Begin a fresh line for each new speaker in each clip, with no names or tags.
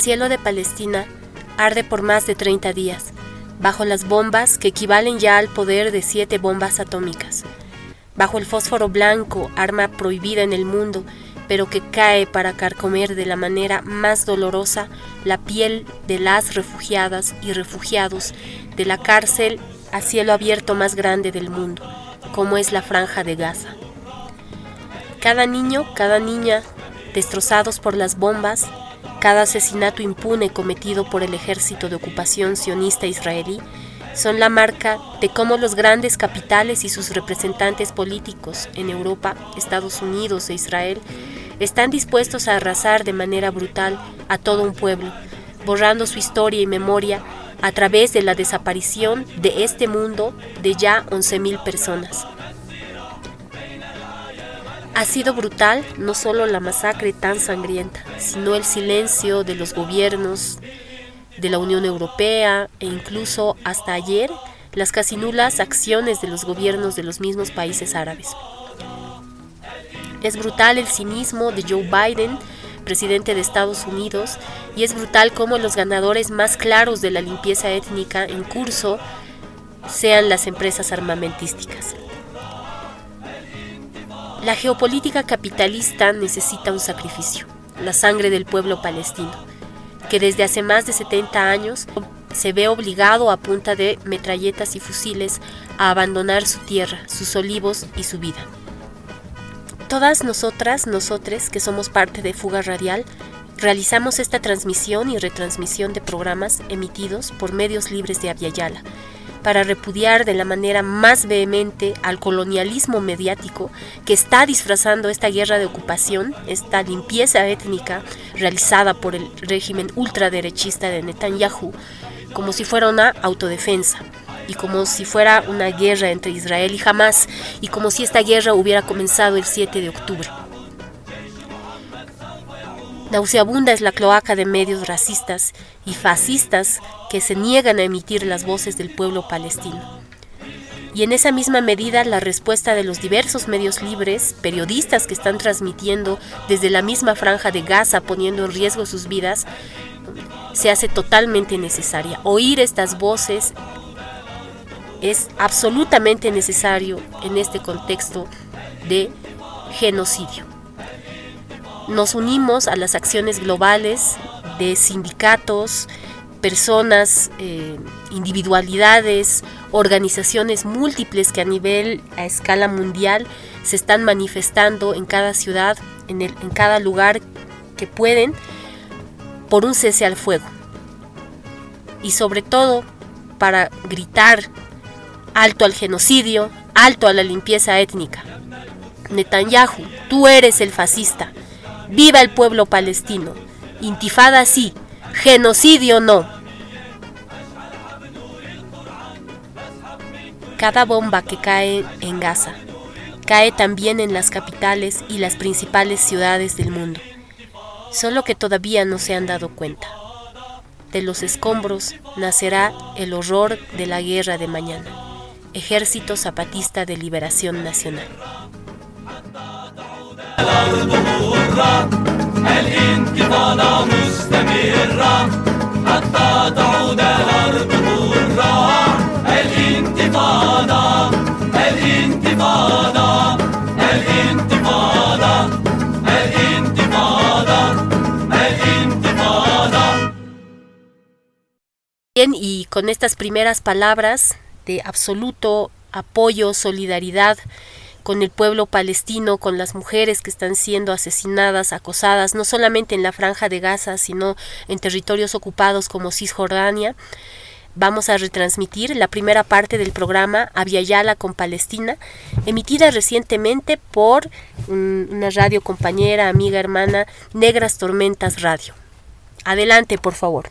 cielo de Palestina arde por más de 30 días, bajo las bombas que equivalen ya al poder de 7 bombas atómicas, bajo el fósforo blanco, arma prohibida en el mundo, pero que cae para carcomer de la manera más dolorosa la piel de las refugiadas y refugiados de la cárcel a cielo abierto más grande del mundo, como es la Franja de Gaza. Cada niño, cada niña, destrozados por las bombas, cada asesinato impune cometido por el ejército de ocupación sionista israelí, son la marca de cómo los grandes capitales y sus representantes políticos en Europa, Estados Unidos e Israel están dispuestos a arrasar de manera brutal a todo un pueblo, borrando su historia y memoria a través de la desaparición de este mundo de ya 11.000 personas. Ha sido brutal no solo la masacre tan sangrienta, sino el silencio de los gobiernos de la Unión Europea e incluso hasta ayer las casi nulas acciones de los gobiernos de los mismos países árabes. Es brutal el cinismo de Joe Biden, presidente de Estados Unidos, y es brutal cómo los ganadores más claros de la limpieza étnica en curso sean las empresas armamentísticas. La geopolítica capitalista necesita un sacrificio, la sangre del pueblo palestino, que desde hace más de 70 años se ve obligado a punta de metralletas y fusiles a abandonar su tierra, sus olivos y su vida. Todas nosotras, nosotres, que somos parte de Fuga Radial, realizamos esta transmisión y retransmisión de programas emitidos por medios libres de Abya Yala, para repudiar de la manera más vehemente al colonialismo mediático que está disfrazando esta guerra de ocupación, esta limpieza étnica realizada por el régimen ultraderechista de Netanyahu, como si fuera una autodefensa y como si fuera una guerra entre Israel y Hamás y como si esta guerra hubiera comenzado el 7 de octubre. Nauseabunda es la cloaca de medios racistas y fascistas que se niegan a emitir las voces del pueblo palestino. Y en esa misma medida la respuesta de los diversos medios libres, periodistas que están transmitiendo desde la misma Franja de Gaza poniendo en riesgo sus vidas, se hace totalmente necesaria. Oír estas voces es absolutamente necesario en este contexto de genocidio. Nos unimos a las acciones globales de sindicatos, personas, individualidades, organizaciones múltiples que a escala mundial se están manifestando en cada ciudad, en cada lugar que pueden, por un cese al fuego. Y sobre todo para gritar alto al genocidio, alto a la limpieza étnica. Netanyahu, tú eres el fascista. ¡Viva el pueblo palestino! Intifada sí, genocidio no. Cada bomba que cae en Gaza cae también en las capitales y las principales ciudades del mundo, solo que todavía no se han dado cuenta. De los escombros nacerá el horror de la guerra de mañana. Ejército Zapatista de Liberación Nacional.
الأرض حرة الانتفاضة مستمرة حتى تعود الأرض حرة الانتفاضة الانتفاضة الانتفاضة الانتفاضة الانتفاضة.
Bien, y con estas primeras palabras de absoluto apoyo, solidaridad con el pueblo palestino, con las mujeres que están siendo asesinadas, acosadas, no solamente en la Franja de Gaza, sino en territorios ocupados como Cisjordania. Vamos a retransmitir la primera parte del programa Abya Yala con Palestina, emitida recientemente por una radio compañera, amiga, hermana, Negras Tormentas Radio. Adelante, por favor.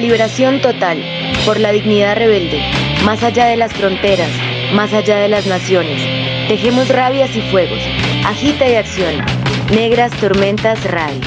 liberación total, por la dignidad rebelde, más allá de las fronteras, más allá de las naciones. Tejemos rabias y fuegos, agita y acciona. Negras tormentas RAE.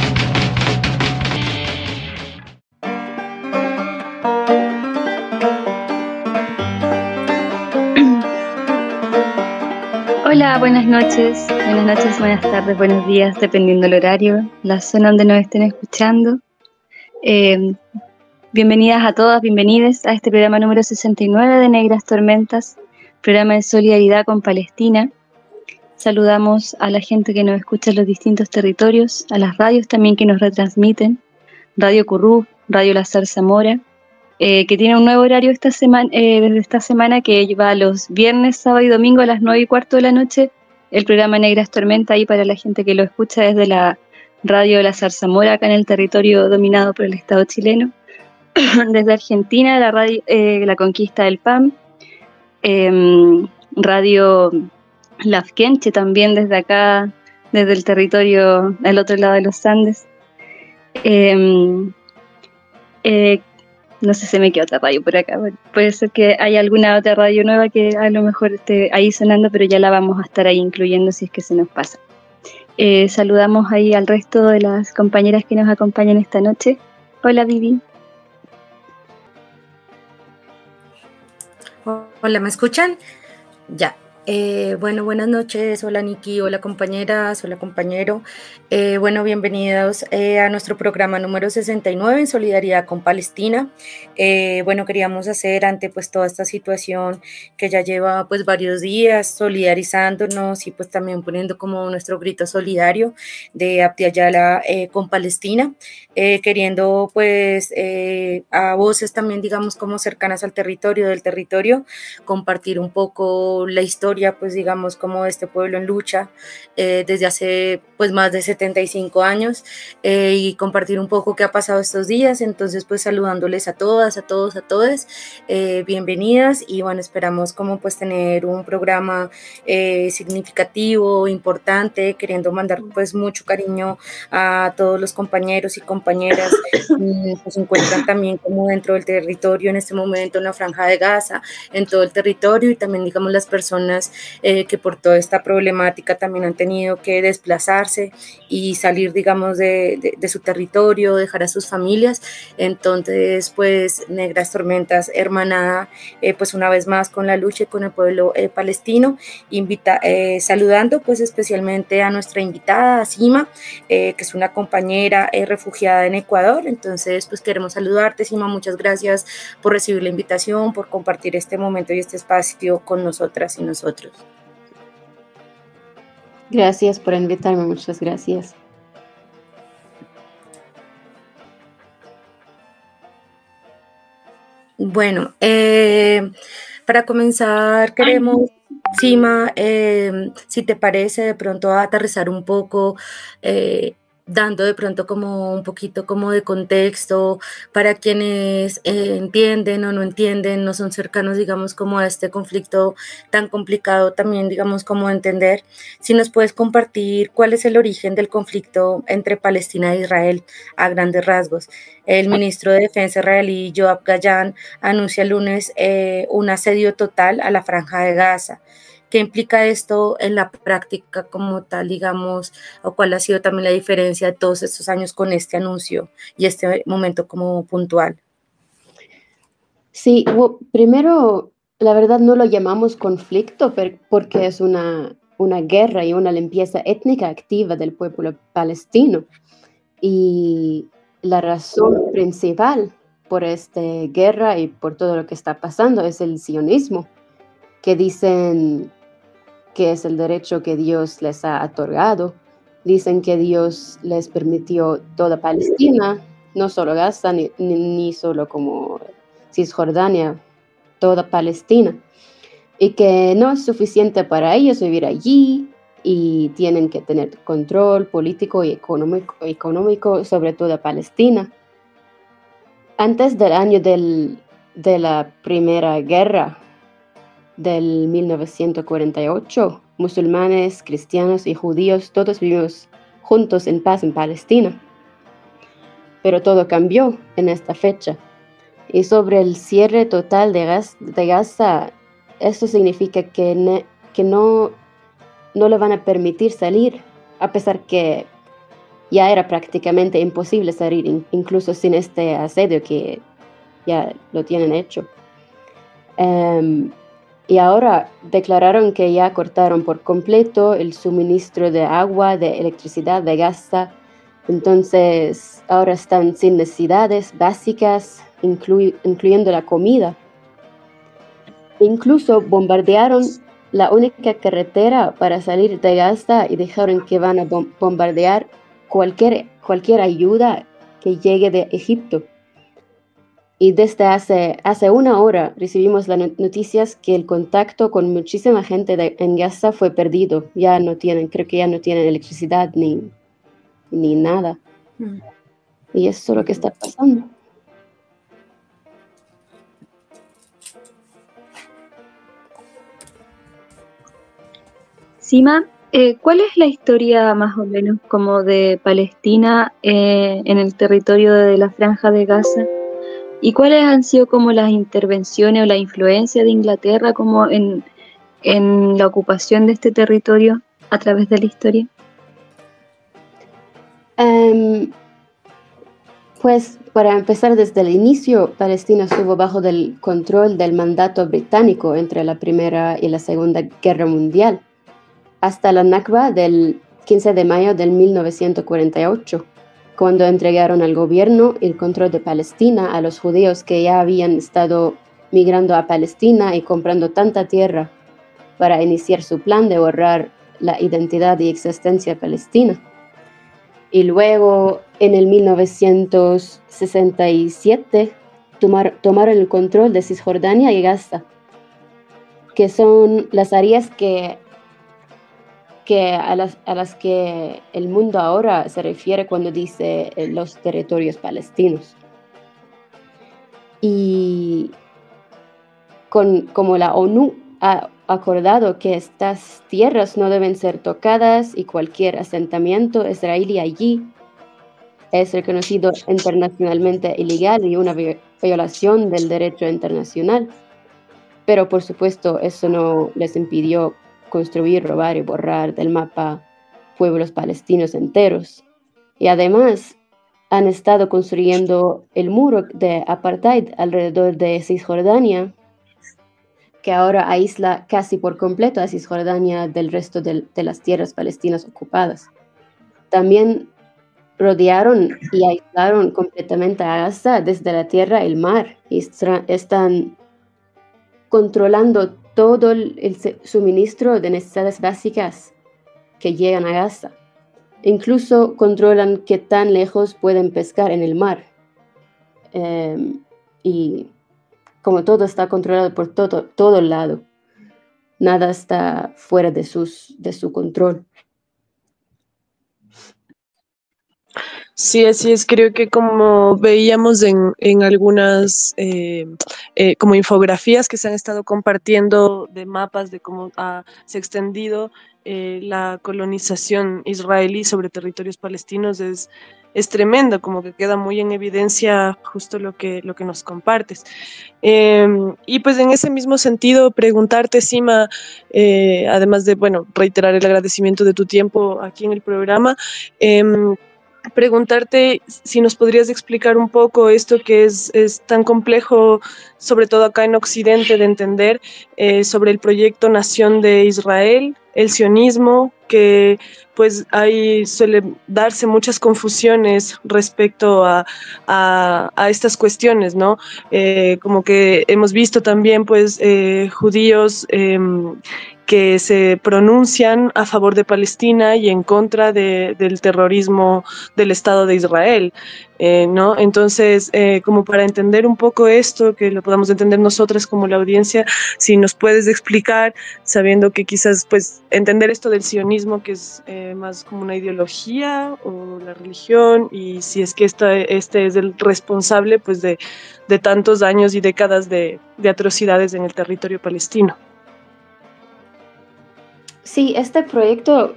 Hola, buenas noches, buenas tardes, buenos días, dependiendo del horario, la zona donde nos estén escuchando. Bienvenidas a todas, bienvenidos a este programa número 69 de Negras Tormentas, programa de solidaridad con Palestina. Saludamos a la gente que nos escucha en los distintos territorios, a las radios también que nos retransmiten, Radio Currú, Radio La Zarzamora, que tiene un nuevo horario esta semana, desde esta semana, que va los viernes, sábado y domingo a las 9:15 de la noche, el programa Negras Tormentas, ahí para la gente que lo escucha desde la Radio La Zarzamora, acá en el territorio dominado por el Estado chileno. Desde Argentina, la radio La Conquista del PAM, Radio Lafkenche también desde acá, desde el territorio al otro lado de los Andes. No sé si me queda otra radio por acá. Puede ser que haya alguna otra radio nueva que a lo mejor esté ahí sonando, pero ya la vamos a estar ahí incluyendo si es que se nos pasa. Saludamos ahí al resto de las compañeras que nos acompañan esta noche. Hola, Vivi.
Hola, ¿me escuchan? Ya. Bueno, buenas noches. Hola, Niki. Hola, compañeras. Hola, compañero. Bueno, bienvenidos a nuestro programa número 69 en solidaridad con Palestina. Bueno, queríamos hacer ante pues toda esta situación que ya lleva pues varios días solidarizándonos y pues también poniendo como nuestro grito solidario de Abdi Ayala con Palestina, queriendo pues a voces también digamos como cercanas al del territorio, compartir un poco la historia pues digamos como este pueblo en lucha desde hace pues más de 75 años y compartir un poco qué ha pasado estos días. Entonces pues saludándoles a todas, a todos, a todes, bienvenidas, y bueno, esperamos como pues tener un programa significativo, importante, queriendo mandar pues mucho cariño a todos los compañeros y compañeras que se encuentran también como dentro del territorio en este momento, en la Franja de Gaza, en todo el territorio, y también digamos las personas que por toda esta problemática también han tenido que desplazarse y salir digamos de su territorio, dejar a sus familias. Entonces pues Negras Tormentas hermanada pues una vez más con la lucha y con el pueblo palestino, saludando pues especialmente a nuestra invitada Sima, que es una compañera refugiada en Ecuador. Entonces pues queremos saludarte, Sima, muchas gracias por recibir la invitación, por compartir este momento y este espacio con nosotras y nosotros.
Gracias por invitarme, muchas gracias.
Bueno, para comenzar queremos, Sima, si te parece de pronto aterrizar un poco, dando de pronto como un poquito como de contexto para quienes entienden o no entienden, no son cercanos digamos como a este conflicto tan complicado también digamos como entender. Si nos puedes compartir cuál es el origen del conflicto entre Palestina e Israel a grandes rasgos. El ministro de Defensa israelí Yoav Gallant anuncia el lunes un asedio total a la Franja de Gaza. ¿Qué implica esto en la práctica como tal, digamos, o cuál ha sido también la diferencia de todos estos años con este anuncio y este momento como puntual?
Sí, primero, la verdad no lo llamamos conflicto porque es una guerra y una limpieza étnica activa del pueblo palestino. Y la razón principal por esta guerra y por todo lo que está pasando es el sionismo, que dicen que es el derecho que Dios les ha otorgado. Dicen que Dios les permitió toda Palestina, no solo Gaza, ni solo como Cisjordania, toda Palestina, y que no es suficiente para ellos vivir allí y tienen que tener control político y económico sobre toda Palestina. Antes del año de la Primera Guerra, del 1948, musulmanes, cristianos y judíos, todos vivimos juntos en paz en Palestina. Pero todo cambió en esta fecha, Y sobre el cierre total de Gaza, eso significa que no le van a permitir salir, a pesar que ya era prácticamente imposible salir, incluso sin este asedio que ya lo tienen hecho. Y ahora declararon que ya cortaron por completo el suministro de agua, de electricidad de Gaza. Entonces ahora están sin necesidades básicas, incluyendo la comida. Incluso bombardearon la única carretera para salir de Gaza y dijeron que van a bombardear cualquier ayuda que llegue de Egipto. Y desde hace una hora recibimos las noticias que el contacto con muchísima gente en Gaza fue perdido. Creo que ya no tienen electricidad ni nada. Y eso es lo que está pasando.
Sima, ¿cuál es la historia más o menos como de Palestina en el territorio de la Franja de Gaza? ¿Y cuáles han sido como las intervenciones o la influencia de Inglaterra como en la ocupación de este territorio a través de la historia?
Pues para empezar, desde el inicio, Palestina estuvo bajo el control del mandato británico entre la Primera y la Segunda Guerra Mundial, hasta la Nakba del 15 de mayo de 1948, cuando entregaron al gobierno el control de Palestina a los judíos que ya habían estado migrando a Palestina y comprando tanta tierra para iniciar su plan de borrar la identidad y existencia palestina. Y luego, en el 1967, tomaron el control de Cisjordania y Gaza, que son las áreas a las que el mundo ahora se refiere cuando dice los territorios palestinos. Y como la ONU ha acordado que estas tierras no deben ser tocadas y cualquier asentamiento israelí allí es reconocido internacionalmente ilegal y una violación del derecho internacional. Pero por supuesto eso no les impidió construir, robar y borrar del mapa pueblos palestinos enteros. Y además han estado construyendo el muro de apartheid alrededor de Cisjordania, que ahora aísla casi por completo a Cisjordania del resto de las tierras palestinas ocupadas. También rodearon y aislaron completamente a Gaza desde la tierra y el mar, y están controlando todo el suministro de necesidades básicas que llegan a Gaza. Incluso controlan qué tan lejos pueden pescar en el mar. Y como todo está controlado por todo el lado, nada está fuera de su control.
Sí, así es. Creo que como veíamos en algunas como infografías que se han estado compartiendo de mapas de cómo se ha extendido la colonización israelí sobre territorios palestinos, es tremendo, como que queda muy en evidencia justo lo que nos compartes. Y pues en ese mismo sentido, preguntarte, Sima, además de, reiterar el agradecimiento de tu tiempo aquí en el programa, preguntarte si nos podrías explicar un poco esto que es tan complejo, sobre todo acá en Occidente, de entender, sobre el proyecto Nación de Israel, el sionismo, que pues ahí suele darse muchas confusiones respecto a estas cuestiones, ¿no? Como que hemos visto también pues judíos que se pronuncian a favor de Palestina y en contra del terrorismo del Estado de Israel, ¿no? Entonces, como para entender un poco esto, que lo podamos entender nosotras como la audiencia, si nos puedes explicar, sabiendo que quizás pues entender esto del sionismo, que es más como una ideología o la religión, y si es que este es el responsable pues de tantos años y décadas de atrocidades en el territorio palestino.
Sí, este proyecto,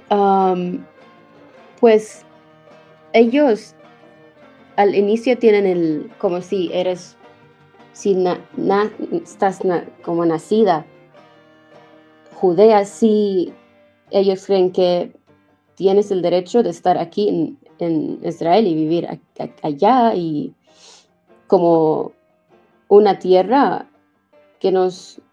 pues ellos al inicio tienen como si eres si estás como nacida judea, sí, ellos creen que tienes el derecho de estar aquí en Israel y vivir allá, y como una tierra que no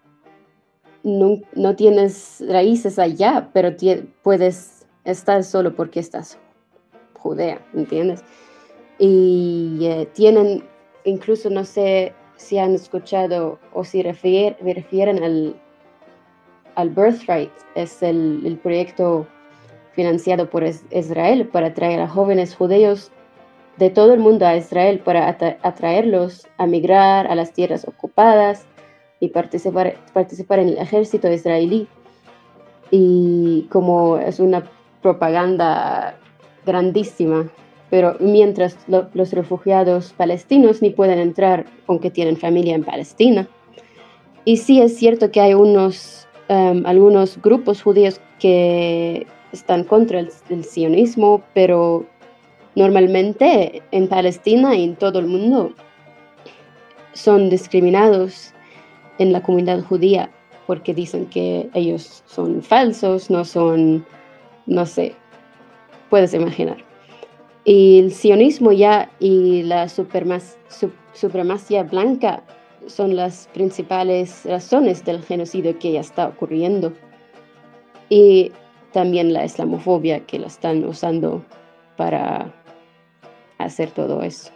tienes raíces allá, pero puedes estar solo porque estás judea, ¿entiendes? Y tienen, incluso no sé si han escuchado o si refieren al Birthright, es el proyecto financiado por Israel para traer a jóvenes judíos de todo el mundo a Israel, para atraerlos a migrar a las tierras ocupadas y participar en el ejército israelí. Y como es una propaganda grandísima, pero mientras los refugiados palestinos ni pueden entrar, aunque tienen familia en Palestina. Y sí es cierto que hay algunos grupos judíos que están contra el sionismo, pero normalmente en Palestina y en todo el mundo son discriminados en la comunidad judía porque dicen que ellos son falsos, no sé, puedes imaginar. Y el sionismo ya y la supremacía blanca son las principales razones del genocidio que ya está ocurriendo. Y también la islamofobia, que la están usando para hacer todo eso.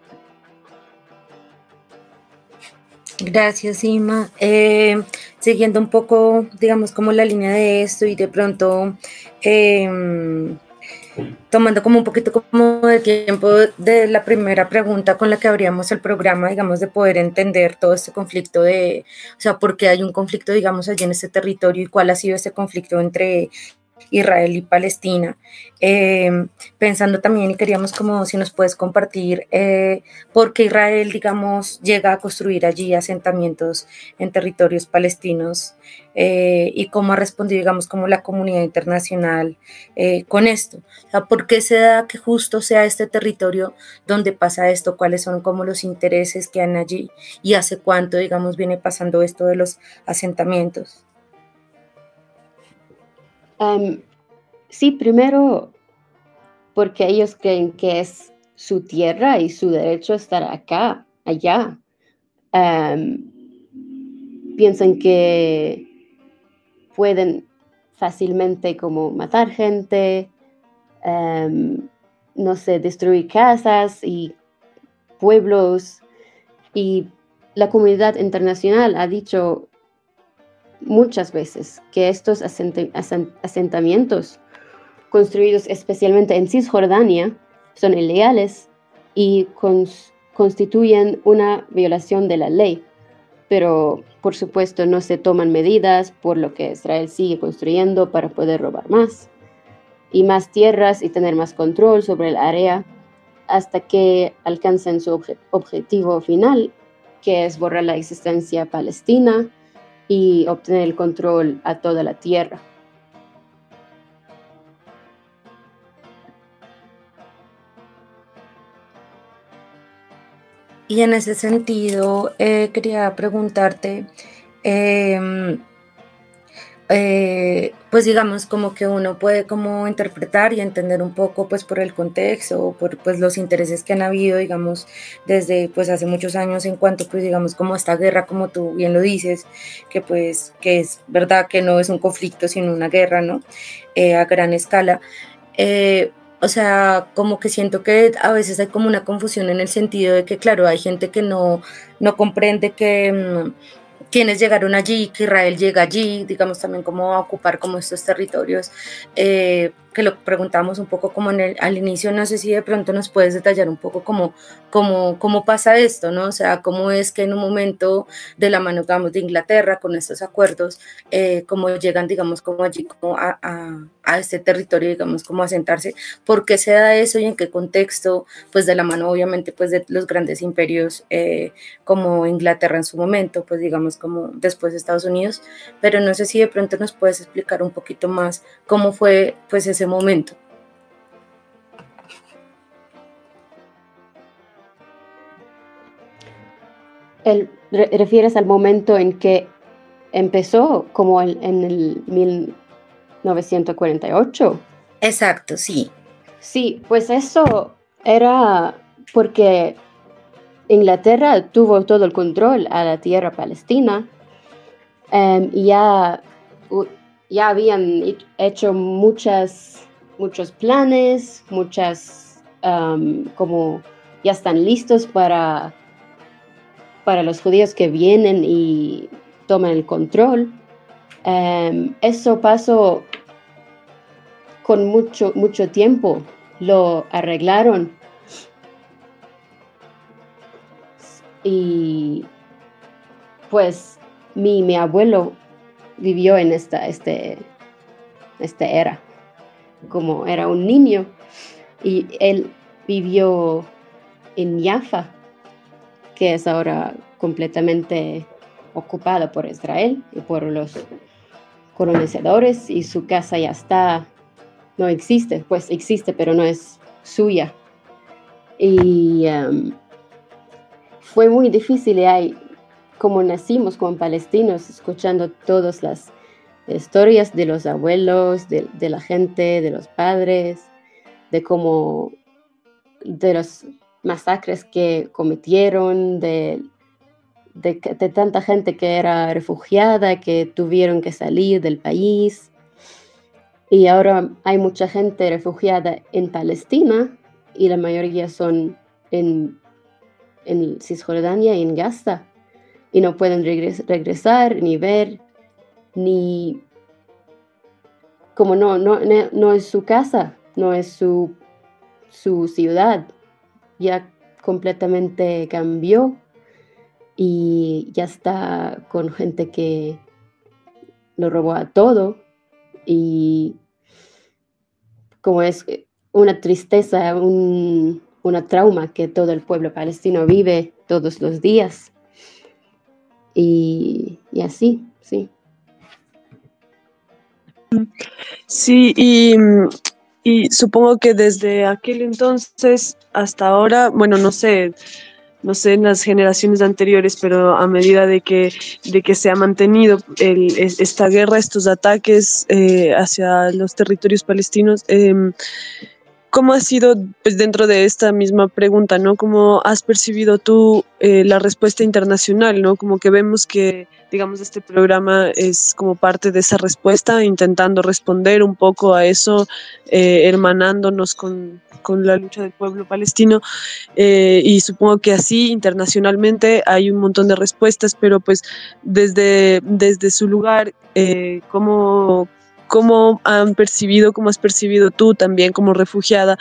Gracias, Ima. Siguiendo un poco, digamos, como la línea de esto y de pronto tomando como un poquito como de tiempo de la primera pregunta con la que abríamos el programa, digamos, de poder entender todo este conflicto o sea, por qué hay un conflicto, digamos, allí en este territorio y cuál ha sido ese conflicto entre Israel y Palestina. Pensando también, y queríamos como si nos puedes compartir por qué Israel, digamos, llega a construir allí asentamientos en territorios palestinos y cómo ha respondido, digamos, como la comunidad internacional con esto. O sea, ¿por qué se da que justo sea este territorio donde pasa esto? ¿Cuáles son como los intereses que hay allí? ¿Y hace cuánto, digamos, viene pasando esto de los asentamientos?
Sí, primero porque ellos creen que es su tierra y su derecho a estar allá. Piensan que pueden fácilmente como matar gente, no sé, destruir casas y pueblos. Y la comunidad internacional ha dicho muchas veces que estos asentamientos construidos especialmente en Cisjordania son ilegales y constituyen una violación de la ley. Pero, por supuesto, no se toman medidas, por lo que Israel sigue construyendo para poder robar más y más tierras y tener más control sobre el área hasta que alcancen su objetivo final, que es borrar la existencia palestina y obtener el control a toda la tierra.
Y en ese sentido, quería preguntarte, pues digamos como que uno puede como interpretar y entender un poco pues por el contexto, por pues los intereses que han habido, digamos, desde pues hace muchos años en cuanto pues digamos como esta guerra, como tú bien lo dices, que pues que es verdad que no es un conflicto sino una guerra, ¿no? A gran escala. O sea, como que siento que a veces hay como una confusión en el sentido de que, claro, hay gente que no comprende que quienes llegaron allí, que Israel llega allí, digamos también cómo a ocupar como estos territorios, que lo preguntamos un poco como al inicio, no sé si de pronto nos puedes detallar un poco cómo pasa esto, ¿no? O sea, cómo es que en un momento de la mano, digamos, de Inglaterra con estos acuerdos, cómo llegan, digamos, como allí como a este territorio, digamos, como a sentarse, ¿por qué se da eso y en qué contexto? Pues de la mano, obviamente, pues de los grandes imperios como Inglaterra en su momento, pues digamos, como después de Estados Unidos, pero no sé si de pronto nos puedes explicar un poquito más cómo fue pues ese momento.
¿Refieres al momento en que empezó, como en el 1948?
Exacto, sí.
Sí, pues eso era porque Inglaterra tuvo todo el control a la tierra palestina, y ya habían hecho muchos planes, como ya están listos para los judíos que vienen y toman el control. Eso pasó con mucho tiempo, lo arreglaron. Y pues mi abuelo vivió en esta era, como era un niño, y él vivió en Jaffa, que es ahora completamente ocupada por Israel y por los colonizadores, y su casa ya no existe, pues existe, pero no es suya. Y fue muy difícil, y como nacimos como palestinos, escuchando todas las historias de los abuelos, de la gente, de los padres, de los masacres que cometieron, de tanta gente que era refugiada, que tuvieron que salir del país. Y ahora hay mucha gente refugiada en Palestina, y la mayoría son en Cisjordania y en Gaza, y no pueden regresar, ni ver, ni como no es su casa, no es su ciudad, ya completamente cambió, y ya está con gente que lo robó a todo, y como es una tristeza, una trauma que todo el pueblo palestino vive todos los días, y así, sí.
Sí, y supongo que desde aquel entonces hasta ahora, bueno, no sé en las generaciones anteriores, pero a medida de que se ha mantenido esta guerra, estos ataques hacia los territorios palestinos, ¿cómo ha sido, pues dentro de esta misma pregunta, ¿no? ¿Cómo has percibido tú la respuesta internacional, ¿no? Como que vemos que, digamos, este programa es como parte de esa respuesta, intentando responder un poco a eso, hermanándonos con la lucha del pueblo palestino, y supongo que así internacionalmente hay un montón de respuestas, pero pues desde su lugar, ¿cómo has percibido tú también como refugiada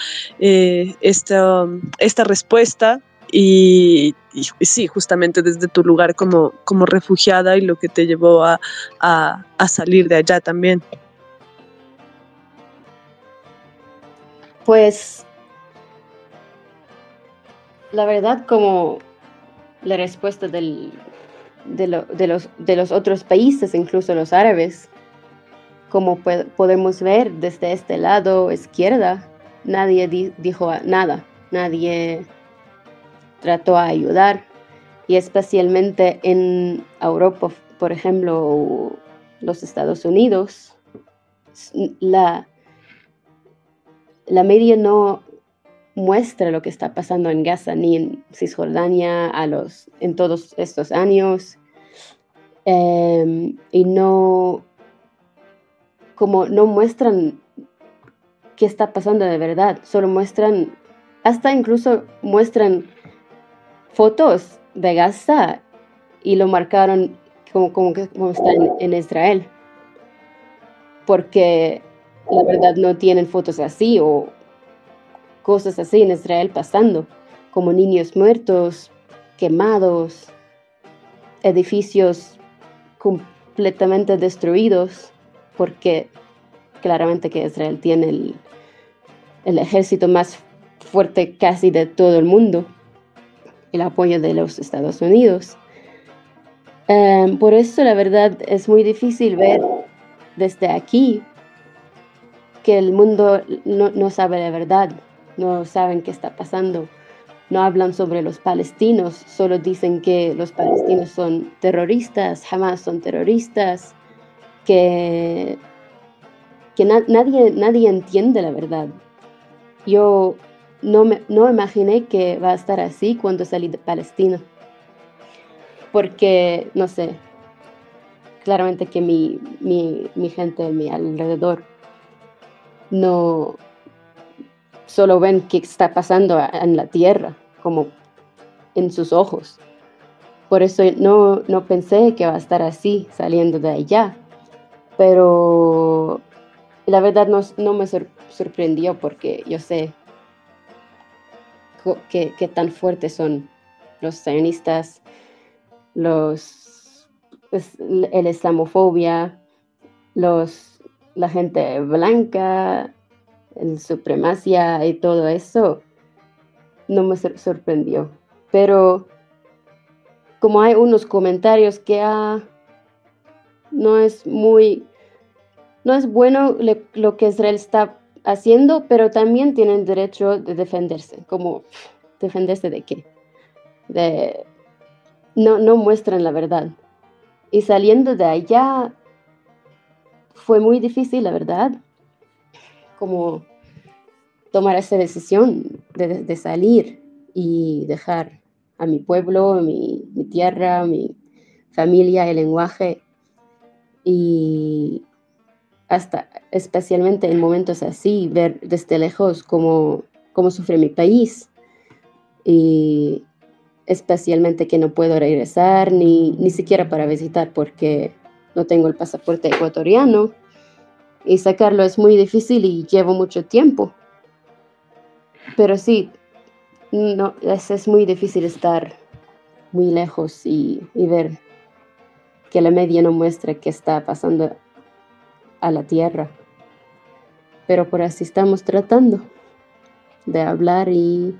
esta respuesta? Y sí, justamente desde tu lugar como refugiada, y lo que te llevó a salir de allá también.
Pues la verdad, como la respuesta de los otros países, incluso los árabes, como podemos ver desde este lado izquierda, nadie dijo nada, nadie trató a ayudar, y especialmente en Europa, por ejemplo, o los Estados Unidos, la media no muestra lo que está pasando en Gaza ni en Cisjordania en todos estos años, y no muestran qué está pasando de verdad, solo incluso muestran fotos de Gaza y lo marcaron como está en Israel, porque la verdad no tienen fotos así o cosas así en Israel pasando, como niños muertos, quemados, edificios completamente destruidos, porque claramente que Israel tiene el ejército más fuerte casi de todo el mundo, el apoyo de los Estados Unidos. Por eso la verdad es muy difícil ver desde aquí que el mundo no sabe de verdad, no saben qué está pasando, no hablan sobre los palestinos, solo dicen que los palestinos son terroristas, Hamas son terroristas, que nadie entiende la verdad. Yo no imaginé que va a estar así cuando salí de Palestina, porque, no sé, claramente que mi gente a mi alrededor no solo ven qué está pasando en la tierra, como en sus ojos. Por eso no pensé que va a estar así saliendo de allá. Pero la verdad no me sorprendió, porque yo sé qué tan fuertes son los sionistas, la islamofobia, la gente blanca, la supremacía y todo eso. No me sorprendió. Pero como hay unos comentarios que no es bueno lo que Israel está haciendo, pero también tienen derecho de defenderse. ¿Cómo defenderse de qué? No muestran la verdad. Y saliendo de allá fue muy difícil, la verdad, como tomar esa decisión de salir y dejar a mi pueblo, mi tierra, mi familia, el lenguaje, y hasta especialmente en momentos así, ver desde lejos cómo sufre mi país, y especialmente que no puedo regresar ni siquiera para visitar porque no tengo el pasaporte ecuatoriano, y sacarlo es muy difícil y llevo mucho tiempo. Pero sí, es muy difícil estar muy lejos y ver que la media no muestra qué está pasando a la tierra. Pero por así estamos tratando de hablar y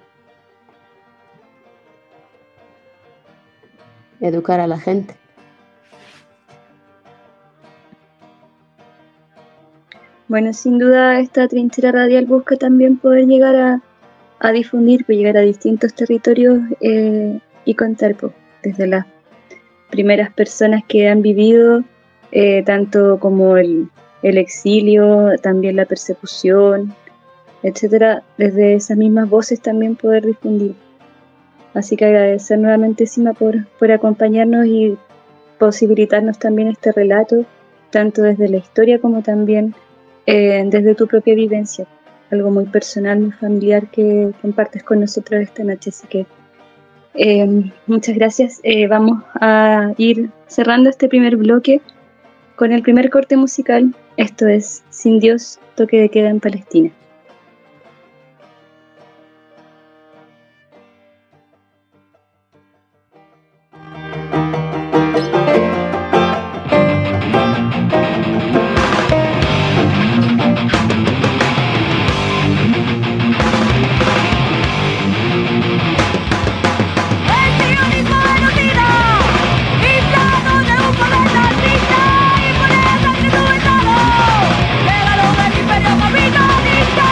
educar a la gente.
Bueno, sin duda esta trinchera radial busca también poder llegar a difundir, pues llegar a distintos territorios y contar desde las primeras personas que han vivido tanto como el exilio, también la persecución, etcétera, desde esas mismas voces también poder difundir. Así que agradecer nuevamente, Sima, por acompañarnos y posibilitarnos también este relato, tanto desde la historia como también desde tu propia vivencia, algo muy personal, muy familiar que compartes con nosotros esta noche. Así que muchas gracias. Vamos a ir cerrando este primer bloque con el primer corte musical. Esto es Sin Dios, toque de queda en Palestina.
Imperio marino,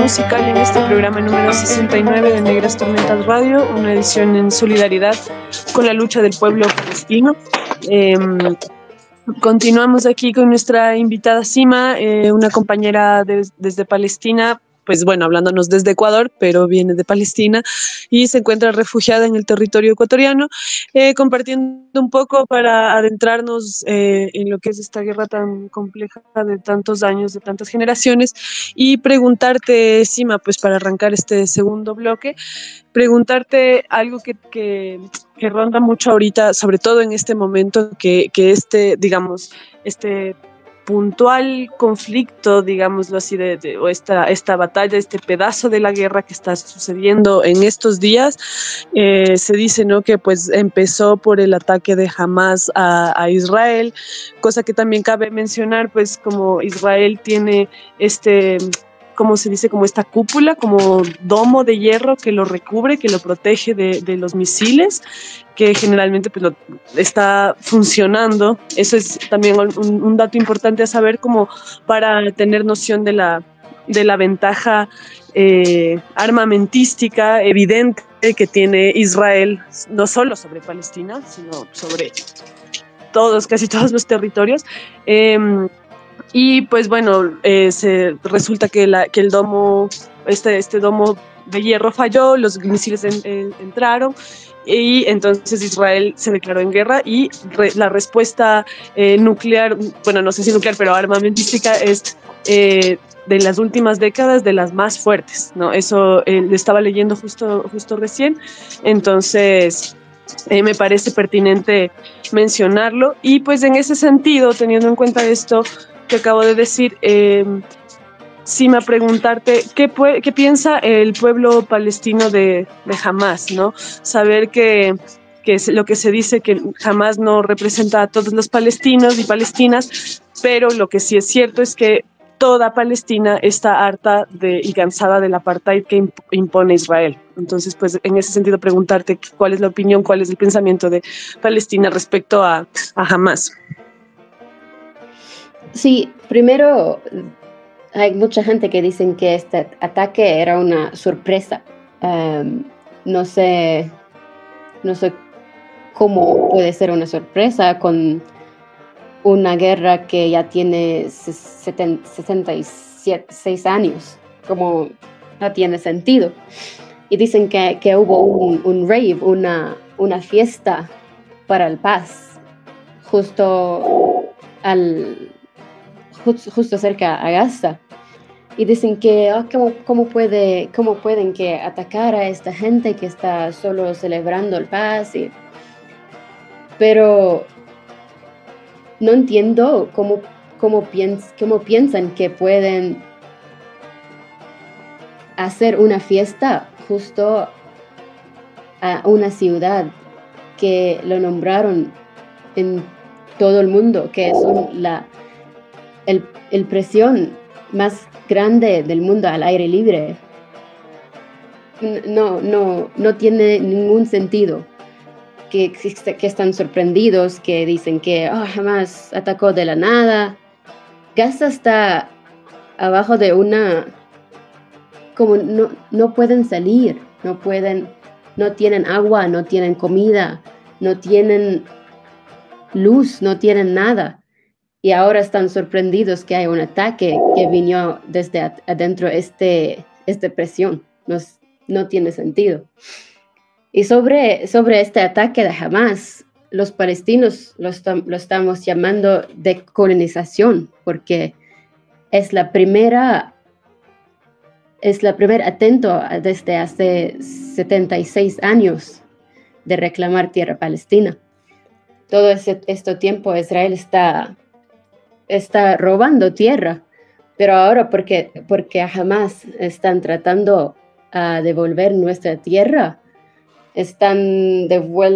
musical en este programa número 69 de Negras Tormentas Radio, una edición en solidaridad con la lucha del pueblo palestino. Continuamos aquí con nuestra invitada Sima, una compañera desde Palestina, pues bueno, hablándonos desde Ecuador, pero viene de Palestina y se encuentra refugiada en el territorio ecuatoriano, compartiendo un poco para adentrarnos en lo que es esta guerra tan compleja de tantos años, de tantas generaciones, y preguntarte, Sima, pues para arrancar este segundo bloque, preguntarte algo que ronda mucho ahorita, sobre todo en este momento, que digamos, este puntual conflicto, digámoslo así, o esta batalla, este pedazo de la guerra que está sucediendo en estos días, se dice, ¿no?, que pues empezó por el ataque de Hamas a Israel, cosa que también cabe mencionar, pues como Israel tiene ¿cómo se dice? Como esta cúpula, como domo de hierro que lo recubre, que lo protege de los misiles, que generalmente pues, está funcionando. Eso es también un dato importante a saber, como para tener noción de la ventaja armamentística evidente que tiene Israel, no solo sobre Palestina, sino sobre casi todos los territorios. Y pues bueno, resulta que el domo, este domo de hierro falló, los misiles entraron y entonces Israel se declaró en guerra y la respuesta nuclear, bueno, no sé si nuclear, pero armamentística es de las últimas décadas de las más fuertes, ¿no? Eso lo estaba leyendo justo recién, entonces me parece pertinente mencionarlo. Y pues en ese sentido, teniendo en cuenta esto que acabo de decir, Sima, preguntarte qué piensa el pueblo palestino de Hamas, ¿no? Saber que es lo que se dice, que Hamas no representa a todos los palestinos y palestinas, pero lo que sí es cierto es que toda Palestina está harta y cansada del apartheid que impone Israel. Entonces, pues en ese sentido preguntarte cuál es la opinión, cuál es el pensamiento de Palestina respecto a Hamas.
Sí, primero hay mucha gente que dicen que este ataque era una sorpresa. No sé cómo puede ser una sorpresa con una guerra que ya tiene 66 años, como no tiene sentido. Y dicen que hubo un rave, una fiesta para el paz, justo cerca a Gaza. Y dicen que ¿cómo pueden que atacar a esta gente que está solo celebrando el paz? Pero no entiendo cómo piensan que pueden hacer una fiesta justo a una ciudad que lo nombraron en todo el mundo, que es el prisión más grande del mundo al aire libre. No tiene ningún sentido. Que están sorprendidos, que dicen que Hamas atacó de la nada. Gaza está abajo de como no pueden salir, no tienen agua, no tienen comida, no tienen luz, no tienen nada. Y ahora están sorprendidos que hay un ataque que vino desde adentro esta presión. No tiene sentido. Y sobre este ataque de Hamas, los palestinos lo estamos llamando decolonización, porque es la primera atento desde hace 76 años de reclamar tierra palestina. Todo este tiempo Israel está robando tierra, pero ahora porque a Hamas están tratando a devolver nuestra tierra, están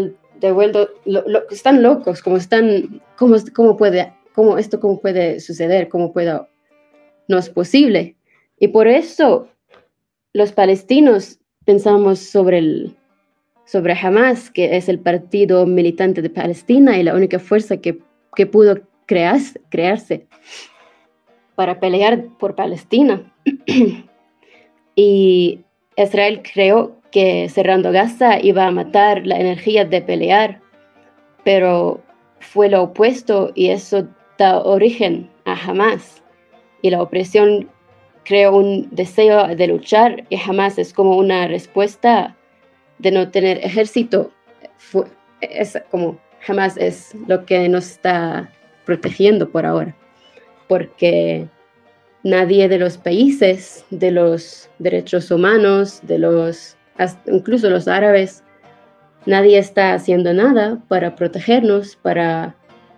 están locos, ¿cómo puede suceder? No es posible. Y por eso los palestinos pensamos sobre Hamas, que es el partido militante de Palestina y la única fuerza que pudo crearse para pelear por Palestina. Y Israel creyó que cerrando Gaza iba a matar la energía de pelear, pero fue lo opuesto y eso da origen a Hamas. Y la opresión creó un deseo de luchar y Hamas es como una respuesta de no tener ejército. Es como Hamas es lo que nos está protegiendo por ahora, porque nadie de los países, de los derechos humanos, incluso los árabes, nadie está haciendo nada para protegernos, para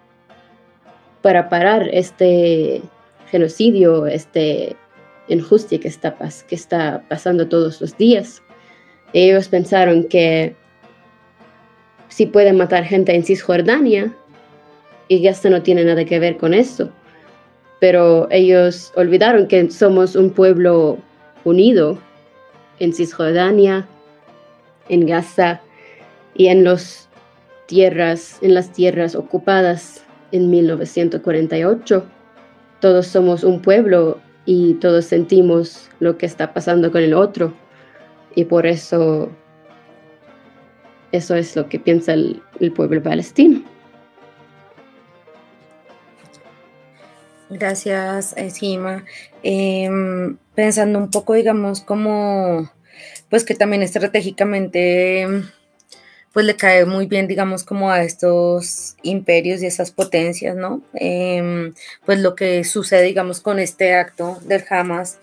parar este genocidio, este injusticia que está pasando todos los días. Ellos pensaron que si pueden matar gente en Cisjordania, y Gaza no tiene nada que ver con eso. Pero ellos olvidaron que somos un pueblo unido en Cisjordania, en Gaza y en las tierras ocupadas en 1948. Todos somos un pueblo y todos sentimos lo que está pasando con el otro. Y por eso es lo que piensa el pueblo palestino.
Gracias, Sima. Pensando un poco, digamos, como, pues que también estratégicamente, pues le cae muy bien, digamos, como a estos imperios y esas potencias, ¿no? Pues lo que sucede, digamos, con este acto del Hamas,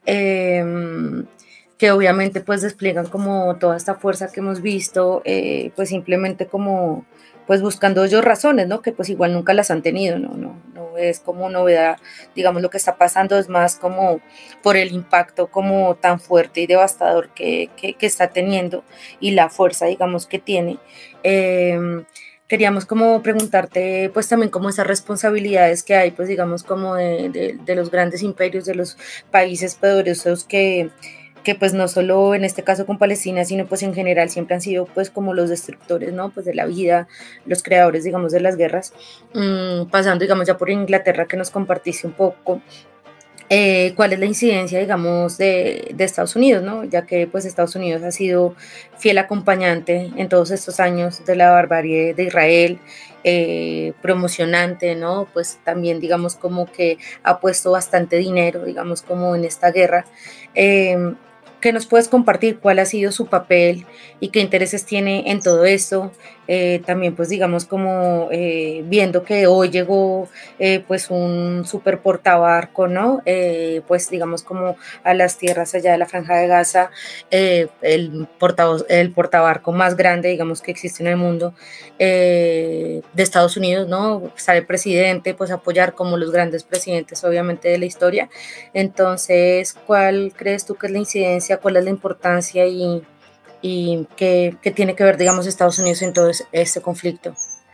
que obviamente pues despliegan como toda esta fuerza que hemos visto, pues simplemente como pues buscando ellos razones, ¿no? Que pues igual nunca las han tenido, no es como novedad, digamos, lo que está pasando es más como por el impacto como tan fuerte y devastador que está teniendo y la fuerza, digamos, que tiene. Queríamos como preguntarte pues también como esas responsabilidades que hay, pues digamos como de los grandes imperios, de los países poderosos que pues no solo en este caso con Palestina, sino pues en general siempre han sido pues como los destructores, ¿no? Pues de la vida, los creadores, digamos, de las guerras, pasando, digamos, ya por Inglaterra, que nos compartiste un poco. ¿Cuál es la incidencia, digamos, de Estados Unidos, ¿no? Ya que pues Estados Unidos ha sido fiel acompañante en todos estos años de la barbarie de Israel, promocionante, ¿no? Pues también, digamos, como que ha puesto bastante dinero, digamos, como en esta guerra. ¿Qué nos puedes compartir? ¿Cuál ha sido su papel y qué intereses tiene en todo esto? También pues digamos como viendo que hoy llegó pues un super portabarco, ¿no? Pues digamos como a las tierras allá de la Franja de Gaza, el portabarco más grande, digamos, que existe en el mundo, de Estados Unidos, ¿no? Sale el presidente, pues apoyar como los grandes presidentes obviamente de la historia. Entonces, ¿cuál crees tú que es la incidencia? ¿Cuál es la importancia y qué tiene que ver, digamos, Estados Unidos en todo este conflicto?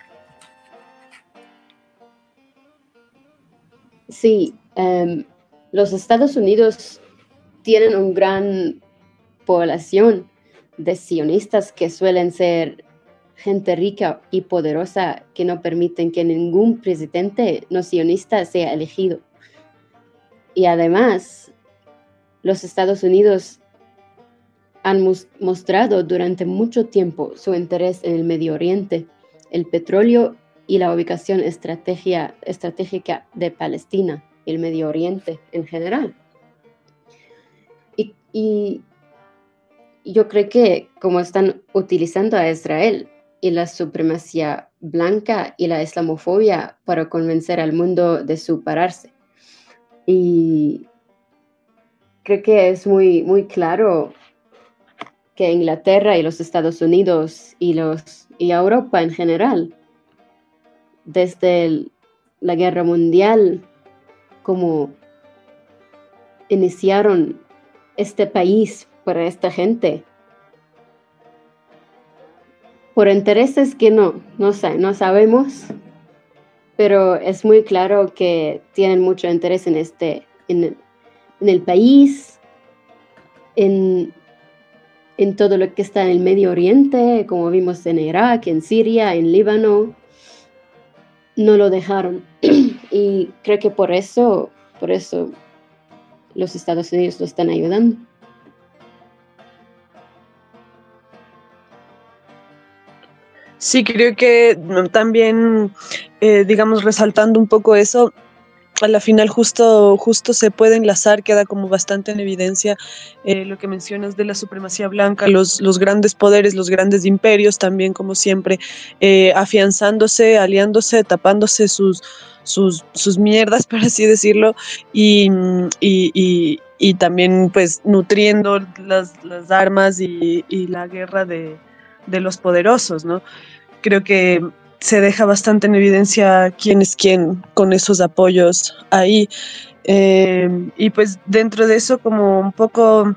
Sí, los Estados Unidos tienen una gran población de sionistas que suelen ser gente rica y poderosa que no permiten que ningún presidente no sionista sea elegido. Y además, los Estados Unidos han mostrado durante mucho tiempo su interés en el Medio Oriente, el petróleo y la ubicación estratégica de Palestina y el Medio Oriente en general. Y yo creo que como están utilizando a Israel y la supremacía blanca y la islamofobia para convencer al mundo de separarse. Y creo que es muy, muy claro que Inglaterra y los Estados Unidos y Europa en general, desde la Guerra Mundial, como iniciaron este país para esta gente, por intereses que no sabemos, pero es muy claro que tienen mucho interés en el país, en todo lo que está en el Medio Oriente, como vimos en Irak, en Siria, en Líbano. No lo dejaron. Y creo que por eso los Estados Unidos lo están ayudando.
Sí, creo que también, digamos, resaltando un poco eso, a la final justo se puede enlazar, queda como bastante en evidencia lo que mencionas de la supremacía blanca, los grandes poderes, los grandes imperios también, como siempre, afianzándose, aliándose, tapándose sus mierdas, por así decirlo, y, y también pues nutriendo las armas y la guerra de los poderosos, ¿no? Creo que se deja bastante en evidencia quién es quién con esos apoyos ahí. Y pues dentro de eso, como un poco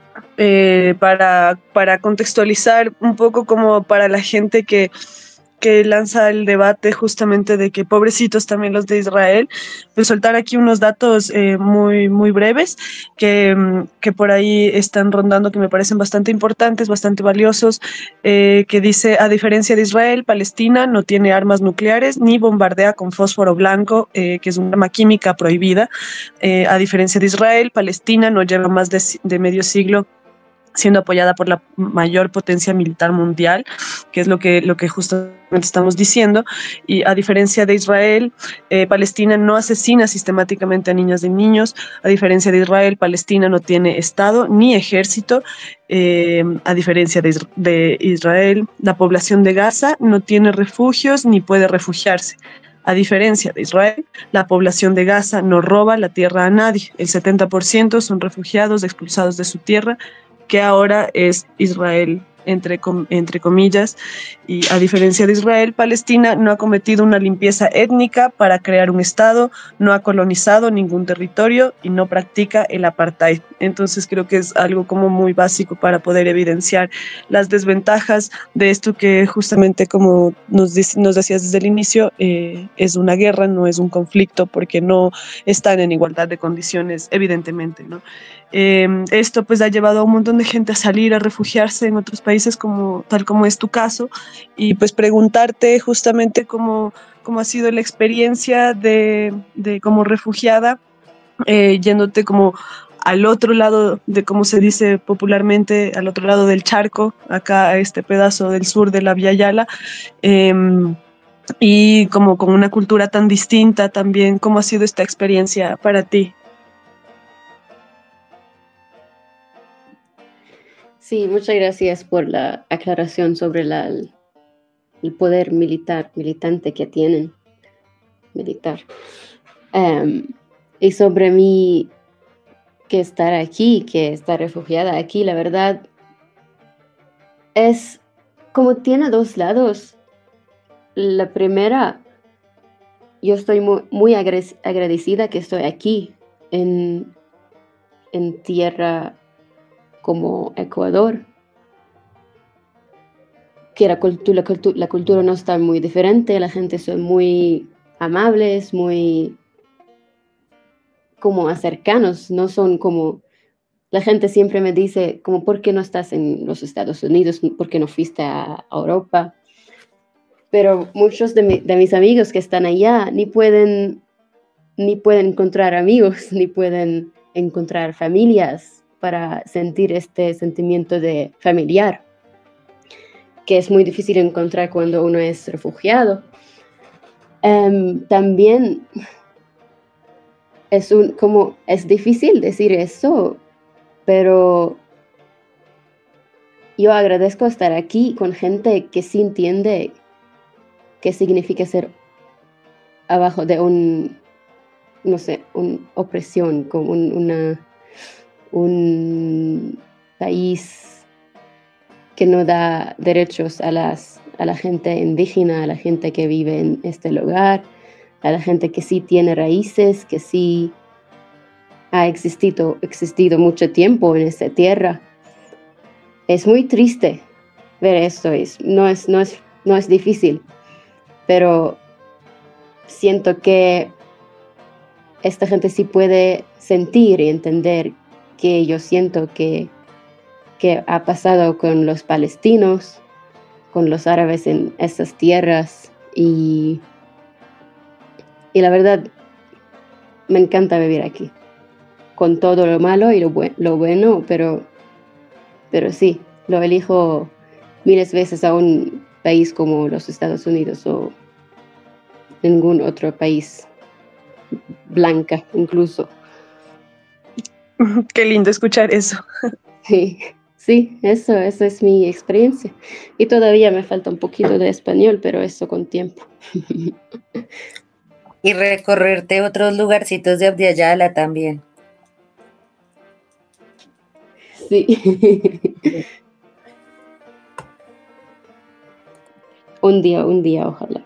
para contextualizar, un poco como para la gente que lanza el debate justamente de que pobrecitos también los de Israel, pues soltar aquí unos datos muy breves que por ahí están rondando, que me parecen bastante importantes, bastante valiosos, que dice, a diferencia de Israel, Palestina no tiene armas nucleares ni bombardea con fósforo blanco, que es una arma química prohibida. A diferencia de Israel, Palestina no lleva más de medio siglo siendo apoyada por la mayor potencia militar mundial, que es lo que justamente estamos diciendo. Y a diferencia de Israel, Palestina no asesina sistemáticamente a niñas y niños. A diferencia de Israel, Palestina no tiene Estado ni ejército. A diferencia de Israel, la población de Gaza no tiene refugios ni puede refugiarse. A diferencia de Israel, la población de Gaza no roba la tierra a nadie. El 70% son refugiados expulsados de su tierra, que ahora es Israel, entre comillas, y a diferencia de Israel, Palestina no ha cometido una limpieza étnica para crear un Estado, no ha colonizado ningún territorio y no practica el apartheid. Entonces creo que es algo como muy básico para poder evidenciar las desventajas de esto que justamente como nos decías desde el inicio, es una guerra, no es un conflicto porque no están en igualdad de condiciones, evidentemente, ¿no? Esto pues ha llevado a un montón de gente a salir, a refugiarse en otros países tal como es tu caso, y pues preguntarte justamente cómo ha sido la experiencia de como refugiada, yéndote como al otro lado de, como se dice popularmente, al otro lado del charco, acá a este pedazo del sur de la Vía Yala, y como con una cultura tan distinta también. ¿Cómo ha sido esta experiencia para ti?
Sí, muchas gracias por la aclaración sobre el poder militante que tienen, militar. Y sobre mí, que estar aquí, que estar refugiada aquí, la verdad, es como tiene dos lados. La primera, yo estoy muy agradecida que estoy aquí en tierra como Ecuador, que la cultura no está muy diferente, la gente son muy amables, muy como cercanos, no son como, la gente siempre me dice como, ¿por qué no estás en los Estados Unidos? ¿Por qué no fuiste a Europa? Pero muchos de mis amigos que están allá ni pueden encontrar amigos, ni pueden encontrar familias para sentir este sentimiento de familiar, que es muy difícil encontrar cuando uno es refugiado. También es difícil decir eso, pero yo agradezco estar aquí con gente que sí entiende qué significa ser abajo de una opresión, como un país que no da derechos a la gente indígena, a la gente que vive en este lugar, a la gente que sí tiene raíces, que sí ha existido mucho tiempo en esta tierra. Es muy triste ver esto, no es difícil, pero siento que esta gente sí puede sentir y entender que yo siento que ha pasado con los palestinos, con los árabes en esas tierras, y la verdad me encanta vivir aquí, con todo lo malo y lo bueno, pero sí, lo elijo miles veces aún país como los Estados Unidos o ningún otro país blanca incluso.
Qué lindo escuchar eso.
Sí, eso es mi experiencia. Y todavía me falta un poquito de español, pero eso con tiempo.
Y recorrerte otros lugarcitos de Abdiayala también.
Sí. Un día, ojalá.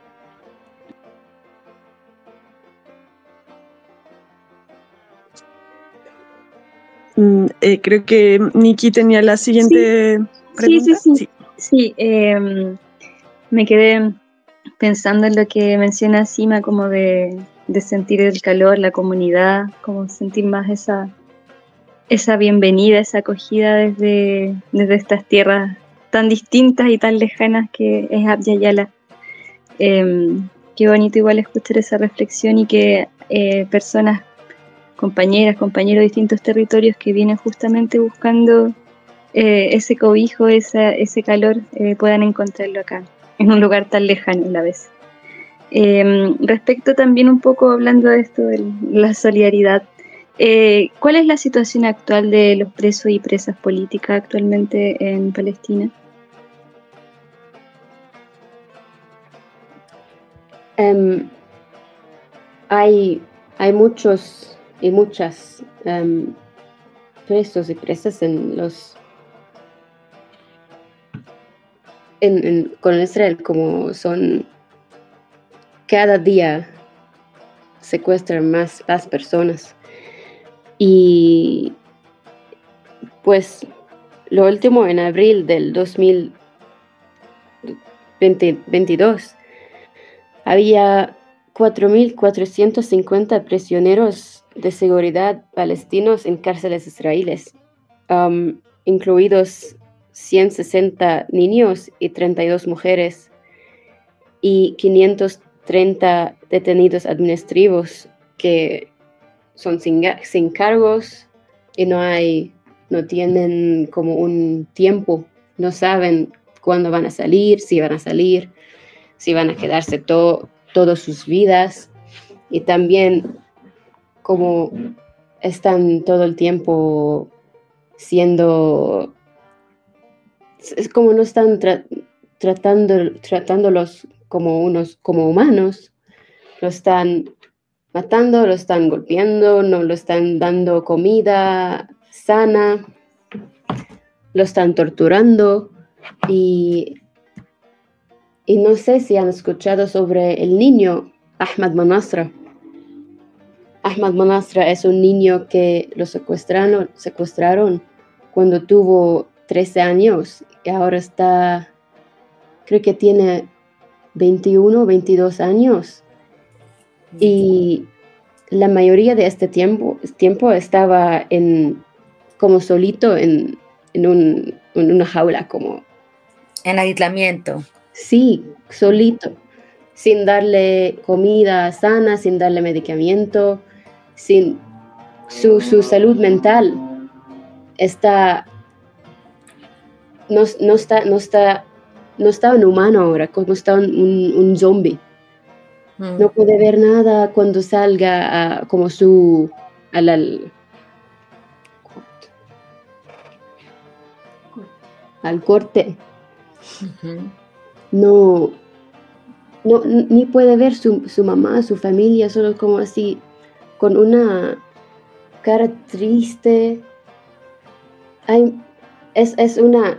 Creo que Nikki tenía la siguiente pregunta.
Sí, me quedé pensando en lo que menciona Sima, como de sentir el calor, la comunidad, como sentir más esa bienvenida, esa acogida desde estas tierras tan distintas y tan lejanas que es Abya Yala. Qué bonito igual escuchar esa reflexión y que personas, compañeras, compañeros de distintos territorios que vienen justamente buscando ese cobijo, ese calor, puedan encontrarlo acá, en un lugar tan lejano a la vez. Respecto también un poco hablando de esto de la solidaridad, ¿cuál es la situación actual de los presos y presas políticas actualmente en Palestina?
Hay muchos y muchas presos y presas con Israel, como son cada día secuestran más las personas. Y pues lo último, en abril del 2022 había 4.450 prisioneros de seguridad palestinos en cárceles israelíes, incluidos 160 niños y 32 mujeres, y 530 detenidos administrativos que son sin cargos y no tienen como un tiempo, no saben cuándo van a salir, si van a quedarse todas sus vidas, y también como están todo el tiempo siendo, es como no están tratándolos como humanos, lo están matando, lo están golpeando, no lo están dando comida sana, lo están torturando. Y no sé si han escuchado sobre el niño Ahmad Manasra. Ahmad Manasra es un niño que lo secuestraron cuando tuvo 13 años y ahora creo que tiene 21, 22 año. Y la mayoría de este tiempo estaba como solito en una jaula, como
en aislamiento.
Sí, solito, sin darle comida sana, sin darle medicamento, sin su salud mental no está un humano ahora, como está un zombie. No puede ver nada cuando salga como al corte. No, ni puede ver su mamá, su familia, solo como así, con una cara triste. Es una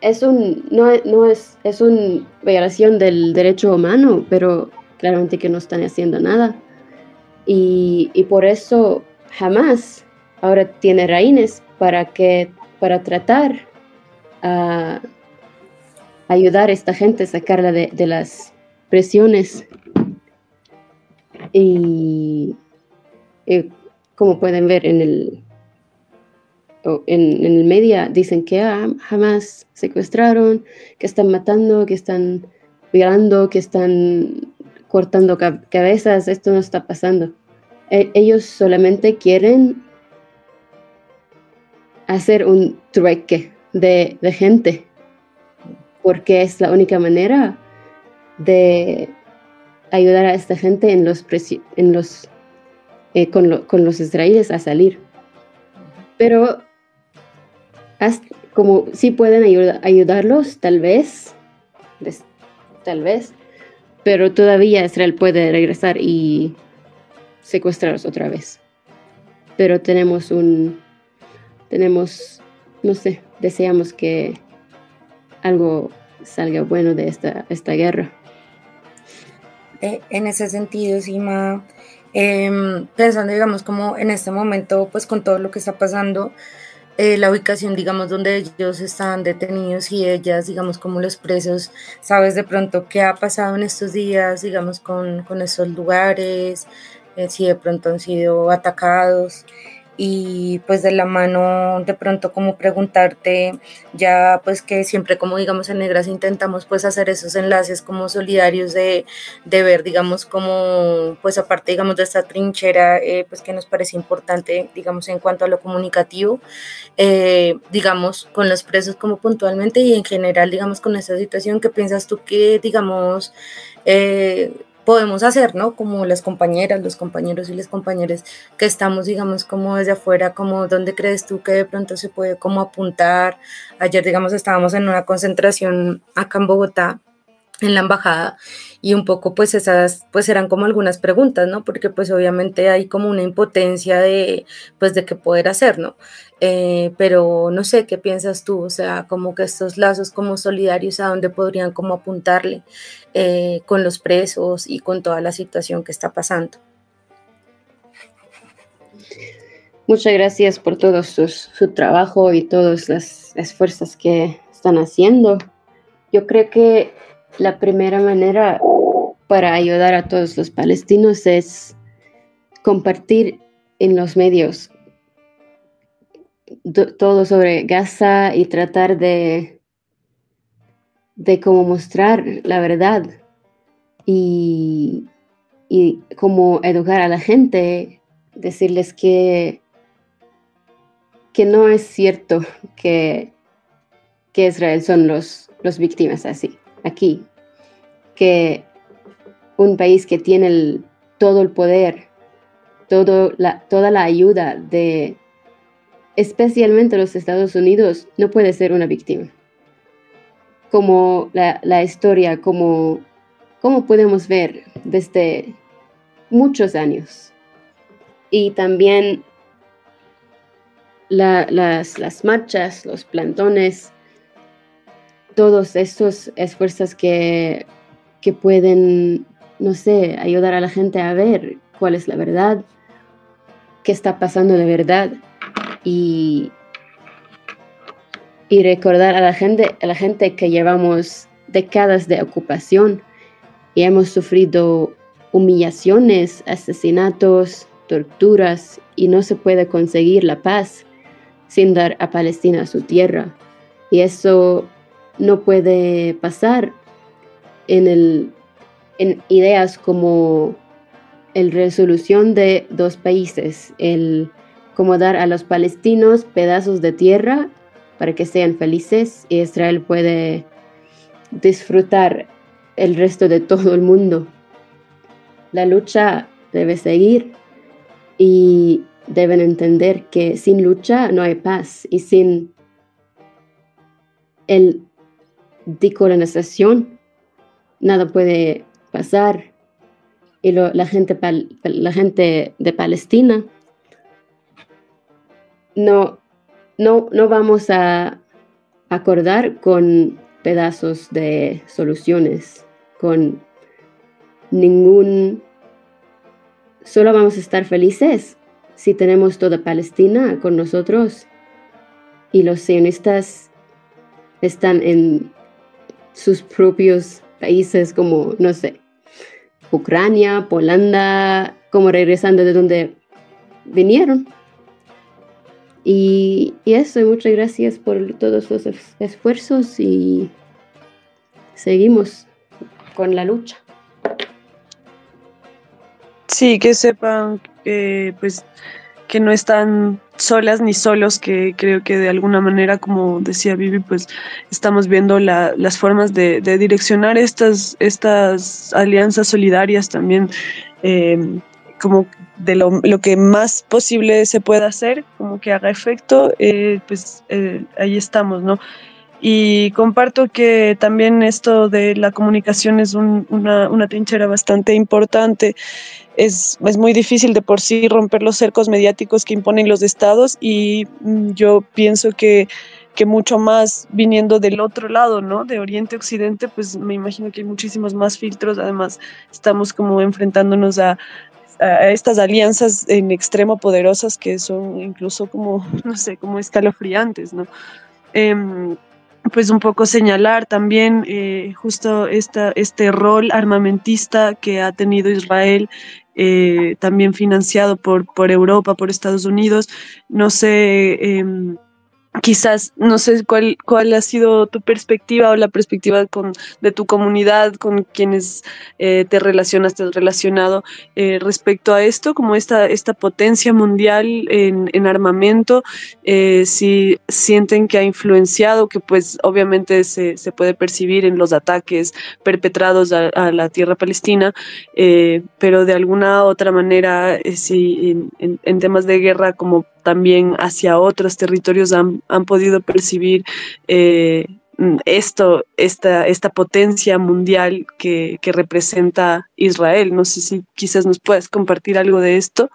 violación del derecho humano, pero claramente que no están haciendo nada. Y por eso Hamas ahora tiene rehenes para tratar a ayudar a esta gente a sacarla de las prisiones. Y como pueden ver en el media, dicen que Hamas secuestraron, que están matando, que están violando, que están cortando cabezas. Esto no está pasando. Ellos solamente quieren hacer un trueque de gente, porque es la única manera de ayudar a esta gente con los israelíes a salir. Pero como sí pueden ayudarlos, tal vez, pero todavía Israel puede regresar y secuestrarlos otra vez. Pero no sé, deseamos que algo salga bueno de esta guerra.
En ese sentido, Sima, pensando, digamos, como en este momento, pues con todo lo que está pasando, la ubicación, digamos, donde ellos están detenidos y ellas, digamos, como los presos, ¿sabes de pronto qué ha pasado en estos días, digamos, con esos lugares? Si de pronto han sido atacados. Y pues de la mano de pronto como preguntarte, ya pues que siempre como digamos en Negras intentamos pues hacer esos enlaces como solidarios de ver digamos como pues aparte digamos de esta trinchera pues que nos parece importante digamos en cuanto a lo comunicativo, digamos con los presos como puntualmente y en general digamos con esta situación, ¿qué piensas tú que digamos podemos hacer, ¿no? Como las compañeras, los compañeros y las compañeras que estamos, digamos, como desde afuera, como dónde crees tú que de pronto se puede como apuntar. Ayer, digamos, estábamos en una concentración acá en Bogotá, en la embajada, y un poco pues esas pues eran como algunas preguntas, ¿no? Porque pues obviamente hay como una impotencia de pues de qué poder hacer, ¿no? Pero no sé, ¿qué piensas tú? O sea, como que estos lazos como solidarios a dónde podrían como apuntarle con los presos y con toda la situación que está pasando.
Muchas gracias por todo su trabajo y todos los esfuerzos que están haciendo. Yo creo que la primera manera para ayudar a todos los palestinos es compartir en los medios todo sobre Gaza y tratar de cómo mostrar la verdad y cómo educar a la gente, decirles que no es cierto que Israel son los víctimas aquí, que un país que tiene todo el poder, toda la ayuda de especialmente los Estados Unidos, no puede ser una víctima. Como la historia, como podemos ver desde muchos años. Y también las marchas, los plantones, todos estos esfuerzos que pueden, no sé, ayudar a la gente a ver cuál es la verdad, qué está pasando de verdad y recordar a la gente que llevamos décadas de ocupación y hemos sufrido humillaciones, asesinatos, torturas y no se puede conseguir la paz sin dar a Palestina su tierra. Y eso no puede pasar en ideas como la resolución de dos países, como dar a los palestinos pedazos de tierra para que sean felices y Israel puede disfrutar el resto de todo el mundo. La lucha debe seguir y deben entender que sin lucha no hay paz y sin el decolonización nada puede pasar. Y la gente de Palestina no vamos a acordar con pedazos de soluciones, con solo vamos a estar felices si tenemos toda Palestina con nosotros y los sionistas están en sus propios países como, no sé, Ucrania, Holanda, como regresando de donde vinieron. Y eso, muchas gracias por todos los esfuerzos y seguimos con la lucha.
Sí, que sepan que pues que no están solas ni solos, que creo que de alguna manera, como decía Vivi, pues estamos viendo las formas de direccionar estas alianzas solidarias también, como de lo que más posible se pueda hacer, como que haga efecto, ahí estamos, ¿no? Y comparto que también esto de la comunicación es una trinchera bastante importante. Es muy difícil de por sí romper los cercos mediáticos que imponen los estados y yo pienso que mucho más viniendo del otro lado, ¿no? De Oriente a Occidente, pues me imagino que hay muchísimos más filtros. Además, estamos como enfrentándonos a estas alianzas en extremo poderosas que son incluso como, no sé, como escalofriantes, ¿no? Pues un poco señalar también justo este rol armamentista que ha tenido Israel, también financiado por Europa, por Estados Unidos. No sé, quizás, no sé cuál ha sido tu perspectiva o la perspectiva de tu comunidad, con quienes te has relacionado respecto a esto, como esta potencia mundial en armamento, si sienten que ha influenciado, que pues obviamente se puede percibir en los ataques perpetrados a la tierra palestina, pero de alguna otra manera, si en temas de guerra, como también hacia otros territorios han podido percibir esta potencia mundial que representa Israel. No sé si quizás nos puedas compartir algo de esto.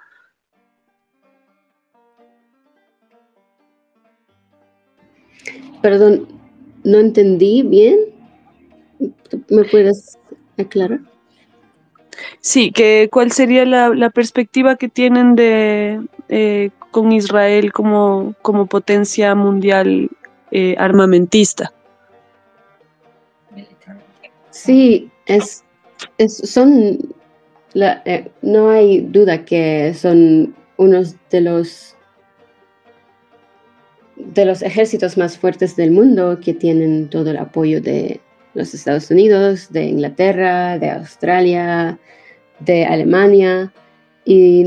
Perdón, no entendí bien. ¿Me puedes aclarar?
Sí, ¿cuál sería la perspectiva que tienen con Israel como potencia mundial armamentista?
Sí, no hay duda que son unos de los ejércitos más fuertes del mundo, que tienen todo el apoyo de los Estados Unidos, de Inglaterra, de Australia, de Alemania, y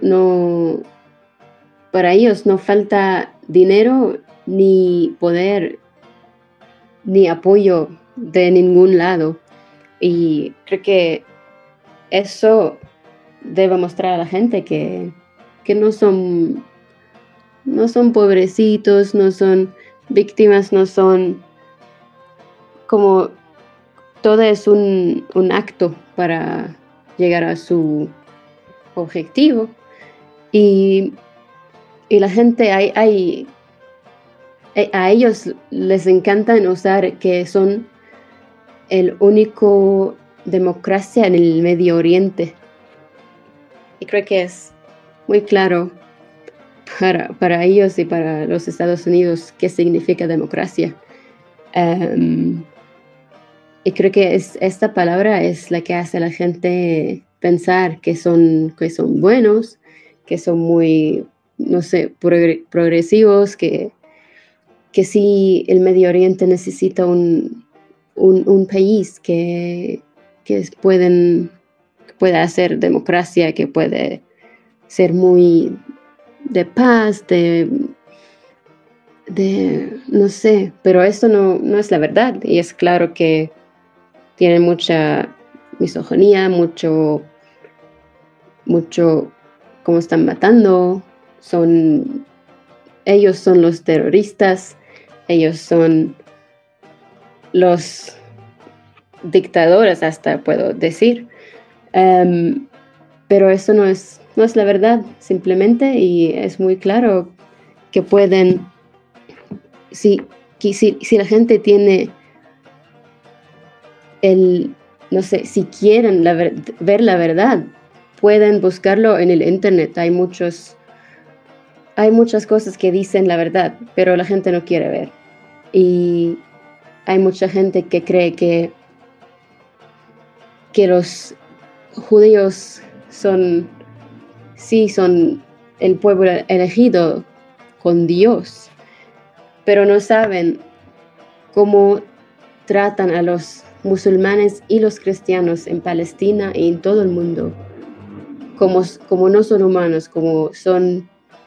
para ellos no falta dinero, ni poder, ni apoyo de ningún lado. Y creo que eso debe mostrar a la gente que no son pobrecitos, no son víctimas, no son como, todo es un acto para llegar a su objetivo. Y la gente, a ellos les encanta usar que son el único democracia en el Medio Oriente. Y creo que es muy claro para ellos y para los Estados Unidos qué significa democracia. Y creo que esta palabra es la que hace a la gente pensar que son buenos, que son muy, no sé, progresivos, que sí, el Medio Oriente necesita un país que pueda hacer democracia, que puede ser muy de paz, no sé, pero eso no es la verdad. Y es claro que tienen mucha misoginia, mucho cómo están matando. Ellos son los terroristas, ellos son los dictadores, hasta puedo decir. Pero eso no es la verdad, simplemente, y es muy claro que pueden, si la gente tiene no sé, si quieren ver la verdad, pueden buscarlo en el internet. Hay muchas cosas que dicen la verdad, pero la gente no quiere ver. Y hay mucha gente que cree que los judíos son el pueblo elegido con Dios, pero no saben cómo tratan a los musulmanes y los cristianos en Palestina y en todo el mundo, como no son humanos, como son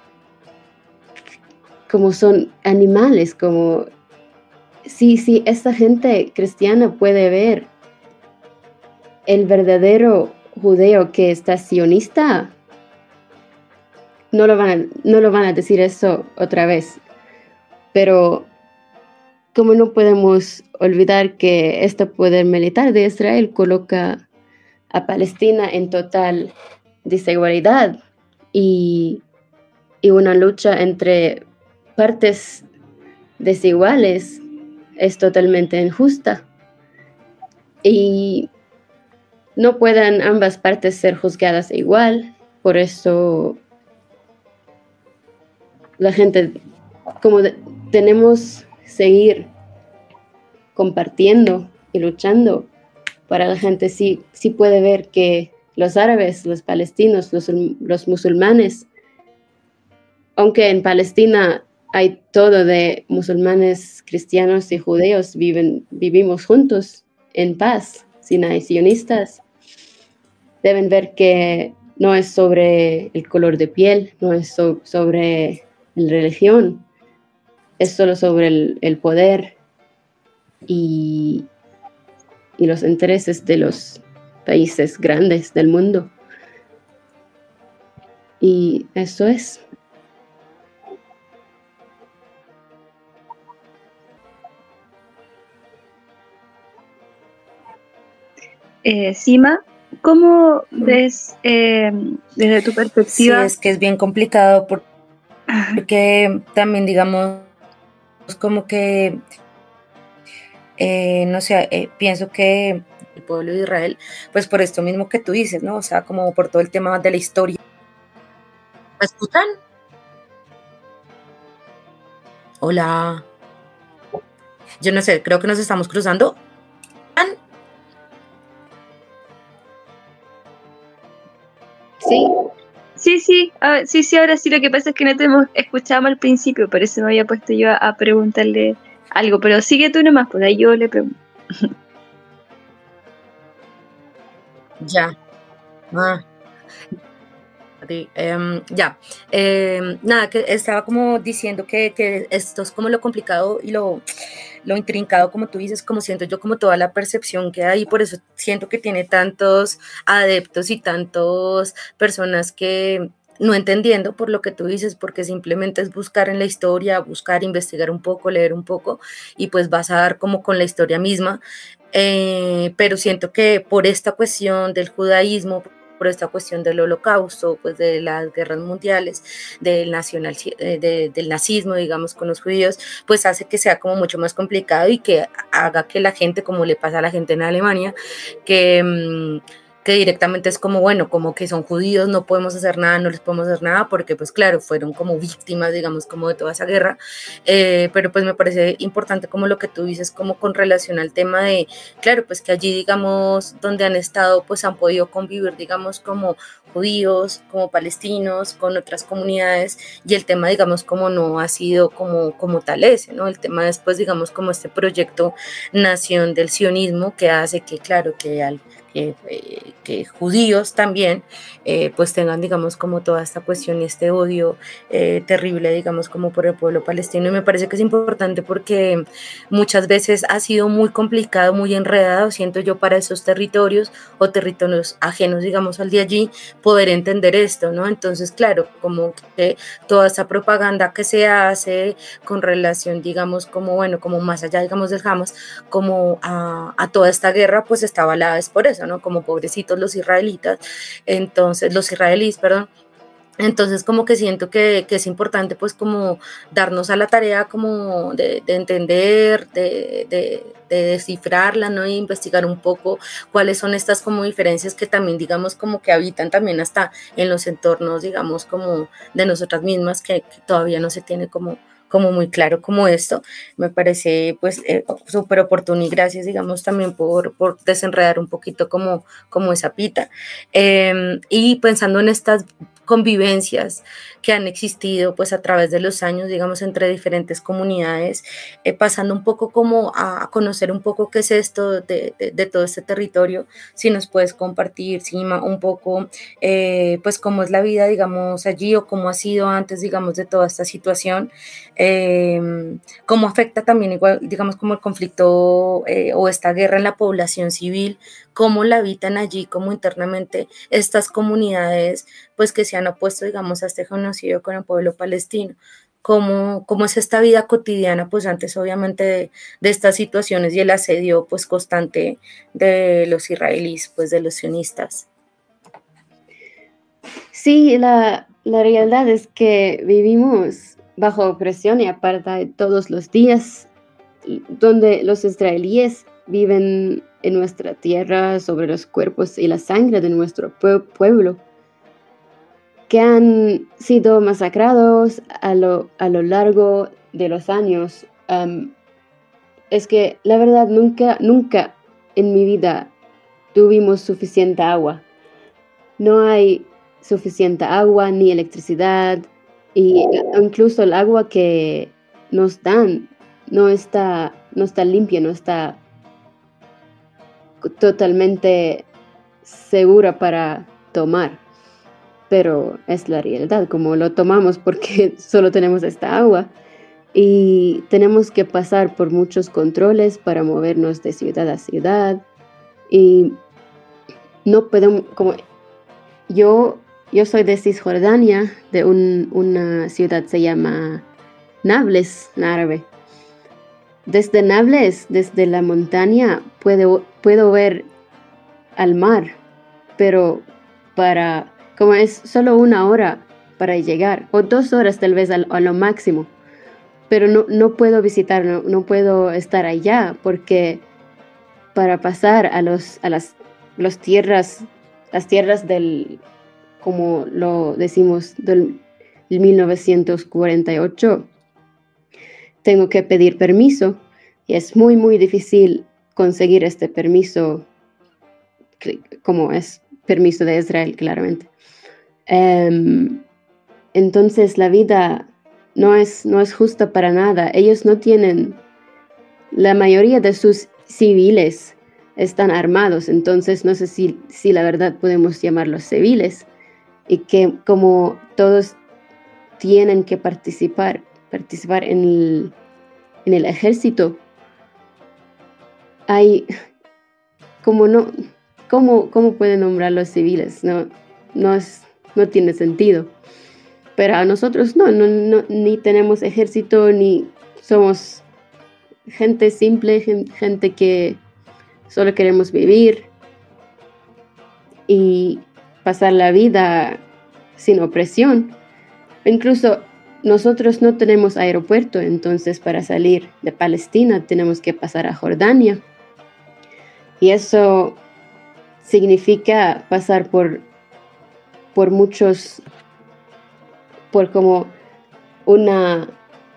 como son animales, como si esta gente cristiana puede ver el verdadero judeo que está sionista, no lo van a decir eso otra vez. Pero como no podemos olvidar que este poder militar de Israel coloca a Palestina en total desigualdad y una lucha entre partes desiguales es totalmente injusta. Y no pueden ambas partes ser juzgadas igual. Por eso la gente, como tenemos seguir compartiendo y luchando para la gente sí puede ver que los árabes, los palestinos, los musulmanes, aunque en Palestina hay todo de musulmanes, cristianos y judeos, vivimos juntos en paz, sin hay sionistas, deben ver que no es sobre el color de piel, no es sobre la religión, es solo sobre el poder y los intereses de los países grandes del mundo. Y eso es.
Sima, ¿cómo ves desde tu perspectiva?
Sí, es que es bien complicado porque también, digamos, como que, no sé, pienso que el pueblo de Israel, pues por esto mismo que tú dices, ¿no? O sea, como por todo el tema de la historia. ¿Me escuchan? Hola. Yo no sé, creo que nos estamos cruzando.
Sí. Sí, ahora sí, lo que pasa es que no te hemos escuchado al principio, por eso me había puesto yo a preguntarle algo, pero sigue tú nomás, pues ahí yo le pregunto.
Ya. Nada, que estaba como diciendo que esto es como lo complicado y lo intrincado, como tú dices, como siento yo, como toda la percepción que hay, por eso siento que tiene tantos adeptos y tantas personas que no entendiendo por lo que tú dices, porque simplemente es buscar en la historia, buscar, investigar un poco, leer un poco y pues vas a dar como con la historia misma, pero siento que por esta cuestión del judaísmo, por esta cuestión del holocausto, pues de las guerras mundiales, del nazismo, digamos, con los judíos, pues hace que sea como mucho más complicado y que haga que la gente, como le pasa a la gente en Alemania, que directamente es como, bueno, como que son judíos, no podemos hacer nada, no les podemos hacer nada, porque pues claro, fueron como víctimas, digamos, como de toda esa guerra, pero pues me parece importante como lo que tú dices, como con relación al tema de, claro, pues que allí, digamos, donde han estado, pues han podido convivir, digamos, como judíos, como palestinos, con otras comunidades, y el tema, digamos, como no ha sido como tal ese, ¿no? El tema después, digamos, como este proyecto Nación del Sionismo, que hace que, claro, que judíos también pues tengan, digamos, como toda esta cuestión y este odio terrible, digamos, como por el pueblo palestino, y me parece que es importante porque muchas veces ha sido muy complicado, muy enredado, siento yo, para esos territorios o territorios ajenos, digamos, al de allí, poder entender esto, ¿no? Entonces, claro, como que toda esa propaganda que se hace con relación, digamos, como, bueno, como más allá, digamos, del Hamas, como a toda esta guerra, pues está avalada es por eso, ¿no? Como pobrecitos los israelíes, perdón. Entonces como que siento que es importante pues como darnos a la tarea como de entender, de descifrarla, ¿no? E investigar un poco cuáles son estas como diferencias que también digamos como que habitan también hasta en los entornos digamos como de nosotras mismas que todavía no se tiene como muy claro como esto. Me parece pues súper oportuno y gracias digamos también por desenredar un poquito como esa pita. Y pensando en estas convivencias que han existido pues a través de los años, digamos, entre diferentes comunidades, pasando un poco como a conocer un poco qué es esto de todo este territorio. Si nos puedes compartir, Sima, un poco pues cómo es la vida, digamos, allí, o cómo ha sido antes, digamos, de toda esta situación, cómo afecta también igual, digamos, como el conflicto o esta guerra en la población civil, cómo la habitan allí, cómo internamente estas comunidades pues que se han opuesto, digamos, a este genocidio con el pueblo palestino. Cómo es esta vida cotidiana, pues antes obviamente de estas situaciones y el asedio pues constante de los israelíes, pues de los sionistas.
Sí, la realidad es que vivimos bajo opresión y apartheid todos los días, donde los israelíes viven en nuestra tierra sobre los cuerpos y la sangre de nuestro pueblo, que han sido masacrados a lo largo de los años. Es que la verdad nunca en mi vida tuvimos suficiente agua. No hay suficiente agua ni electricidad, y incluso el agua que nos dan no está limpia, no está totalmente segura para tomar. Pero es la realidad, como lo tomamos porque solo tenemos esta agua y tenemos que pasar por muchos controles para movernos de ciudad a ciudad, y no podemos, como yo soy de Cisjordania, de una ciudad se llama Nablus en árabe. Desde Nablus, desde la montaña, puedo ver al mar, pero como es solo 1 hora para llegar, o 2 horas tal vez a lo máximo, pero no puedo visitar, no puedo estar allá, porque para pasar a las tierras del, como lo decimos, del 1948, tengo que pedir permiso, y es muy, muy difícil conseguir este permiso, como es permiso de Israel, claramente. Entonces la vida no es justa para nada. Ellos no tienen, la mayoría de sus civiles están armados, entonces no sé si la verdad podemos llamarlos civiles, y que como todos tienen que participar en el ejército, hay como ¿cómo pueden nombrar los civiles? No tiene sentido. Pero a nosotros no, ni tenemos ejército, ni somos gente simple, gente que solo queremos vivir y pasar la vida sin opresión. Incluso nosotros no tenemos aeropuerto, entonces para salir de Palestina tenemos que pasar a Jordania. Y eso significa pasar por como una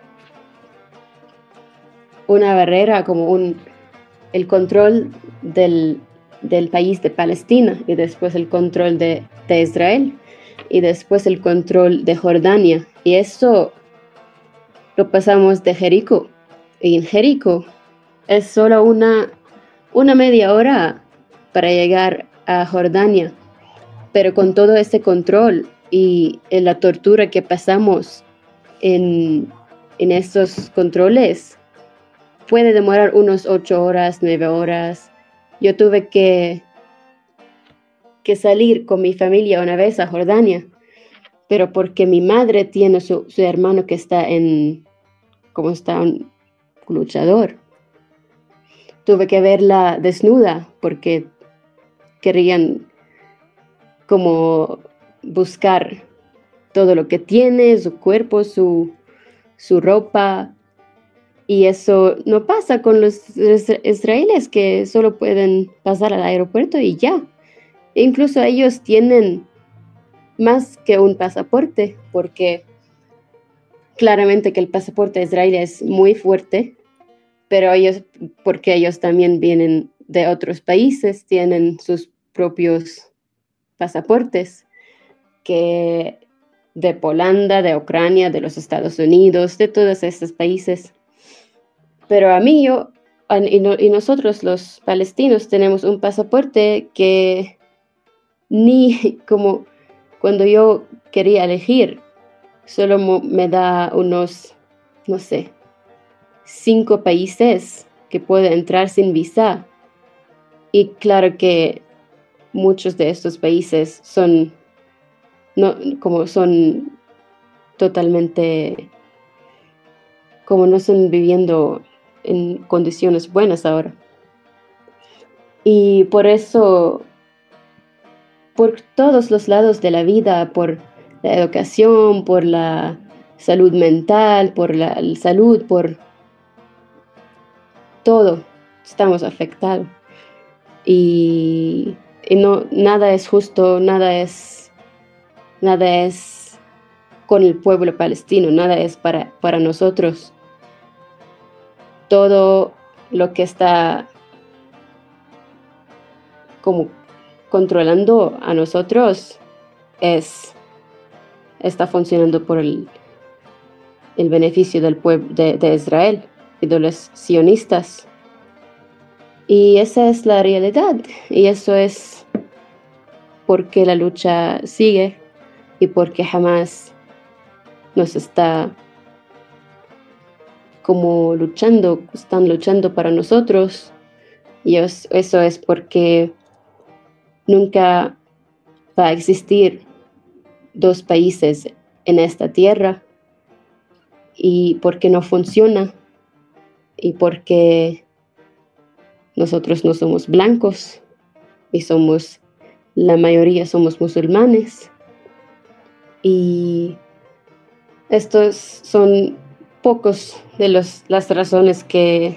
barrera, como el control del país de Palestina, y después el control de Israel, y después el control de Jordania. Y eso lo pasamos de Jericó, y en Jericó es solo una media hora para llegar a Jordania, pero con todo ese control y la tortura que pasamos en estos controles, puede demorar unos 8 horas, 9 horas. Yo tuve que salir con mi familia una vez a Jordania, pero porque mi madre tiene su hermano que está un luchador. Tuve que verla desnuda porque querían como buscar todo lo que tiene, su cuerpo, su ropa. Y eso no pasa con los israelíes, que solo pueden pasar al aeropuerto y ya. Incluso ellos tienen más que un pasaporte, porque claramente que el pasaporte israelí es muy fuerte, pero porque ellos también vienen de otros países, tienen sus propios pasaportes, que de Holanda, de Ucrania, de los Estados Unidos, de todos estos países. Pero y nosotros los palestinos tenemos un pasaporte que ni como cuando yo quería elegir, solo me da unos, no sé, 5 países que puedo entrar sin visa. Y claro que muchos de estos países son totalmente, como no están viviendo en condiciones buenas ahora. Y por eso, por todos los lados de la vida, por la educación, por la salud mental, por la salud, por todo, estamos afectados. Y no, nada es justo, nada es con el pueblo palestino, nada es para nosotros. Todo lo que está como controlando a nosotros está funcionando por el beneficio del pueblo de Israel y de los sionistas. Y esa es la realidad, y eso es porque la lucha sigue y porque jamás nos está como están luchando para nosotros. Y eso es porque nunca va a existir 2 países en esta tierra, y porque no funciona, y porque nosotros no somos blancos y la mayoría somos musulmanes. Y estos son pocos de las razones que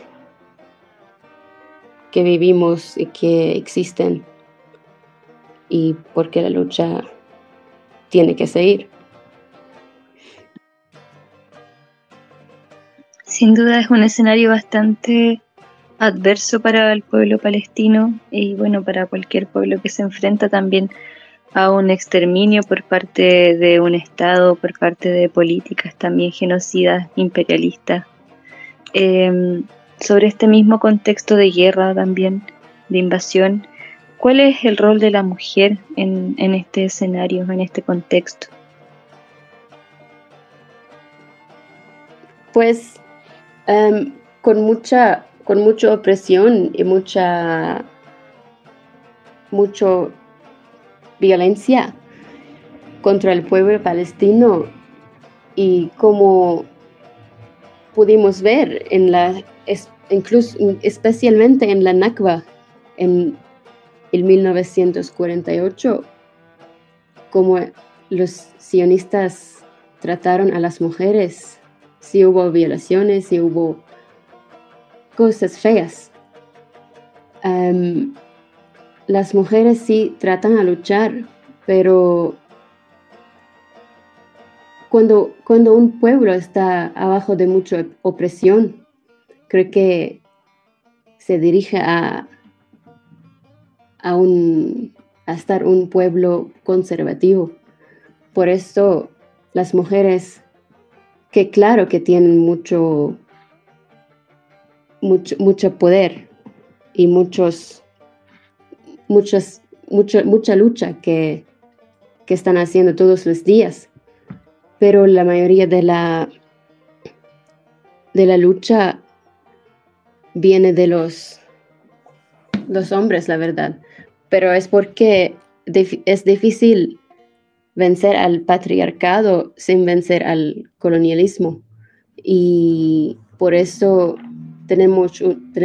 vivimos y que existen, y porque la lucha tiene que seguir.
Sin duda es un escenario bastante adverso para el pueblo palestino y bueno, para cualquier pueblo que se enfrenta también a un exterminio por parte de un Estado, por parte de políticas también genocidas, imperialistas. Sobre este mismo contexto de guerra también, de invasión, ¿cuál es el rol de la mujer en este escenario, en este contexto?
Pues con mucha opresión y mucha violencia contra el pueblo palestino, y como pudimos ver incluso especialmente en la Nakba en el 1948, como los sionistas trataron a las mujeres, si hubo violaciones, si hubo cosas feas. Las mujeres sí tratan a luchar, pero cuando un pueblo está abajo de mucha opresión, creo que se dirige a estar un pueblo conservativo. Por eso las mujeres, que claro que tienen mucho poder y mucha lucha que están haciendo todos los días, pero la mayoría de la lucha viene de los hombres, la verdad. Pero es porque es difícil vencer al patriarcado sin vencer al colonialismo, y por eso tenemos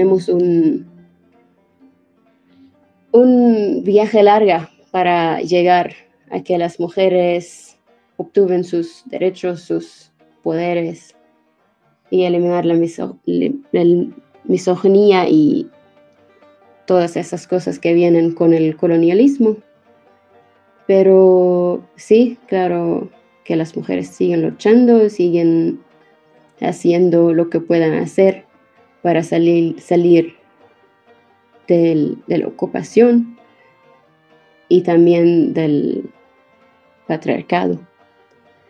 un viaje largo para llegar a que las mujeres obtuven sus derechos, sus poderes, y eliminar la misoginia y todas esas cosas que vienen con el colonialismo. Pero sí, claro que las mujeres siguen luchando, siguen haciendo lo que puedan hacer para salir de la ocupación y también del patriarcado.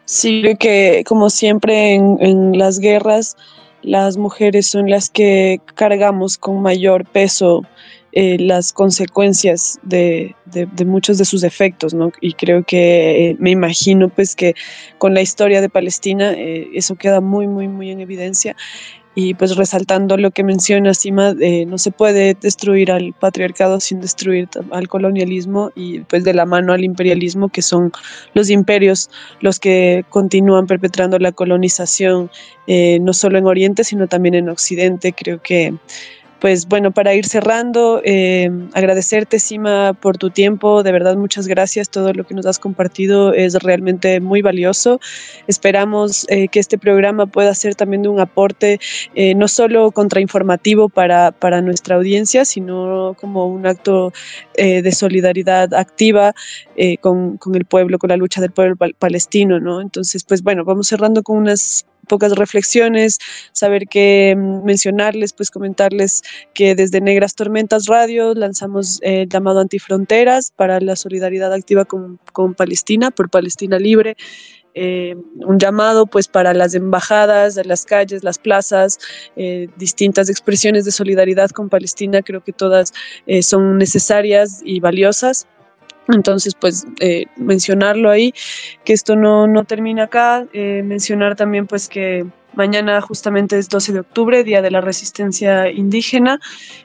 Sí, creo que como siempre en las guerras, las mujeres son las que cargamos con mayor peso las consecuencias de muchos de sus efectos, ¿no? Y creo que me imagino pues que con la historia de Palestina eso queda muy, muy, muy en evidencia. Y pues resaltando lo que menciona Sima, no se puede destruir al patriarcado sin destruir al colonialismo y pues de la mano al imperialismo, que son los imperios los que continúan perpetrando la colonización, no solo en Oriente, sino también en Occidente. Creo que pues bueno, para ir cerrando, agradecerte, Sima, por tu tiempo. De verdad, muchas gracias. Todo lo que nos has compartido es realmente muy valioso. Esperamos que este programa pueda ser también de un aporte, no solo contrainformativo para nuestra audiencia, sino como un acto de solidaridad activa con el pueblo, con la lucha del pueblo palestino, ¿no? Entonces, pues bueno, vamos cerrando con unas pocas reflexiones, saber que mencionarles, pues comentarles que desde Negras Tormentas Radio lanzamos el llamado Antifronteras para la solidaridad activa con Palestina, por Palestina Libre. Un llamado pues para las embajadas, las calles, las plazas, distintas expresiones de solidaridad con Palestina. Creo que todas son necesarias y valiosas. Entonces, pues mencionarlo ahí, que esto no termina acá, mencionar también pues que mañana justamente es 12 de octubre, Día de la Resistencia Indígena,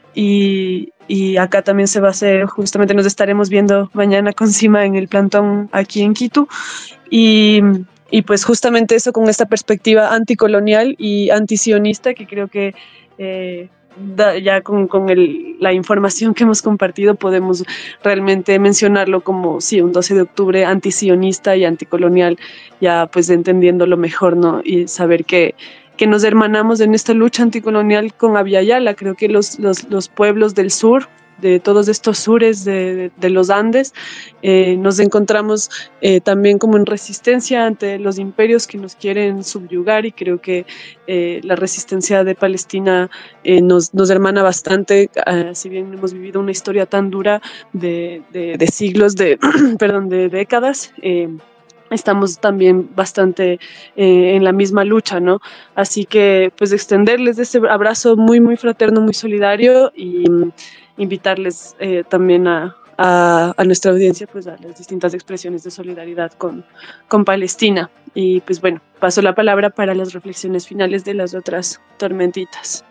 y acá también se va a hacer, justamente nos estaremos viendo mañana con Sima en el plantón aquí en Quito, y, y pues justamente eso con esta perspectiva anticolonial y antisionista que creo que... ya con la información que hemos compartido podemos realmente mencionarlo como, sí, un 12 de octubre antisionista y anticolonial, ya pues entendiéndolo mejor, ¿no? Y saber que nos hermanamos en esta lucha anticolonial con Abya Yala. Creo que los pueblos del sur, de todos estos sures de los Andes, nos encontramos también como en resistencia ante los imperios que nos quieren subyugar, y creo que la resistencia de Palestina nos hermana bastante, si bien hemos vivido una historia tan dura de siglos, perdón, de décadas. Estamos también bastante en la misma lucha, ¿no? Así que pues extenderles ese abrazo muy, muy fraterno, muy solidario, y invitarles también a nuestra audiencia pues a las distintas expresiones de solidaridad con Palestina. Y pues bueno, paso la palabra para las reflexiones finales de las otras tormentitas.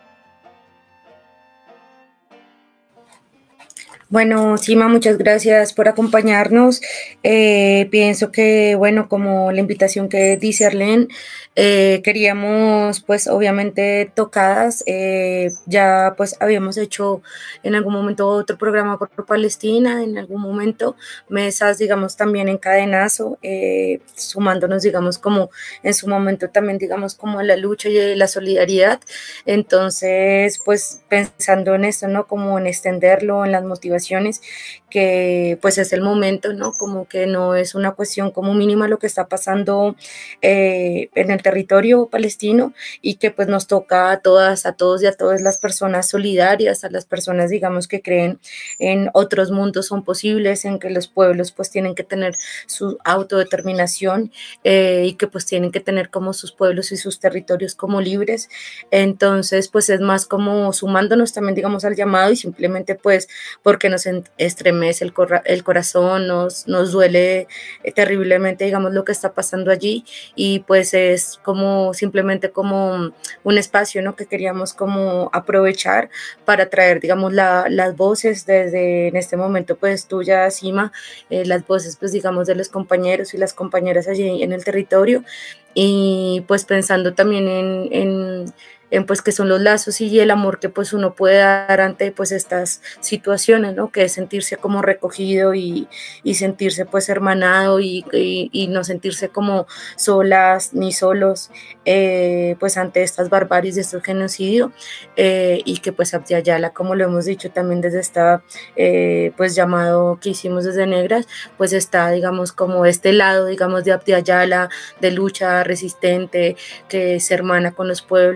Bueno, Sima, muchas gracias por acompañarnos. Pienso que, bueno, como la invitación que dice Arlene, queríamos, pues, obviamente tocadas. Ya, pues, habíamos hecho en algún momento otro programa por Palestina, en algún momento mesas, digamos, también en cadenazo, sumándonos, digamos, como en su momento también, digamos, como a la lucha y la solidaridad. Entonces, pues, pensando en esto, ¿no? Como en extenderlo, en las motivaciones, que pues es el momento, ¿no? Como que no es una cuestión como mínima lo que está pasando en el territorio palestino, y que pues nos toca a todas, a todos y a todas las personas solidarias, a las personas, digamos, que creen en otros mundos son posibles, en que los pueblos pues tienen que tener su autodeterminación, y que pues tienen que tener como sus pueblos y sus territorios como libres. Entonces pues es más como sumándonos también, digamos, al llamado, y simplemente pues porque nos estremece el corazón, nos duele terriblemente, digamos, lo que está pasando allí, y pues es como simplemente como un espacio, ¿no? Que queríamos como aprovechar para traer, digamos, las voces desde en este momento, pues tuya, Sima, las voces, pues digamos, de los compañeros y las compañeras allí en el territorio, y pues pensando también en pues que son los lazos y el amor que pues uno puede dar ante pues estas situaciones, ¿no? Que es sentirse como recogido y sentirse pues hermanado, y no sentirse como solas ni solos pues ante estas barbaries de este genocidio, y que pues Abya Yala, como lo hemos dicho también desde esta pues llamado que hicimos desde Negras, pues está, digamos, como este lado, digamos, de Abya Yala, de lucha resistente, que se hermana con los pueblos, ¿no?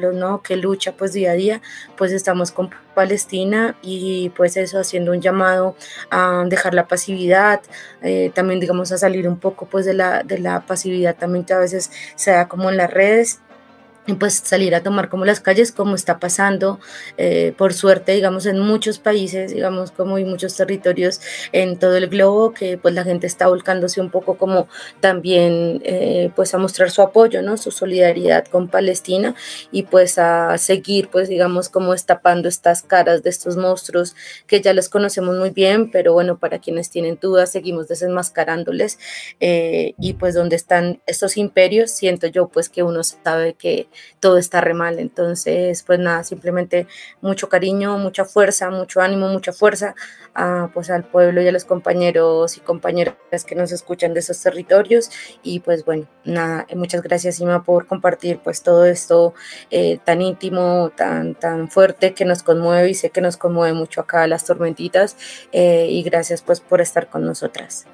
que lucha pues día a día, pues estamos con Palestina y pues eso, haciendo un llamado a dejar la pasividad, también digamos a salir un poco pues de la pasividad también que a veces se da como en las redes, y pues salir a tomar como las calles, como está pasando, por suerte, digamos, en muchos países, digamos, como en muchos territorios en todo el globo, que pues la gente está volcándose un poco como también pues a mostrar su apoyo, ¿no? Su solidaridad con Palestina, y pues a seguir pues digamos como destapando estas caras de estos monstruos que ya los conocemos muy bien, pero bueno, para quienes tienen dudas, seguimos desenmascarándoles, y pues donde están estos imperios, siento yo pues que uno sabe que todo está re mal. Entonces pues nada, simplemente mucho cariño, mucha fuerza, mucho ánimo, mucha fuerza pues al pueblo y a los compañeros y compañeras que nos escuchan de esos territorios. Y pues bueno, nada, muchas gracias, Ima, por compartir pues todo esto tan íntimo, tan fuerte, que nos conmueve, y sé que nos conmueve mucho acá Las Tormentitas, y gracias pues por estar con nosotras.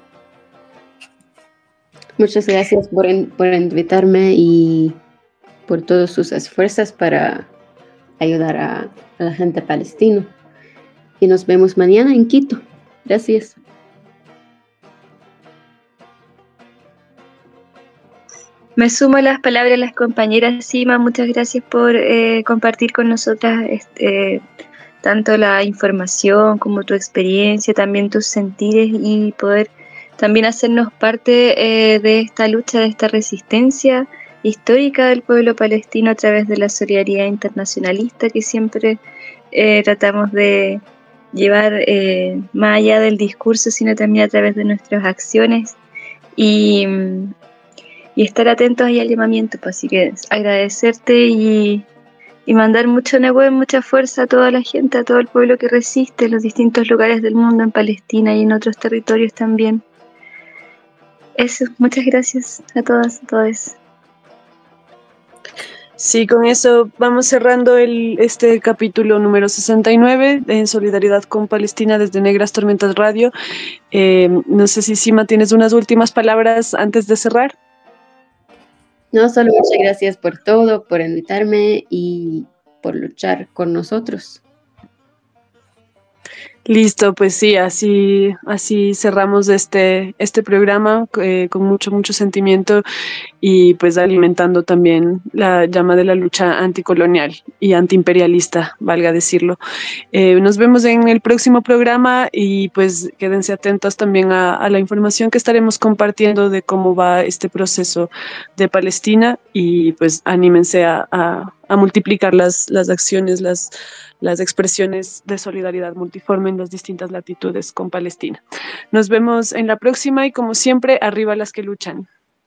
Muchas gracias por invitarme y por todos sus esfuerzos para ayudar a la gente palestina. Y nos vemos mañana en Quito. Gracias.
Me sumo a las palabras de las compañeras. Sima, muchas gracias por compartir con nosotras tanto la información como tu experiencia, también tus sentires, y poder también hacernos parte de esta lucha, de esta resistencia histórica del pueblo palestino a través de la solidaridad internacionalista que siempre tratamos de llevar más allá del discurso, sino también a través de nuestras acciones, y estar atentos al llamamiento. Pues, así que agradecerte y mandar mucho Nehuen, mucha fuerza a toda la gente, a todo el pueblo que resiste en los distintos lugares del mundo, en Palestina y en otros territorios también. Eso, muchas gracias a todas, a todos.
Sí, con eso vamos cerrando este capítulo número 69 en solidaridad con Palestina desde Negras Tormentas Radio. No sé si Sima tienes unas últimas palabras antes de cerrar.
No, solo muchas gracias por todo, por invitarme y por luchar con nosotros.
Listo, pues sí, así cerramos este programa con mucho sentimiento, y pues alimentando también la llama de la lucha anticolonial y antiimperialista, valga decirlo. Nos vemos en el próximo programa, y pues quédense atentos también a la información que estaremos compartiendo de cómo va este proceso de Palestina, y pues anímense a multiplicar las acciones, las expresiones de solidaridad multiforme en las distintas latitudes con Palestina. Nos vemos en la próxima, y como siempre, arriba las que luchan.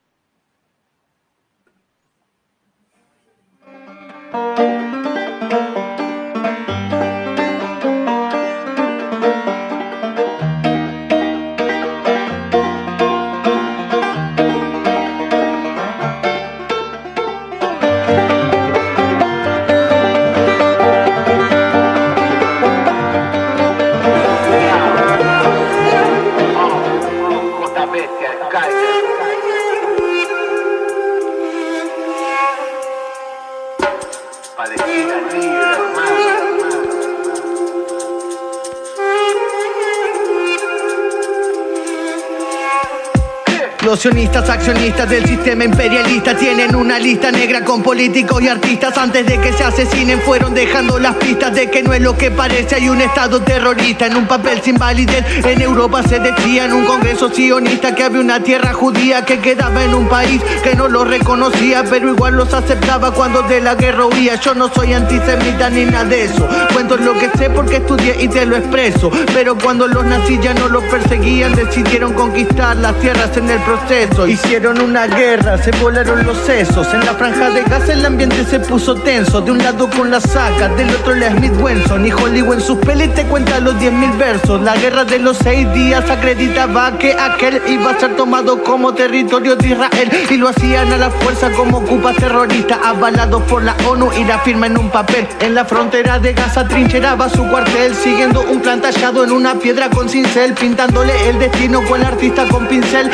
Los sionistas accionistas del sistema imperialista tienen una lista negra con políticos y artistas. Antes de que se asesinen fueron dejando las pistas de que no es lo que parece. Hay un estado terrorista en un papel sin validez. En Europa se decía en un congreso sionista que había una tierra judía que quedaba en un país que no lo reconocía, pero igual los aceptaba cuando de la guerra huía. Yo no soy antisemita ni nada de eso, cuento lo que sé porque estudié y te lo expreso. Pero cuando los nazis ya no los perseguían, decidieron conquistar las tierras en el proceso. Hicieron una guerra, se volaron los sesos. En la franja de Gaza el ambiente se puso tenso. De un lado con la saga, del otro la Smith Wesson. Y Hollywood en sus pelis te cuenta los 10.000 versos. La guerra de los 6 días acreditaba que aquel iba a ser tomado como territorio de Israel. Y lo hacían a la fuerza como ocupas terroristas, avalados por la ONU y la firma en un papel. En la frontera de Gaza trincheraba su cuartel, siguiendo un plan tallado en una piedra con cincel, pintándole el destino con el artista con pincel. Asesino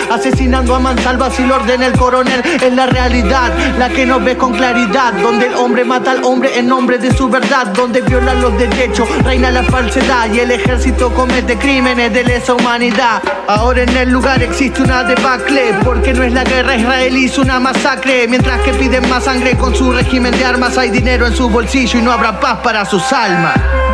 caminando a mansalva si lo ordena el coronel. Es la realidad, la que nos ve con claridad, donde el hombre mata al hombre en nombre de su verdad, donde violan los derechos, reina la falsedad y el ejército comete crímenes de lesa humanidad. Ahora en el lugar existe una debacle, porque no es la guerra israelí, es una masacre. Mientras que piden más sangre con su régimen de armas, hay dinero en su bolsillo y no habrá paz para sus almas.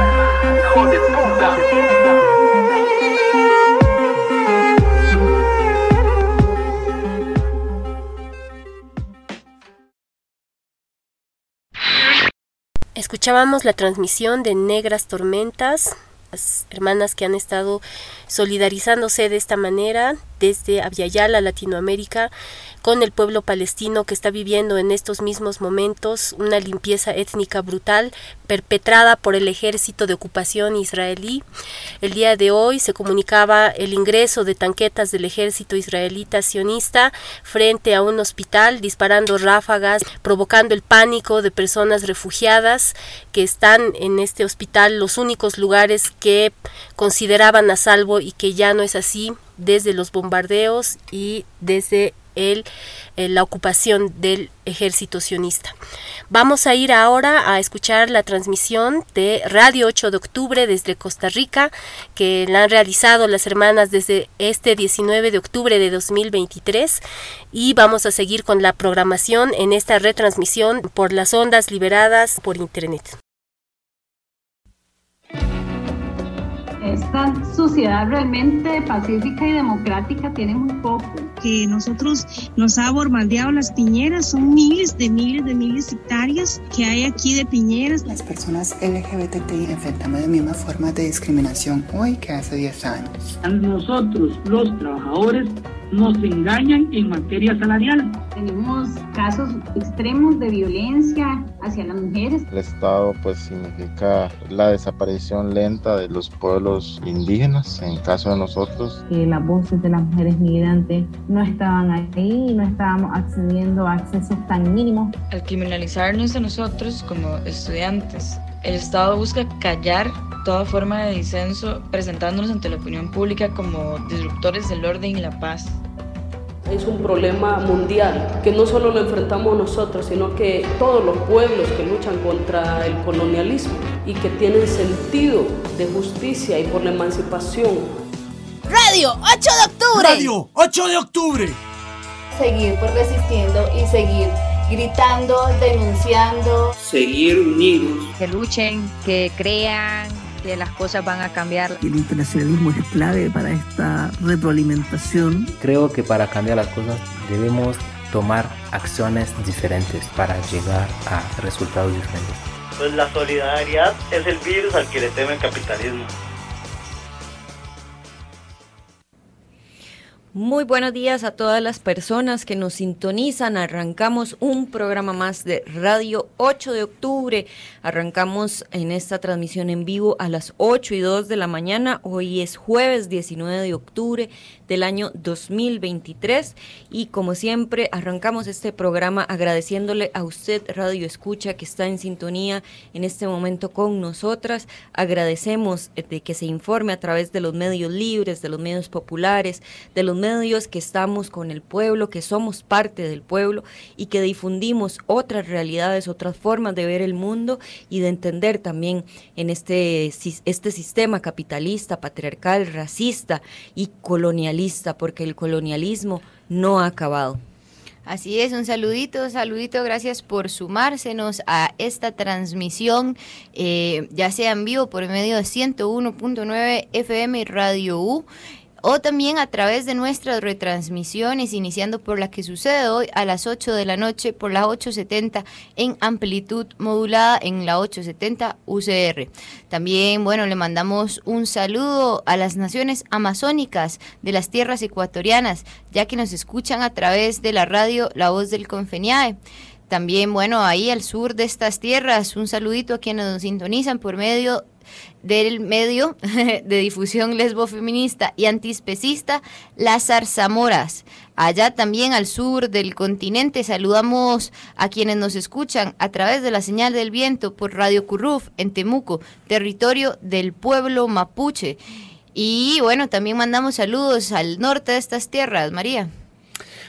Escuchábamos la transmisión de Negras Tormentas, las hermanas que han estado solidarizándose de esta manera desde Aviala, Latinoamérica, con el pueblo palestino que está viviendo en estos mismos momentos una limpieza étnica brutal perpetrada por el ejército de ocupación israelí. El día de hoy se comunicaba el ingreso de tanquetas del ejército israelita sionista frente a un hospital, disparando ráfagas, provocando el pánico de personas refugiadas que están en este hospital, los únicos lugares que consideraban a salvo y que ya no es así desde los bombardeos y desde la ocupación del ejército sionista. Vamos a ir ahora a escuchar la transmisión de Radio 8 de Octubre desde Costa Rica, que la han realizado las hermanas desde este 19 de octubre de 2023, y vamos a seguir con la programación en esta retransmisión por las ondas liberadas por internet.
Esta sociedad realmente pacífica y democrática tiene muy poco.
Que nosotros nos ha bombardeado las piñeras, son miles de hectáreas que hay aquí de piñeras.
Las personas LGBTI enfrentamos las mismas formas de discriminación hoy que hace 10 años.
A nosotros, los trabajadores, nos engañan en materia salarial.
Tenemos casos extremos de violencia hacia las mujeres.
El Estado pues significa la desaparición lenta de los pueblos indígenas, en caso de nosotros.
Las voces de las mujeres migrantes no estaban ahí y no estábamos accediendo a accesos tan mínimos.
Al criminalizarnos a nosotros como estudiantes, el Estado busca callar toda forma de disenso, presentándonos ante la opinión pública como disruptores del orden y la paz.
Es un problema mundial, que no solo lo enfrentamos nosotros, sino que todos los pueblos que luchan contra el colonialismo y que tienen sentido de justicia y por la emancipación.
Radio 8 de octubre.
Radio 8 de octubre.
Seguir pues resistiendo y seguir gritando, denunciando.
Seguir unidos.
Que luchen, que crean que las cosas van a cambiar.
El internacionalismo es clave para esta retroalimentación.
Creo que para cambiar las cosas debemos tomar acciones diferentes para llegar a resultados diferentes.
Pues la solidaridad es el virus al que le teme el capitalismo.
Muy buenos días a todas las personas que nos sintonizan. Arrancamos un programa más de Radio 8 de octubre. Arrancamos en esta transmisión en vivo a las 8:02 de la mañana. Hoy es jueves 19 de octubre del año 2023 y como siempre arrancamos este programa agradeciéndole a usted, Radio Escucha, que está en sintonía en este momento con nosotras. Agradecemos de que se informe a través de los medios libres, de los medios populares, de los medios que estamos con el pueblo, que somos parte del pueblo y que difundimos otras realidades, otras formas de ver el mundo y de entender también en este sistema capitalista, patriarcal, racista y colonialista, porque el colonialismo no ha acabado.
Así es, un saludito, gracias por sumársenos a esta transmisión, ya sea en vivo por medio de 101.9 FM y Radio U, o también a través de nuestras retransmisiones, iniciando por la que sucede hoy a las 8 de la noche por la 870 en amplitud modulada en la 870 UCR. También, bueno, le mandamos un saludo a las naciones amazónicas de las tierras ecuatorianas, ya que nos escuchan a través de la radio La Voz del Confeniae. También, bueno, ahí al sur de estas tierras, un saludito a quienes nos sintonizan por medio del medio de difusión lesbofeminista y antiespecista Las Zarzamoras. Allá también al sur del continente saludamos a quienes nos escuchan a través de la señal del viento por Radio Curruf en Temuco, territorio del pueblo mapuche. Y bueno, también mandamos saludos al norte de estas tierras, María.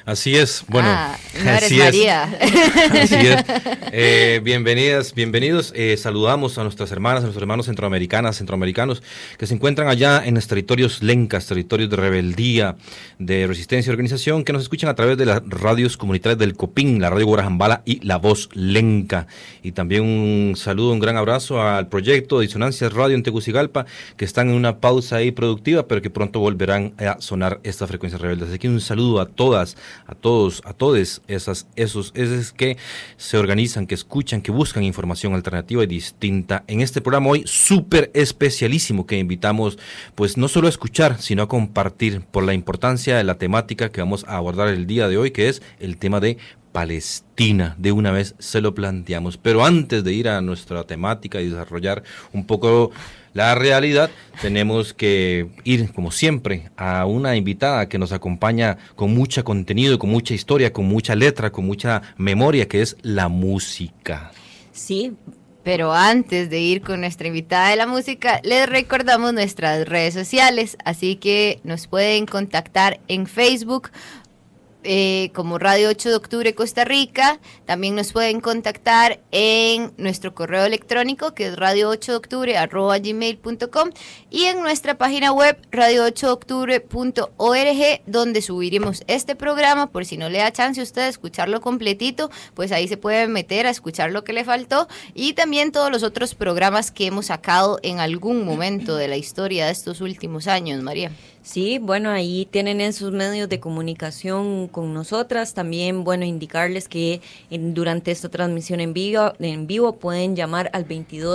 Así es, bueno,
no eres
así
María.
Es. Así es. Bienvenidas, bienvenidos. Saludamos a nuestras hermanas, a nuestros hermanos centroamericanos que se encuentran allá en los territorios lencas, territorios de rebeldía, de resistencia y organización, que nos escuchan a través de las radios comunitarias del Copín, la Radio Guarajambala y La Voz Lenca. Y también un saludo, un gran abrazo al proyecto de Disonancias Radio en Tegucigalpa, que están en una pausa ahí productiva, pero que pronto volverán a sonar estas frecuencias rebeldes. Así que un saludo a todas, a todos, a todes esos que se organizan, que escuchan, que buscan información alternativa y distinta en este programa hoy súper especialísimo que invitamos pues no solo a escuchar, sino a compartir por la importancia de la temática que vamos a abordar el día de hoy, que es el tema de Palestina. De una vez se lo planteamos, pero antes de ir a nuestra temática y desarrollar un poco la realidad, tenemos que ir, como siempre, a una invitada que nos acompaña con mucho contenido, con mucha historia, con mucha letra, con mucha memoria, que es la música.
Sí, pero antes de ir con nuestra invitada de la música, les recordamos nuestras redes sociales, así que nos pueden contactar en Facebook, como Radio 8 de Octubre Costa Rica. También nos pueden contactar en nuestro correo electrónico, que es radio8deoctubre@gmail.com, y en nuestra página web radio8deoctubre.org, donde subiremos este programa. Por si no le da chance a usted de escucharlo completito, pues ahí se puede meter a escuchar lo que le faltó, y también todos los otros programas que hemos sacado en algún momento de la historia de estos últimos años, María.
Sí, bueno, ahí tienen en sus medios de comunicación con nosotras. También, bueno, indicarles que durante esta transmisión en vivo pueden llamar al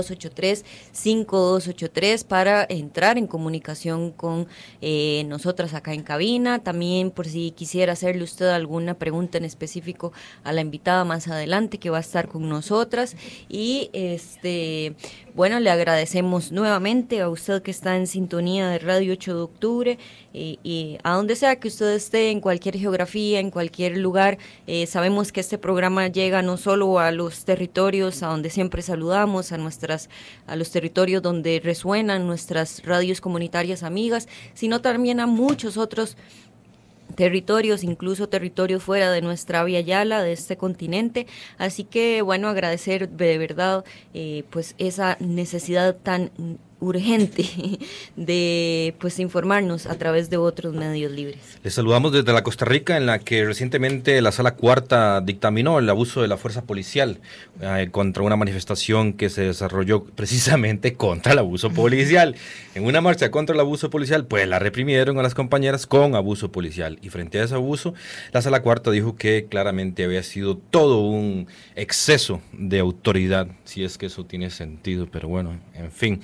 2283-5283 para entrar en comunicación con nosotras acá en cabina. También, por si quisiera hacerle usted alguna pregunta en específico a la invitada más adelante, que va a estar con nosotras. Y bueno, le agradecemos nuevamente a usted que está en sintonía de Radio 8 de Octubre, y a donde sea que usted esté, en cualquier geografía, en cualquier lugar. Sabemos que este programa llega no solo a los territorios a donde siempre saludamos, a los territorios donde resuenan nuestras radios comunitarias amigas, sino también a muchos otros territorios, incluso territorios fuera de nuestra Via Yala, de este continente. Así que, bueno, agradecer de verdad pues esa necesidad tan urgente de pues informarnos a través de otros medios libres. Les
saludamos desde la Costa Rica, en la que recientemente la Sala Cuarta dictaminó el abuso de la fuerza policial contra una manifestación que se desarrolló precisamente contra el abuso policial. En una marcha contra el abuso policial, pues la reprimieron a las compañeras con abuso policial, y frente a ese abuso, la Sala Cuarta dijo que claramente había sido todo un exceso de autoridad, si es que eso tiene sentido, pero bueno, en fin.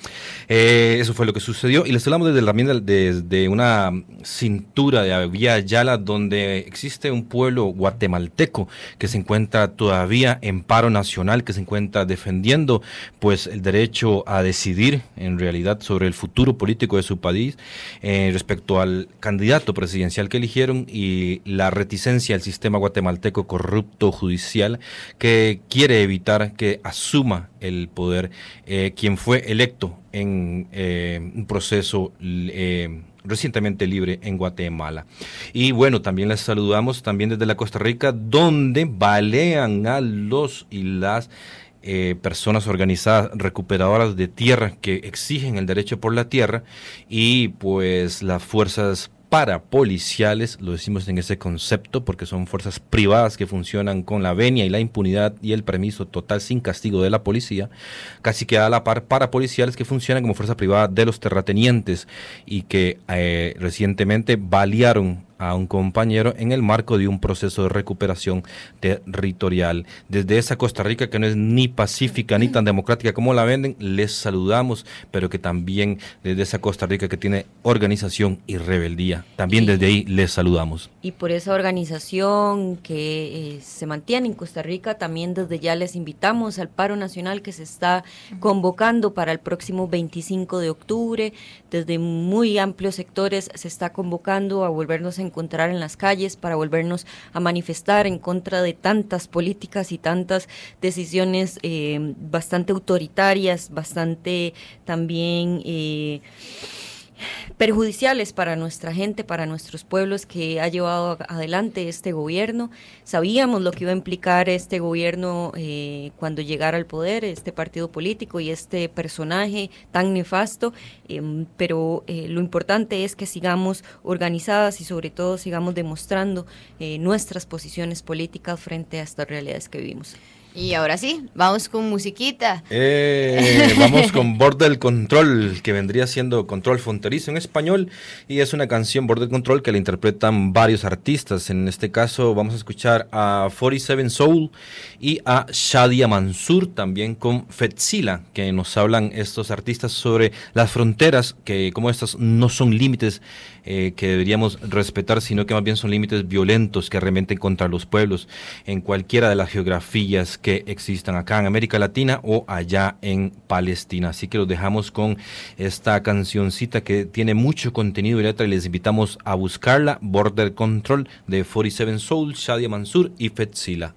Eso fue lo que sucedió, y les hablamos desde una cintura de Via Yala, donde existe un pueblo guatemalteco que se encuentra todavía en paro nacional, que se encuentra defendiendo pues el derecho a decidir en realidad sobre el futuro político de su país, respecto al candidato presidencial que eligieron, y la reticencia al sistema guatemalteco corrupto judicial, que quiere evitar que asuma el poder quien fue electo en un proceso recientemente libre en Guatemala. Y bueno, también les saludamos también desde la Costa Rica, donde balean a los y las personas organizadas recuperadoras de tierra que exigen el derecho por la tierra, y pues las fuerzas parapoliciales, lo decimos en ese concepto porque son fuerzas privadas que funcionan con la venia y la impunidad y el permiso total sin castigo de la policía, casi que a la par parapoliciales que funcionan como fuerza privada de los terratenientes, y que recientemente balearon a un compañero en el marco de un proceso de recuperación territorial. Desde esa Costa Rica, que no es ni pacífica ni tan democrática como la venden, les saludamos, pero que también desde esa Costa Rica que tiene organización y rebeldía, también desde ahí les saludamos.
Y por esa organización que se mantiene en Costa Rica, también desde ya les invitamos al paro nacional que se está convocando para el próximo 25 de octubre. Desde muy amplios sectores se está convocando a volvernos a encontrar en las calles, para volvernos a manifestar en contra de tantas políticas y tantas decisiones bastante autoritarias, bastante también perjudiciales para nuestra gente, para nuestros pueblos que ha llevado adelante este gobierno. Sabíamos lo que iba a implicar este gobierno cuando llegara al poder, este partido político y este personaje tan nefasto, pero lo importante es que sigamos organizadas y sobre todo sigamos demostrando nuestras posiciones políticas frente a estas realidades que vivimos.
Y ahora sí, vamos con musiquita.
Vamos con Border Control, que vendría siendo control fronterizo en español, y es una canción Border Control que la interpretan varios artistas. En este caso vamos a escuchar a 47 Soul y a Shadia Mansour, también con Fetzila, que nos hablan estos artistas sobre las fronteras, que como estas no son límites que deberíamos respetar, sino que más bien son límites violentos que arremeten contra los pueblos en cualquiera de las geografías que existan acá en América Latina o allá en Palestina. Así que los dejamos con esta cancioncita que tiene mucho contenido y letra y les invitamos a buscarla, Border Control de 47 Soul, Shadia Mansour y Fetzila.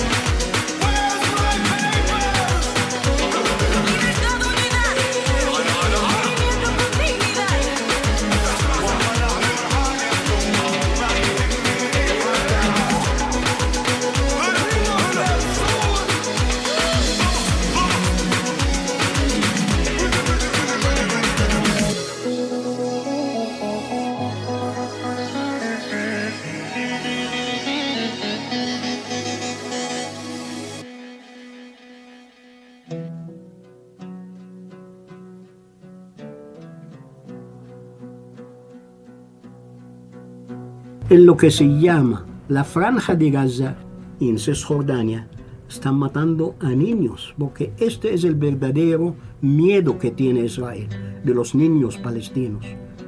Libertad, unidad. En lo que se llama la Franja de Gaza y en Cisjordania están matando a niños, porque este es el verdadero miedo que tiene Israel, de los niños palestinos.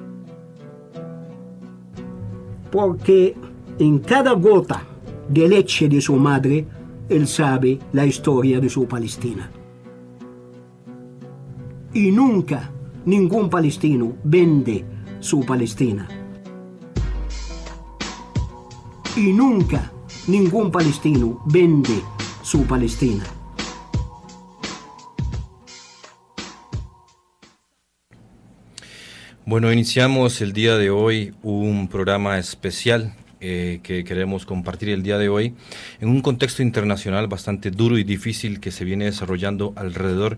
Porque en cada gota de leche de su madre, él sabe la historia de su Palestina. Y nunca ningún palestino vende su Palestina. Y nunca ningún palestino vende su Palestina.
Bueno, iniciamos el día de hoy un programa especial que queremos compartir el día de hoy en un contexto internacional bastante duro y difícil que se viene desarrollando alrededor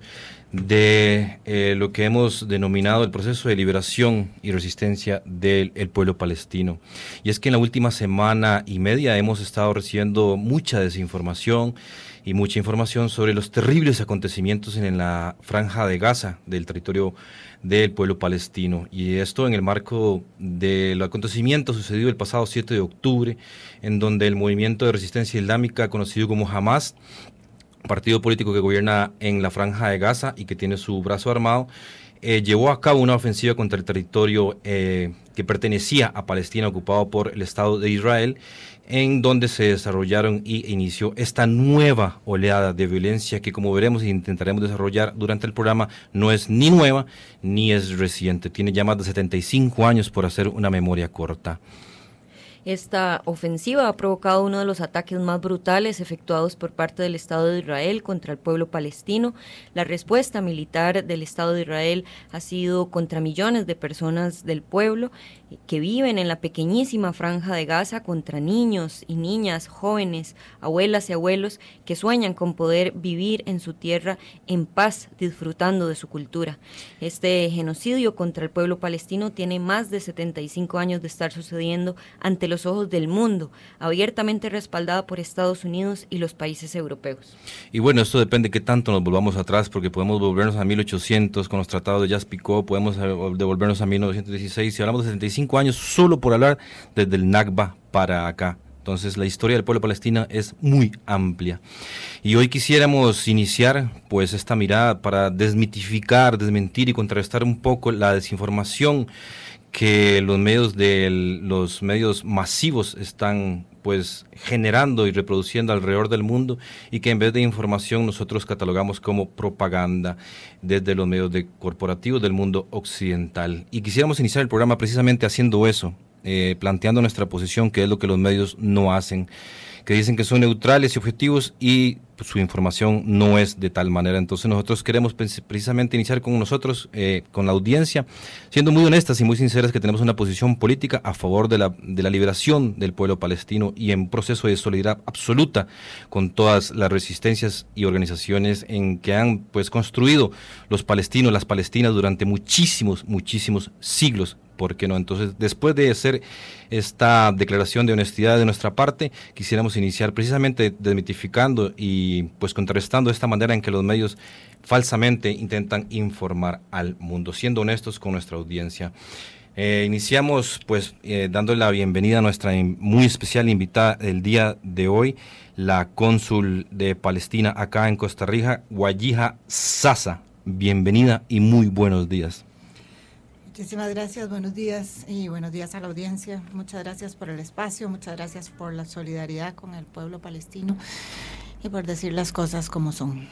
de lo que hemos denominado el proceso de liberación y resistencia del pueblo palestino. Y es que en la última semana y media hemos estado recibiendo mucha desinformación y mucha información sobre los terribles acontecimientos en la Franja de Gaza, del territorio del pueblo palestino. Y esto en el marco del acontecimiento sucedido el pasado 7 de octubre, en donde el movimiento de resistencia islámica, conocido como Hamas, partido político que gobierna en la Franja de Gaza y que tiene su brazo armado, llevó a cabo una ofensiva contra el territorio que pertenecía a Palestina, ocupado por el Estado de Israel, en donde se desarrollaron y inició esta nueva oleada de violencia que, como veremos e intentaremos desarrollar durante el programa, no es ni nueva ni es reciente, tiene ya más de 75 años, por hacer una memoria corta.
Esta ofensiva ha provocado uno de los ataques más brutales efectuados por parte del Estado de Israel contra el pueblo palestino. La respuesta militar del Estado de Israel ha sido contra millones de personas del pueblo que viven en la pequeñísima Franja de Gaza, contra niños y niñas, jóvenes, abuelas y abuelos que sueñan con poder vivir en su tierra en paz, disfrutando de su cultura. Este genocidio contra el pueblo palestino tiene más de 75 años de estar sucediendo ante los ojos del mundo, abiertamente respaldada por Estados Unidos y los países europeos.
Y bueno, esto depende de qué tanto nos volvamos atrás, porque podemos volvernos a 1800 con los tratados de Jaz-Picot, podemos devolvernos a 1916, si hablamos de 75 años solo por hablar desde el Nakba para acá. Entonces la historia del pueblo palestino es muy amplia. Y hoy quisiéramos iniciar pues esta mirada para desmitificar, desmentir y contrarrestar un poco la desinformación que los medios masivos están pues generando y reproduciendo alrededor del mundo, y que en vez de información nosotros catalogamos como propaganda desde los medios corporativos del mundo occidental. Y quisiéramos iniciar el programa precisamente haciendo eso, planteando nuestra posición, que es lo que los medios no hacen, que dicen que son neutrales y objetivos y pues, su información no es de tal manera. Entonces nosotros queremos precisamente iniciar con nosotros, con la audiencia, siendo muy honestas y muy sinceras que tenemos una posición política a favor de la liberación del pueblo palestino y en proceso de solidaridad absoluta con todas las resistencias y organizaciones en que han pues construido los palestinos, las palestinas durante muchísimos siglos. ¿Por qué no? Entonces, después de hacer esta declaración de honestidad de nuestra parte, quisiéramos iniciar precisamente desmitificando y pues contrarrestando esta manera en que los medios falsamente intentan informar al mundo, siendo honestos con nuestra audiencia. Iniciamos pues dándole la bienvenida a nuestra muy especial invitada del día de hoy, la cónsul de Palestina acá en Costa Rica, Wajiha Sasa. Bienvenida y muy buenos días.
Muchísimas gracias, buenos días y buenos días a la audiencia. Muchas gracias por el espacio, muchas gracias por la solidaridad con el pueblo palestino y por decir las cosas como son.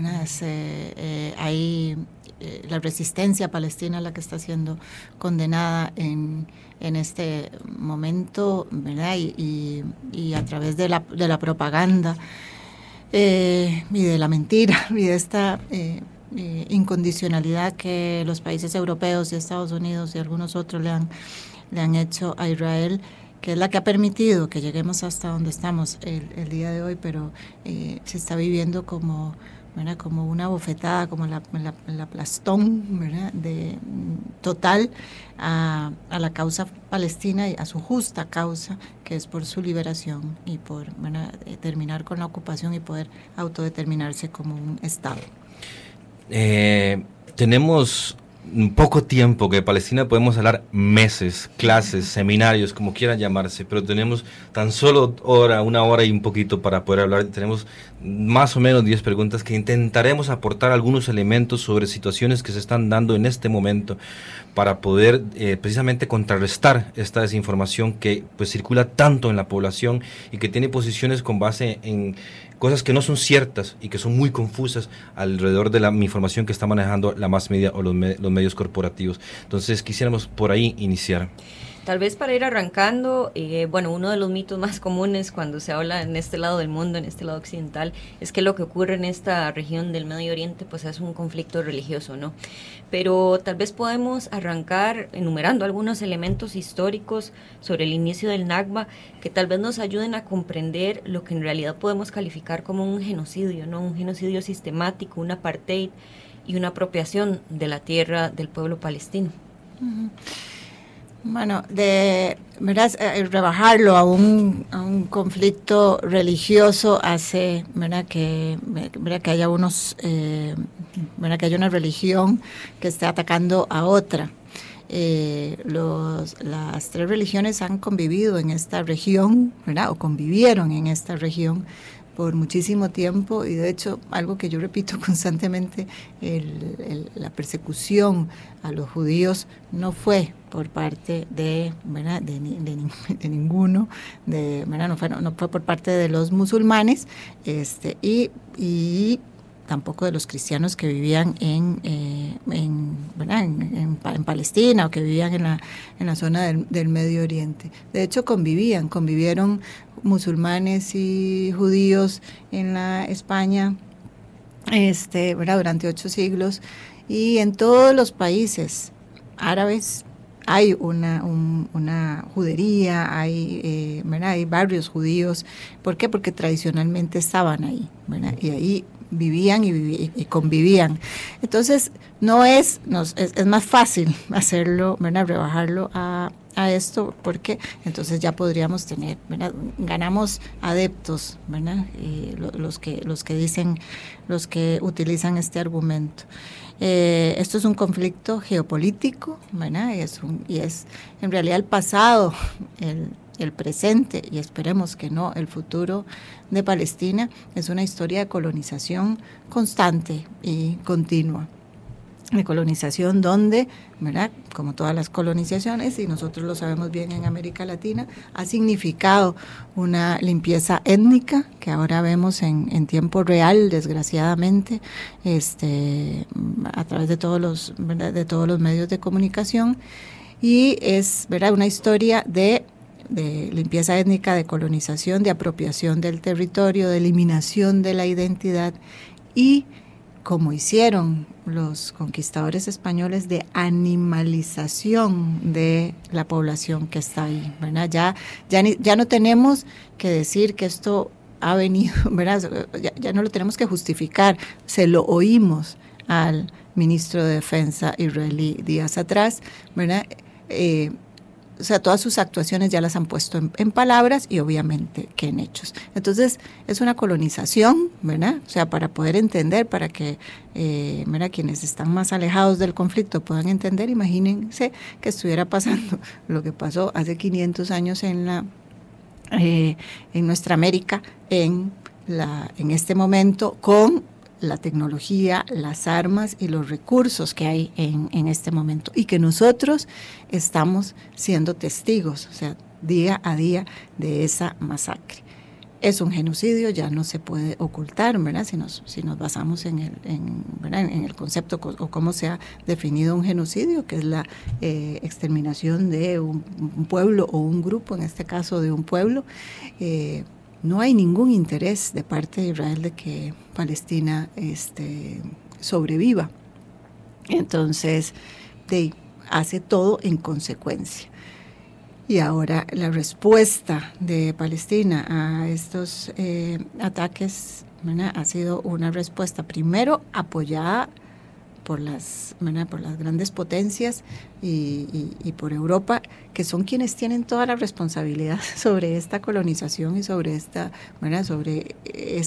Hay la resistencia palestina la que está siendo condenada en este momento, ¿verdad? Y a través de la propaganda y de la mentira y de esta incondicionalidad que los países europeos y Estados Unidos y algunos otros le han hecho a Israel, que es la que ha permitido que lleguemos hasta donde estamos el día de hoy, pero se está viviendo como una bofetada, como la aplastón, ¿verdad? Total a la causa palestina y a su justa causa, que es por su liberación y por terminar con la ocupación y poder autodeterminarse como un Estado.
Tenemos poco tiempo, que de Palestina podemos hablar meses, clases, seminarios, como quieran llamarse, pero tenemos tan solo una hora y un poquito para poder hablar. Tenemos más o menos 10 preguntas que intentaremos aportar algunos elementos sobre situaciones que se están dando en este momento para poder precisamente contrarrestar esta desinformación que pues circula tanto en la población y que tiene posiciones con base en cosas que no son ciertas y que son muy confusas alrededor de la información que está manejando la mass media o los medios corporativos. Entonces quisiéramos por ahí iniciar.
Tal vez para ir arrancando, uno de los mitos más comunes cuando se habla en este lado del mundo, en este lado occidental, es que lo que ocurre en esta región del Medio Oriente pues es un conflicto religioso, ¿no? Pero tal vez podemos arrancar enumerando algunos elementos históricos sobre el inicio del Nakba que tal vez nos ayuden a comprender lo que en realidad podemos calificar como un genocidio, ¿no? Un genocidio sistemático, un apartheid y una apropiación de la tierra del pueblo palestino.
Uh-huh. Bueno, rebajarlo a un conflicto religioso hace, que haya que haya una religión que esté atacando a otra. Las tres religiones han convivido en esta región, o convivieron en esta región por muchísimo tiempo, y de hecho algo que yo repito constantemente, la persecución a los judíos no fue por parte de ninguno, no fue por parte de los musulmanes, y tampoco de los cristianos que vivían en Palestina o que vivían en la zona del Medio Oriente. De hecho convivieron musulmanes y judíos en la España durante 8 siglos, y en todos los países árabes hay una judería, hay barrios judíos. ¿Por qué? Porque tradicionalmente estaban ahí, y ahí vivían y convivían. Entonces es más fácil hacerlo, rebajarlo a esto, porque entonces ya podríamos tener, ganamos adeptos, los que utilizan este argumento. Esto es un conflicto geopolítico, y es en realidad el pasado, el presente, y esperemos que no, el futuro de Palestina. Es una historia de colonización constante y continua, de colonización donde, como todas las colonizaciones, y nosotros lo sabemos bien en América Latina, ha significado una limpieza étnica que ahora vemos en tiempo real, desgraciadamente, a través de todos los medios de comunicación, y es una historia de limpieza étnica, de colonización, de apropiación del territorio, de eliminación de la identidad, y como hicieron los conquistadores españoles, de animalización de la población que está ahí, ya no tenemos que decir que esto ha venido, ya no lo tenemos que justificar, se lo oímos al ministro de Defensa israelí días atrás, todas sus actuaciones ya las han puesto en palabras, y obviamente que en hechos. Entonces, es una colonización, para poder entender, para que quienes están más alejados del conflicto puedan entender. Imagínense que estuviera pasando lo que pasó hace 500 años en nuestra América, en este momento, con la tecnología, las armas y los recursos que hay en este momento, y que nosotros estamos siendo testigos, día a día, de esa masacre. Es un genocidio, ya no se puede ocultar, si nos basamos en el concepto o cómo se ha definido un genocidio, que es la exterminación de un pueblo o un grupo, en este caso de un pueblo. No hay ningún interés de parte de Israel de que Palestina sobreviva. Entonces, hace todo en consecuencia. Y ahora la respuesta de Palestina a estos ataques ha sido una respuesta primero apoyada por las grandes potencias y por Europa, que son quienes tienen toda la responsabilidad sobre esta colonización y sobre esta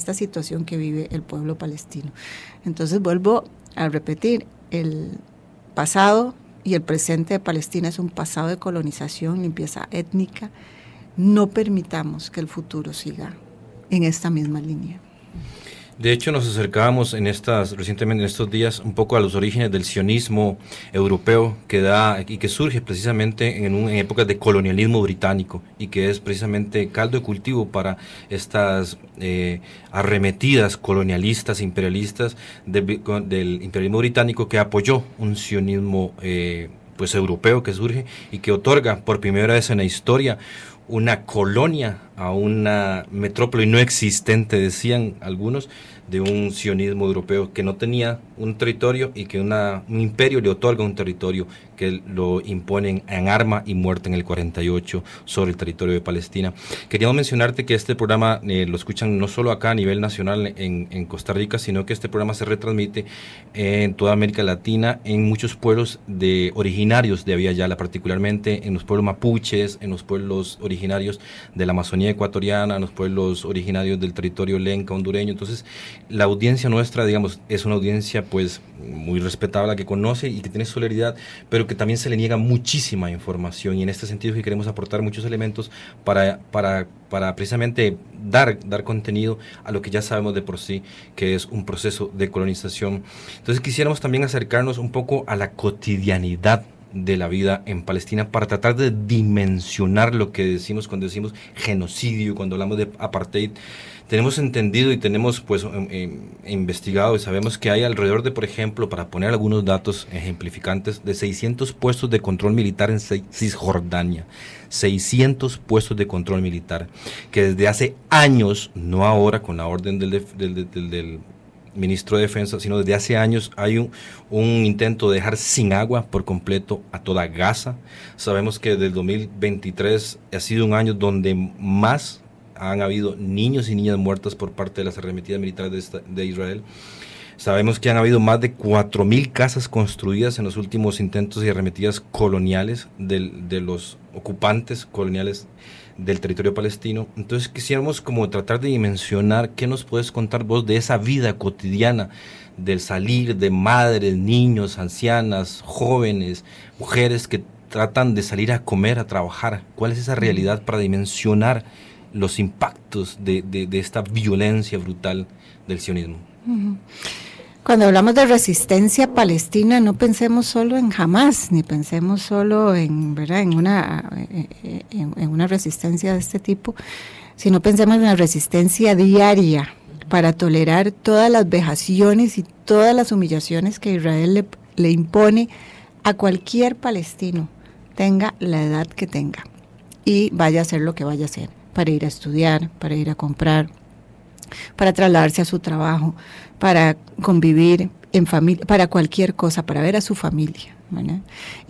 situación que vive el pueblo palestino. Entonces vuelvo a repetir, pasado y el presente de Palestina es un pasado de colonización, limpieza étnica. No permitamos que el futuro siga en esta misma línea.
De hecho, nos acercábamos recientemente en estos días un poco a los orígenes del sionismo europeo que surge precisamente en épocas de colonialismo británico y que es precisamente caldo de cultivo para estas arremetidas colonialistas, imperialistas del imperialismo británico, que apoyó un sionismo pues europeo que surge y que otorga por primera vez en la historia una colonia a una metrópoli no existente, decían algunos, de un sionismo europeo que no tenía un territorio y que un imperio le otorga un territorio que lo imponen en arma y muerte en el 48 sobre el territorio de Palestina. Queríamos mencionarte que este programa lo escuchan no solo acá a nivel nacional en Costa Rica, sino que este programa se retransmite en toda América Latina, en muchos pueblos originarios de Abya Yala, particularmente en los pueblos mapuches, en los pueblos originarios de la Amazonía ecuatoriana, en los pueblos originarios del territorio lenca hondureño. Entonces, la audiencia nuestra, digamos, es una audiencia pues muy respetable, que conoce y que tiene solidaridad, pero que también se le niega muchísima información, y en este sentido que queremos aportar muchos elementos para precisamente dar contenido a lo que ya sabemos de por sí, que es un proceso de colonización. Entonces quisiéramos también acercarnos un poco a la cotidianidad de la vida en Palestina para tratar de dimensionar lo que decimos cuando decimos genocidio, cuando hablamos de apartheid. Tenemos entendido y tenemos pues investigado y sabemos que hay alrededor de, por ejemplo, para poner algunos datos ejemplificantes, de 600 puestos de control militar en Cisjordania. 600 puestos de control militar, que desde hace años, no ahora con la orden del ministro de Defensa, sino desde hace años hay un intento de dejar sin agua por completo a toda Gaza. Sabemos que desde el 2023 ha sido un año donde más han habido niños y niñas muertas por parte de las arremetidas militares de Israel. Sabemos que han habido más de 4.000 casas construidas en los últimos intentos y arremetidas coloniales de los ocupantes coloniales del territorio palestino. Entonces quisiéramos como tratar de dimensionar qué nos puedes contar vos de esa vida cotidiana, del salir de madres, niños, ancianas, jóvenes, mujeres que tratan de salir a comer, a trabajar. ¿Cuál es esa realidad para dimensionar los impactos de esta violencia brutal del sionismo?
Cuando hablamos de resistencia palestina, no pensemos solo en Hamás, ni pensemos solo ¿verdad? en una resistencia de este tipo, sino pensemos en la resistencia diaria para tolerar todas las vejaciones y todas las humillaciones que Israel le impone a cualquier palestino, tenga la edad que tenga, y vaya a hacer lo que vaya a hacer, para ir a estudiar, para ir a comprar, para trasladarse a su trabajo, para convivir en familia, para cualquier cosa, para ver a su familia, ¿verdad?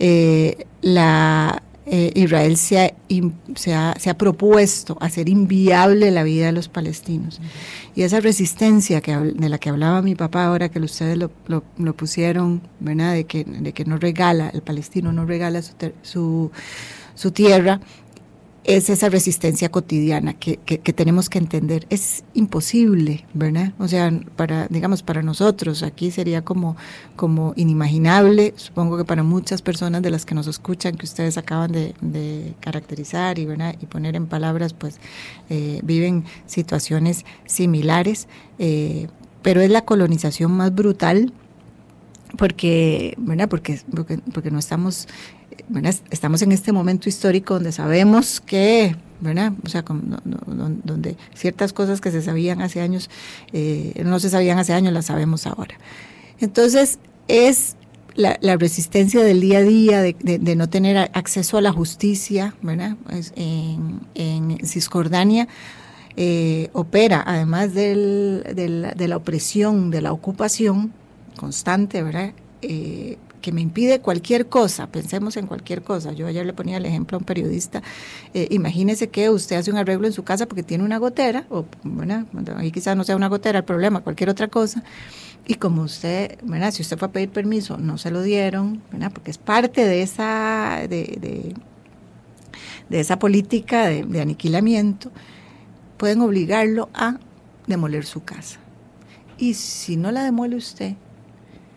Israel se ha propuesto hacer inviable la vida de los palestinos, y esa resistencia de la que hablaba mi papá ahora que ustedes lo pusieron, ¿verdad? De que no regala, el palestino no regala su tierra. Es esa resistencia cotidiana que tenemos que entender. Es imposible, ¿verdad? O sea, para nosotros aquí sería como inimaginable. Supongo que para muchas personas de las que nos escuchan, que ustedes acaban de caracterizar y, ¿verdad? Y poner en palabras, pues viven situaciones similares, pero es la colonización más brutal porque no estamos... ¿verdad? Estamos en este momento histórico donde sabemos que, ¿verdad? O sea, donde ciertas cosas que se sabían hace años, no se sabían hace años, las sabemos ahora. Entonces, es la resistencia del día a día, de no tener acceso a la justicia, ¿verdad? En Cisjordania opera, además de la opresión, de la ocupación constante, ¿verdad? Que me impide cualquier cosa, pensemos en cualquier cosa. Yo ayer le ponía el ejemplo a un periodista, imagínese que usted hace un arreglo en su casa porque tiene una gotera, o bueno, ahí quizás no sea una gotera el problema, cualquier otra cosa, y como usted, ¿verdad? Si usted fue a pedir permiso, no se lo dieron, ¿verdad? Porque es parte de esa esa política de aniquilamiento, pueden obligarlo a demoler su casa. Y si no la demuele usted,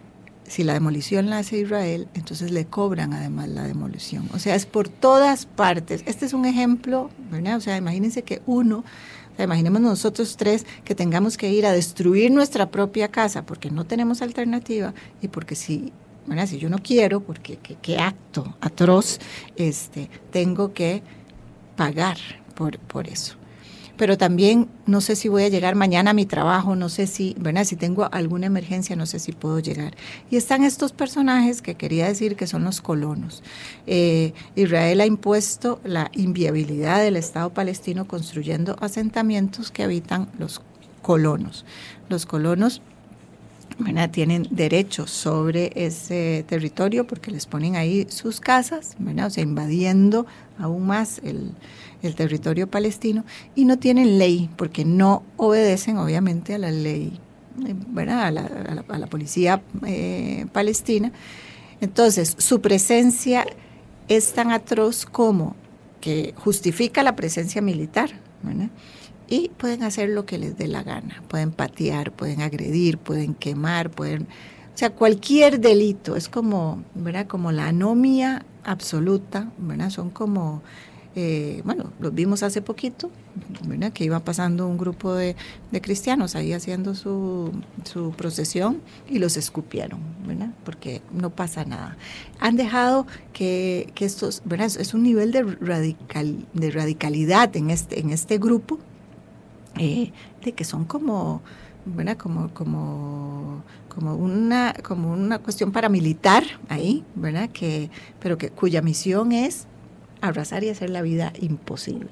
si la demolición la hace Israel, entonces le cobran además la demolición. O sea, es por todas partes. Este es un ejemplo, ¿verdad? O sea, imagínense que imaginemos nosotros tres que tengamos que ir a destruir nuestra propia casa porque no tenemos alternativa y porque si yo no quiero, porque qué acto atroz, tengo que pagar por eso. Pero también no sé si voy a llegar mañana a mi trabajo, no sé si, ¿verdad? Si tengo alguna emergencia, no sé si puedo llegar. Y están estos personajes que quería decir que son los colonos. Israel ha impuesto la inviabilidad del Estado palestino construyendo asentamientos que habitan los colonos. Los colonos, ¿verdad?, tienen derechos sobre ese territorio porque les ponen ahí sus casas, ¿verdad?, o sea, invadiendo aún más el territorio palestino, y no tienen ley porque no obedecen obviamente a la ley, ¿verdad?, a la policía palestina. Entonces su presencia es tan atroz como que justifica la presencia militar, ¿verdad?, y pueden hacer lo que les dé la gana, pueden patear, pueden agredir, pueden quemar, o sea, cualquier delito, es como, ¿verdad?, como la anomia absoluta, ¿verdad?, son como, los vimos hace poquito, ¿verdad?, que iba pasando un grupo de cristianos ahí haciendo su procesión y los escupieron, ¿verdad?, porque no pasa nada. Han dejado que estos, ¿verdad?, es un nivel de radicalidad en este grupo, de que son como, ¿verdad?, como una cuestión paramilitar ahí, ¿verdad?, pero cuya misión es arrasar y hacer la vida imposible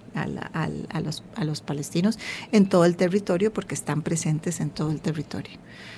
a los palestinos en todo el territorio, porque están presentes en todo el territorio.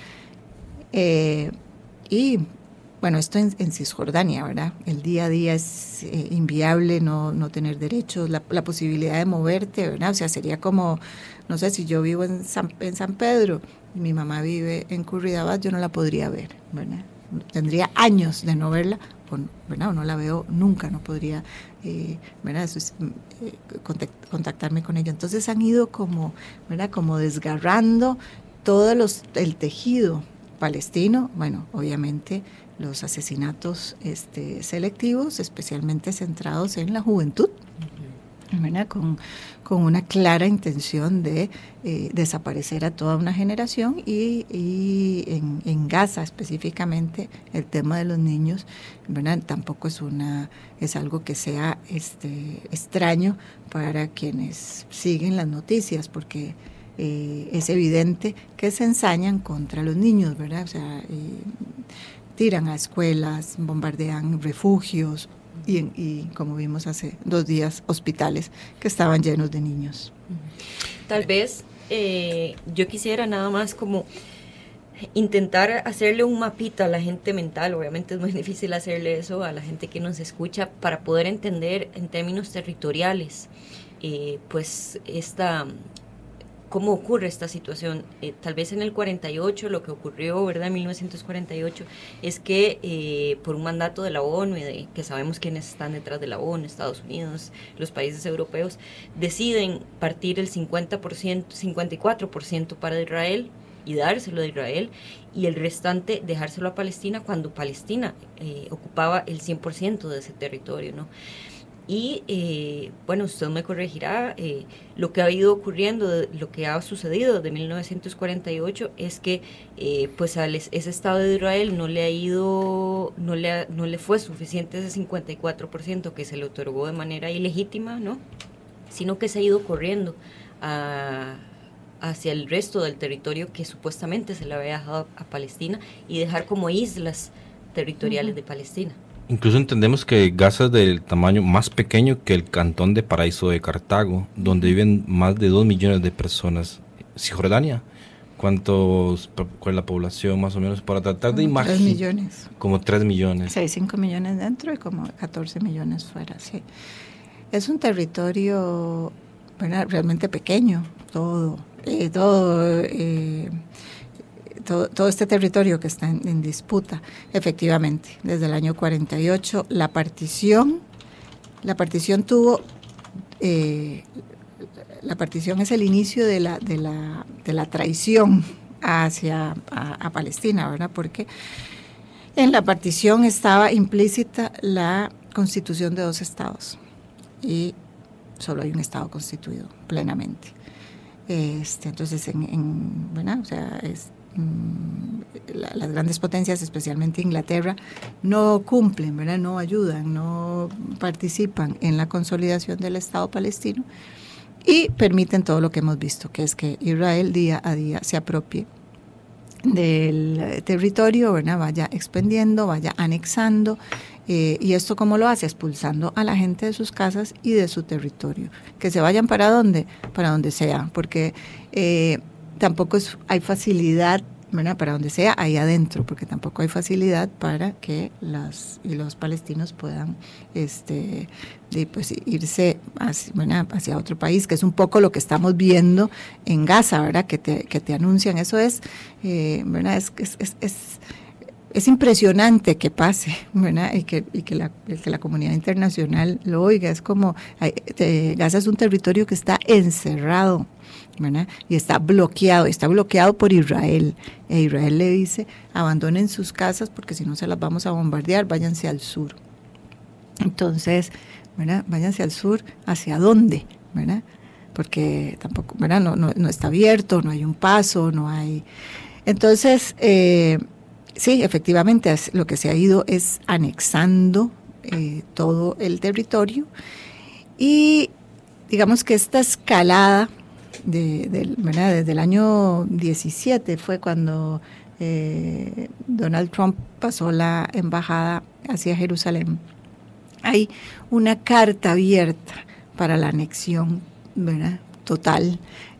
Y bueno, esto en Cisjordania, ¿verdad? El día a día es inviable no tener derechos, la posibilidad de moverte, ¿verdad? O sea, sería como, no sé, si yo vivo en San Pedro, mi mamá vive en Curridabat, yo no la podría ver, ¿verdad? Tendría años de no verla, ¿verdad? O no la veo nunca, no podría, ¿verdad?, eso es, contactarme con ella. Entonces han ido como, ¿verdad?, como desgarrando todo el tejido palestino, bueno, obviamente los asesinatos selectivos, especialmente centrados en la juventud, ¿verdad?, con una clara intención de desaparecer a toda una generación, y en Gaza específicamente el tema de los niños, ¿verdad?, tampoco es algo que sea extraño para quienes siguen las noticias, porque es evidente que se ensañan contra los niños, ¿verdad? O sea, tiran a escuelas, bombardean refugios y como vimos hace 2 días, hospitales que estaban llenos de niños.
Tal vez yo quisiera nada más como intentar hacerle un mapita a la gente mental. Obviamente es muy difícil hacerle eso a la gente que nos escucha, para poder entender en términos territoriales pues cómo ocurre esta situación. Tal vez en el 48 lo que ocurrió, ¿verdad?, en 1948, es que por un mandato de la ONU, y que sabemos quiénes están detrás de la ONU, Estados Unidos, los países europeos, deciden partir el 54% para Israel y dárselo a Israel, y el restante dejárselo a Palestina, cuando Palestina ocupaba el 100% de ese territorio, ¿no? Y bueno, usted me corregirá, lo que ha ido ocurriendo, lo que ha sucedido desde 1948 es que pues ese Estado de Israel no le fue suficiente ese 54% que se le otorgó de manera ilegítima, ¿no?, sino que se ha ido corriendo hacia el resto del territorio que supuestamente se le había dejado a Palestina, y dejar como islas territoriales de Palestina.
Incluso entendemos que Gaza es del tamaño más pequeño que el cantón de Paraíso de Cartago, donde viven más de 2 millones de personas. Cisjordania, ¿cuál es la población más o menos, para tratar de imaginar?
3 millones.
Como 3 millones.
Sí, 5 millones dentro y como 14 millones fuera, sí. Es un territorio, ¿verdad?, realmente pequeño, todo este territorio que está en disputa, efectivamente, desde el año 48, la partición tuvo, la partición es el inicio de la traición a Palestina, ¿verdad?, porque En la partición estaba implícita la constitución de 2 estados y solo hay un estado constituido plenamente. Entonces, ¿verdad? O sea, las grandes potencias, especialmente Inglaterra, no cumplen, ¿verdad? No ayudan, no participan en la consolidación del Estado palestino y permiten todo lo que hemos visto, que es que Israel día a día se apropie del territorio, ¿verdad? Vaya expandiendo, vaya anexando, y esto ¿cómo lo hace? Expulsando a la gente de sus casas y de su territorio, que se vayan para donde sea, porque tampoco hay facilidad, ¿verdad? Para donde sea, ahí adentro, porque tampoco hay facilidad para que los palestinos puedan pues irse hacia otro país, que es un poco lo que estamos viendo en Gaza, ¿verdad? Que te anuncian, eso es, ¿verdad? Es impresionante que pase, ¿verdad? Y que la comunidad internacional lo oiga. Es como, Gaza es un territorio que está encerrado, ¿verdad? Y está bloqueado por Israel. E Israel le dice, abandonen sus casas porque si no se las vamos a bombardear, váyanse al sur. Entonces, ¿verdad? Váyanse al sur, ¿hacia dónde? ¿Verdad? Porque tampoco, ¿verdad? No está abierto, no hay un paso, no hay... Entonces, sí, efectivamente, lo que se ha ido es anexando todo el territorio, y digamos que esta escalada ¿verdad? Desde el año 17 fue cuando Donald Trump pasó la embajada hacia Jerusalén. Hay una carta abierta para la anexión, ¿verdad? Total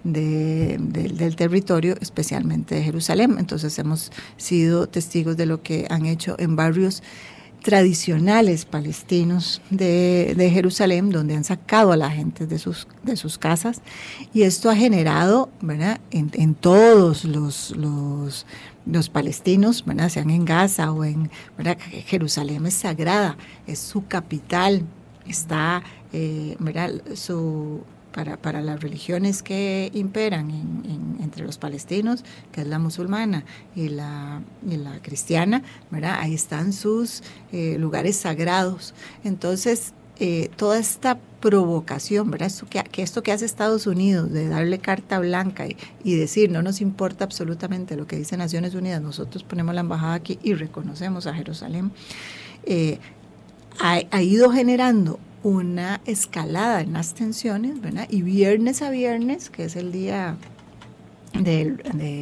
del territorio, especialmente de Jerusalén. Entonces hemos sido testigos de lo que han hecho en barrios tradicionales palestinos de Jerusalén, donde han sacado a la gente de sus casas, y esto ha generado, ¿verdad? En todos los palestinos, ¿verdad? Sean en Gaza o ¿verdad? Jerusalén es sagrada, es su capital, está, ¿verdad? Para las religiones que imperan entre los palestinos, que es la musulmana y la cristiana, ¿verdad? Ahí están sus lugares sagrados. Entonces, toda esta provocación, ¿verdad? Esto que hace Estados Unidos, de darle carta blanca y decir, no nos importa absolutamente lo que dice Naciones Unidas, nosotros ponemos la embajada aquí y reconocemos a Jerusalén, ha ido generando una escalada en las tensiones, ¿verdad? Y viernes a viernes, que es el día de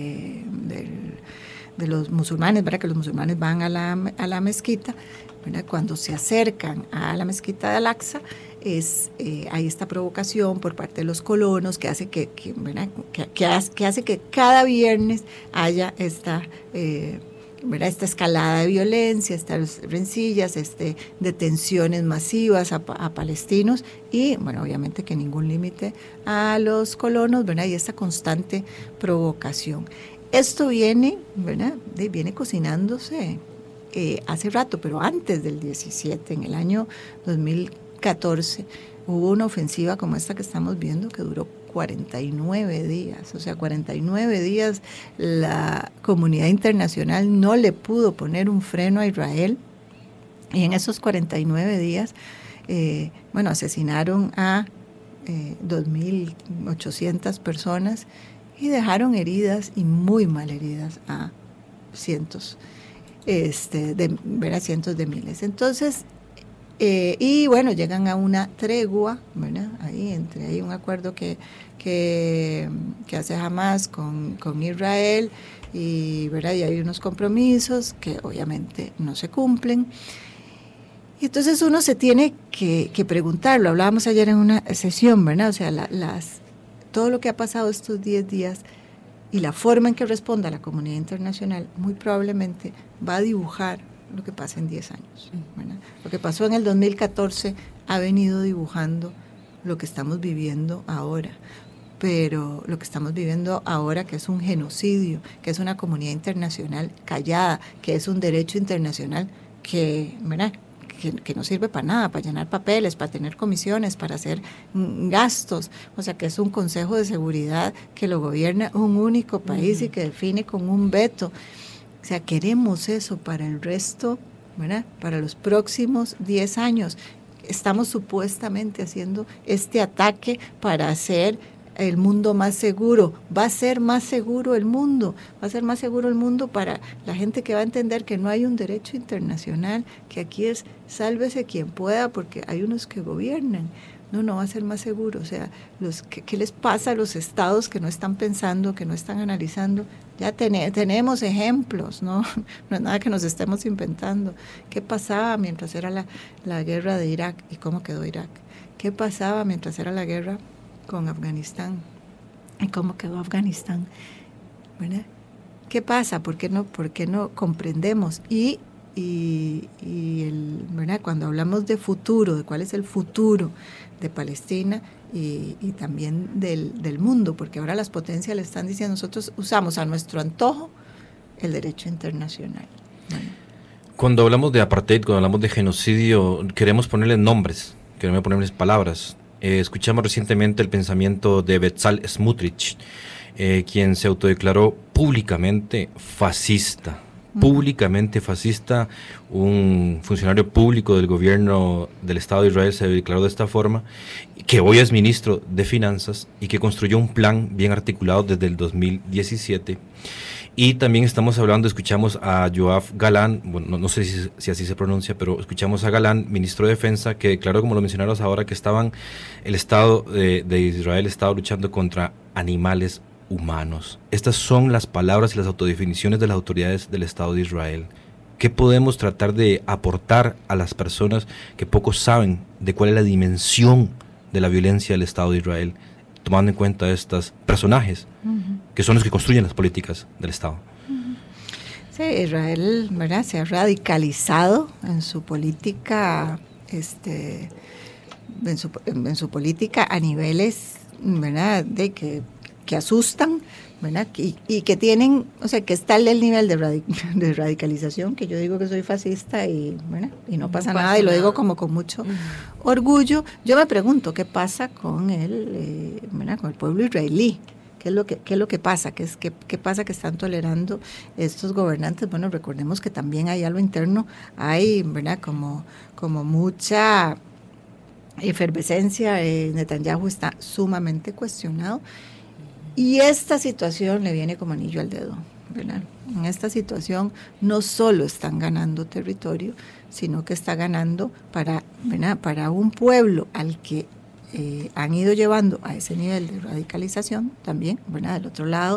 los musulmanes, ¿verdad? Que los musulmanes van a la mezquita, ¿verdad? Cuando se acercan a la mezquita de Al-Aqsa, hay esta provocación por parte de los colonos que hace que hace que cada viernes haya esta escalada de violencia, estas rencillas, detenciones masivas a palestinos y, bueno, obviamente que ningún límite a los colonos, ¿verdad? Y esta constante provocación. Esto viene, ¿verdad? Viene cocinándose hace rato, pero antes del 17, en el año 2014, hubo una ofensiva como esta que estamos viendo que duró 49 días, o sea, 49 días la comunidad internacional no le pudo poner un freno a Israel, y en esos 49 días, asesinaron a 2.800 personas y dejaron heridas y muy mal heridas a cientos de miles. Entonces, y bueno, llegan a una tregua, ¿verdad? Hay un acuerdo que hace Hamas con Israel, y, ¿verdad? Y hay unos compromisos que obviamente no se cumplen. Y entonces uno se tiene que preguntar, lo hablábamos ayer en una sesión, ¿verdad? O sea, todo lo que ha pasado estos 10 días y la forma en que responda la comunidad internacional muy probablemente va a dibujar lo que pasa en 10 años, ¿verdad? Lo que pasó en el 2014 ha venido dibujando lo que estamos viviendo ahora, pero lo que estamos viviendo ahora, que es un genocidio, que es una comunidad internacional callada, que es un derecho internacional que, ¿verdad?, que no sirve para nada, para llenar papeles, para tener comisiones, para hacer gastos, o sea, que es un Consejo de Seguridad que lo gobierna un único país y que define con un veto. O sea, queremos eso para el resto, ¿verdad? Para los próximos 10 años. Estamos supuestamente haciendo este ataque para hacer el mundo más seguro. Va a ser más seguro el mundo, va a ser más seguro el mundo para la gente que va a entender que no hay un derecho internacional, que aquí es sálvese quien pueda porque hay unos que gobiernan. No va a ser más seguro. O sea, ¿qué les pasa a los estados que no están pensando, que no están analizando? Ya tenemos ejemplos, ¿no? No es nada que nos estemos inventando. ¿Qué pasaba mientras era la guerra de Irak y cómo quedó Irak? ¿Qué pasaba mientras era la guerra con Afganistán y cómo quedó Afganistán? ¿Verdad? ¿Qué pasa? ¿Por qué no comprendemos? ¿Verdad? Cuando hablamos de futuro, de cuál es el futuro de Palestina y también del mundo, porque ahora las potencias le están diciendo, nosotros usamos a nuestro antojo el derecho internacional. Bueno.
Cuando hablamos de apartheid, cuando hablamos de genocidio, queremos ponerles nombres, queremos ponerles palabras. Escuchamos recientemente el pensamiento de Bezalel Smotrich, quien se autodeclaró públicamente fascista. Un funcionario público del gobierno del Estado de Israel se declaró de esta forma, que hoy es ministro de Finanzas y que construyó un plan bien articulado desde el 2017. Y también escuchamos a Yoav Galán, bueno, no sé si así se pronuncia, pero escuchamos a Galán, ministro de Defensa, que declaró, como lo mencionaron ahora, que el Estado de Israel estaba luchando contra animales humanos. Estas son las palabras y las autodefiniciones de las autoridades del Estado de Israel. ¿Qué podemos tratar de aportar a las personas que poco saben de cuál es la dimensión de la violencia del Estado de Israel, tomando en cuenta estos personajes que son los que construyen las políticas del Estado?
Sí, Israel, ¿verdad?, se ha radicalizado en su política, en su política a niveles, ¿verdad?, de que asustan, ¿verdad? Y que tienen, o sea, que está el nivel de radicalización, que yo digo que soy fascista y, ¿verdad?, y no pasa nada, y lo digo como con mucho orgullo. Yo me pregunto, ¿qué pasa con ¿verdad?, con el pueblo israelí? ¿Qué es lo que pasa? ¿Qué pasa que están tolerando estos gobernantes? Bueno, recordemos que también hay algo interno, hay, ¿verdad?, como mucha efervescencia. Netanyahu está sumamente cuestionado. Y esta situación le viene como anillo al dedo, ¿verdad? En esta situación no solo están ganando territorio, sino que está ganando para un pueblo al que han ido llevando a ese nivel de radicalización también, ¿verdad? Del otro lado,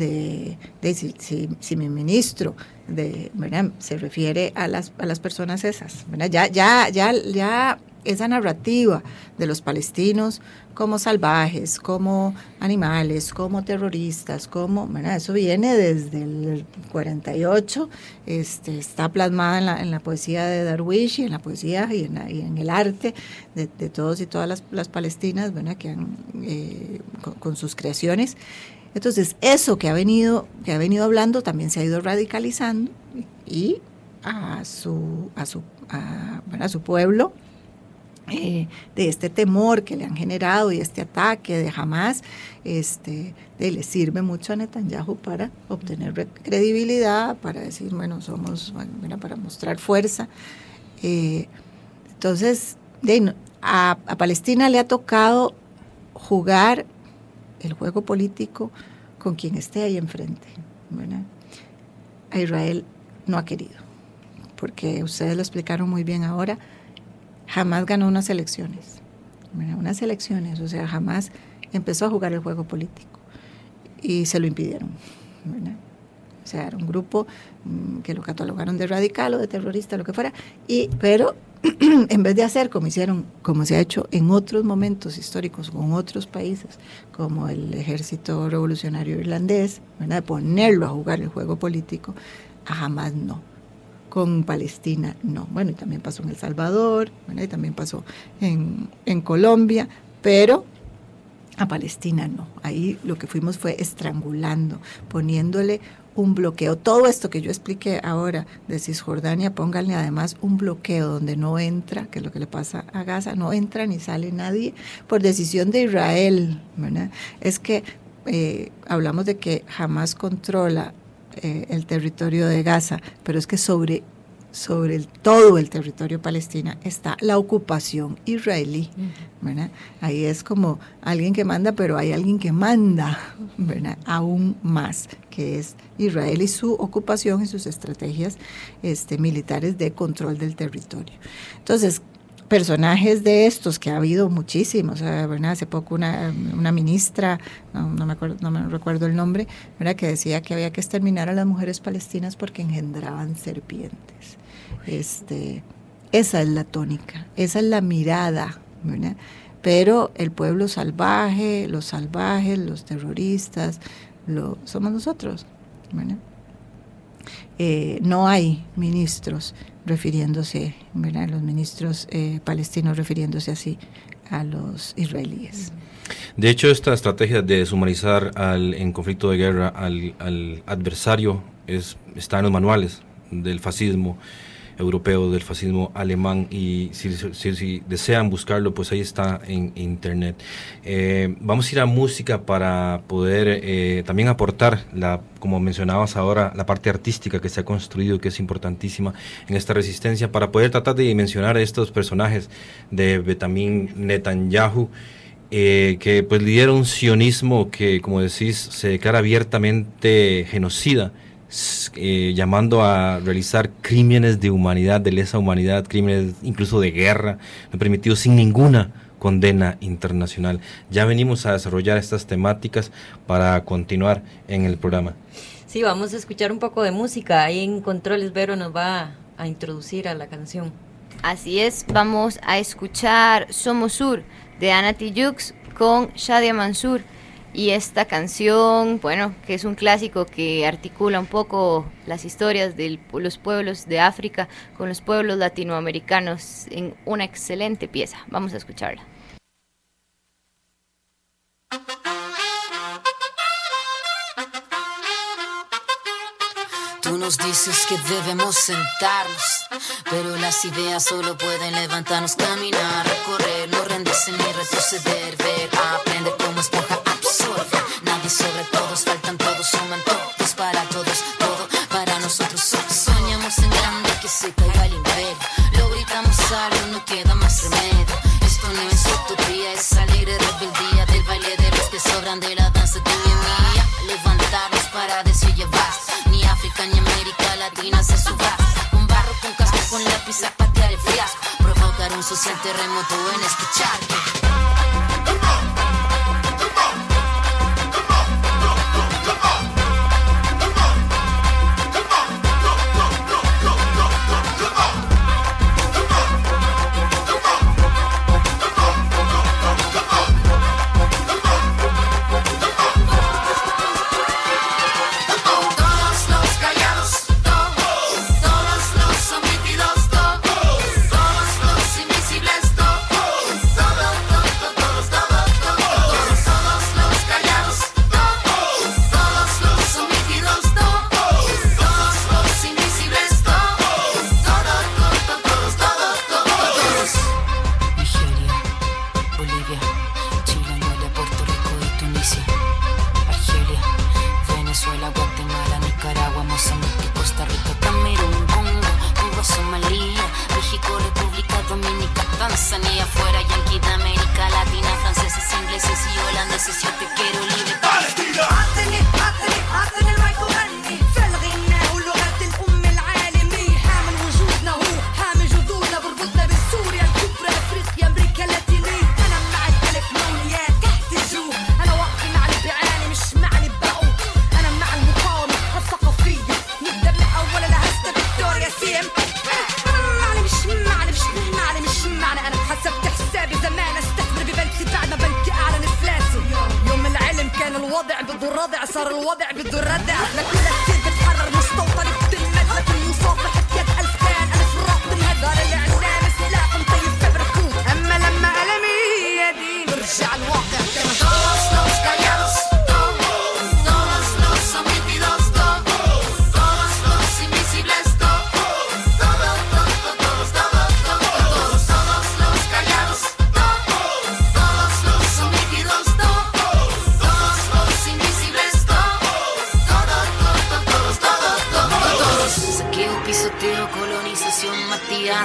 si mi ministro ¿verdad?, se refiere a las personas esas, ¿verdad? Ya esa narrativa de los palestinos como salvajes, como animales, como terroristas, ¿verdad? Eso viene desde el 48, está plasmada en la poesía de Darwish y en la poesía y en el arte de todos y todas las palestinas, ¿verdad?, que han con sus creaciones. Entonces, eso que ha venido hablando también se ha ido radicalizando y a su pueblo, de este temor que le han generado y este ataque de Hamas, le sirve mucho a Netanyahu para obtener credibilidad, para decir, para mostrar fuerza. Entonces, a Palestina le ha tocado jugar el juego político con quien esté ahí enfrente, ¿verdad? A Israel no ha querido, porque ustedes lo explicaron muy bien ahora. Jamás ganó unas elecciones, o sea, jamás empezó a jugar el juego político y se lo impidieron, ¿verdad? O sea, era un grupo que lo catalogaron de radical o de terrorista, lo que fuera, pero en vez de hacer como se ha hecho en otros momentos históricos con otros países, como el Ejército Revolucionario Irlandés, ¿verdad?, de ponerlo a jugar el juego político, a Hamas no. Con Palestina no. Bueno, y también pasó en El Salvador, bueno, y también pasó en Colombia, pero a Palestina no. Ahí lo que fuimos fue estrangulando, poniéndole un bloqueo. Todo esto que yo expliqué ahora de Cisjordania, pónganle además un bloqueo donde no entra, que es lo que le pasa a Gaza, no entra ni sale nadie por decisión de Israel, ¿verdad? Es que hablamos de que Hamas controla el territorio de Gaza, pero es que sobre todo el territorio palestino está la ocupación israelí, ¿verdad? Ahí es como alguien que manda, pero hay alguien que manda, ¿verdad? Aún más, que es Israel y su ocupación y sus estrategias militares de control del territorio. Entonces, personajes de estos, que ha habido muchísimos, ¿verdad? Hace poco una ministra, no me recuerdo el nombre, ¿verdad? Que decía que había que exterminar a las mujeres palestinas porque engendraban serpientes. Esa es la tónica, esa es la mirada, ¿verdad? Pero el pueblo salvaje, los terroristas, somos nosotros, ¿verdad? No hay ministros refiriéndose, ¿verdad? Los ministros palestinos refiriéndose así a los israelíes.
De hecho, esta estrategia de deshumanizar en conflicto de guerra al adversario está en los manuales del fascismo europeo, del fascismo alemán, y si desean buscarlo, pues ahí está en internet. Vamos a ir a música para poder también aportar, como mencionabas ahora, la parte artística que se ha construido, que es importantísima en esta resistencia, para poder tratar de dimensionar a estos personajes de Benjamin Netanyahu, que pues lidera un sionismo que, como decís, se declara abiertamente genocida, llamando a realizar crímenes de humanidad, de lesa humanidad, crímenes incluso de guerra, no permitidos sin ninguna condena internacional. Ya venimos a desarrollar estas temáticas para continuar en el programa.
Sí, vamos a escuchar un poco de música. Ahí en Controles Vero nos va a introducir a la canción.
Así es, vamos a escuchar Somos Sur de Ana Tijoux con Shadia Mansour. Y esta canción, bueno, que es un clásico que articula un poco las historias de los pueblos de África con los pueblos latinoamericanos en una excelente pieza. Vamos a escucharla.
Tú nos dices que debemos sentarnos, pero las ideas solo pueden levantarnos, caminar, recorrer, no rendirse ni retroceder, ver, aprender como esponja, absorber. Nadie sobre todos, faltan todos, suman todos, para todos, todo para nosotros. Soñamos en grande que se caiga el imperio, lo gritamos algo, no queda más remedio. Esto no es utopía, es alegre rebeldía del baile de los que sobran de la danza tuya y mía. Levantarnos para decir ya basta, ni África ni América Latina se suba. Con barro, con casco, con lápiz a patear el fiasco, provocar un social terremoto en este charco.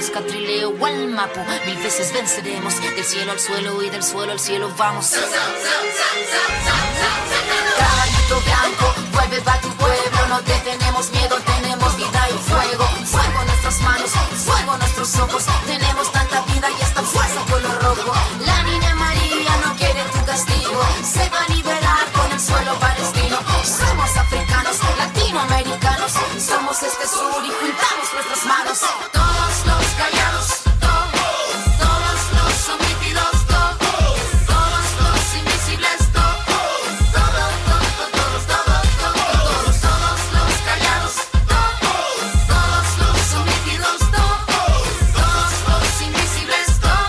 Nazca, Trileo o al Mapu. 1000 veces venceremos, del cielo al suelo y del suelo al cielo vamos. Caballito blanco, vuelve pa' tu pueblo, no te tenemos miedo, tenemos vida y fuego. Fuego en nuestras manos, fuego en nuestros ojos, tenemos tanta vida y esta fuerza color rojo. La niña María no quiere tu castigo, se va a liberar con el suelo palestino. Somos africanos, latinoamericanos, somos este sur y juntamos nuestras manos. Todos los callados, todos los sometidos, todos los invisibles, todos los callados, todos los sometidos, todos los invisibles,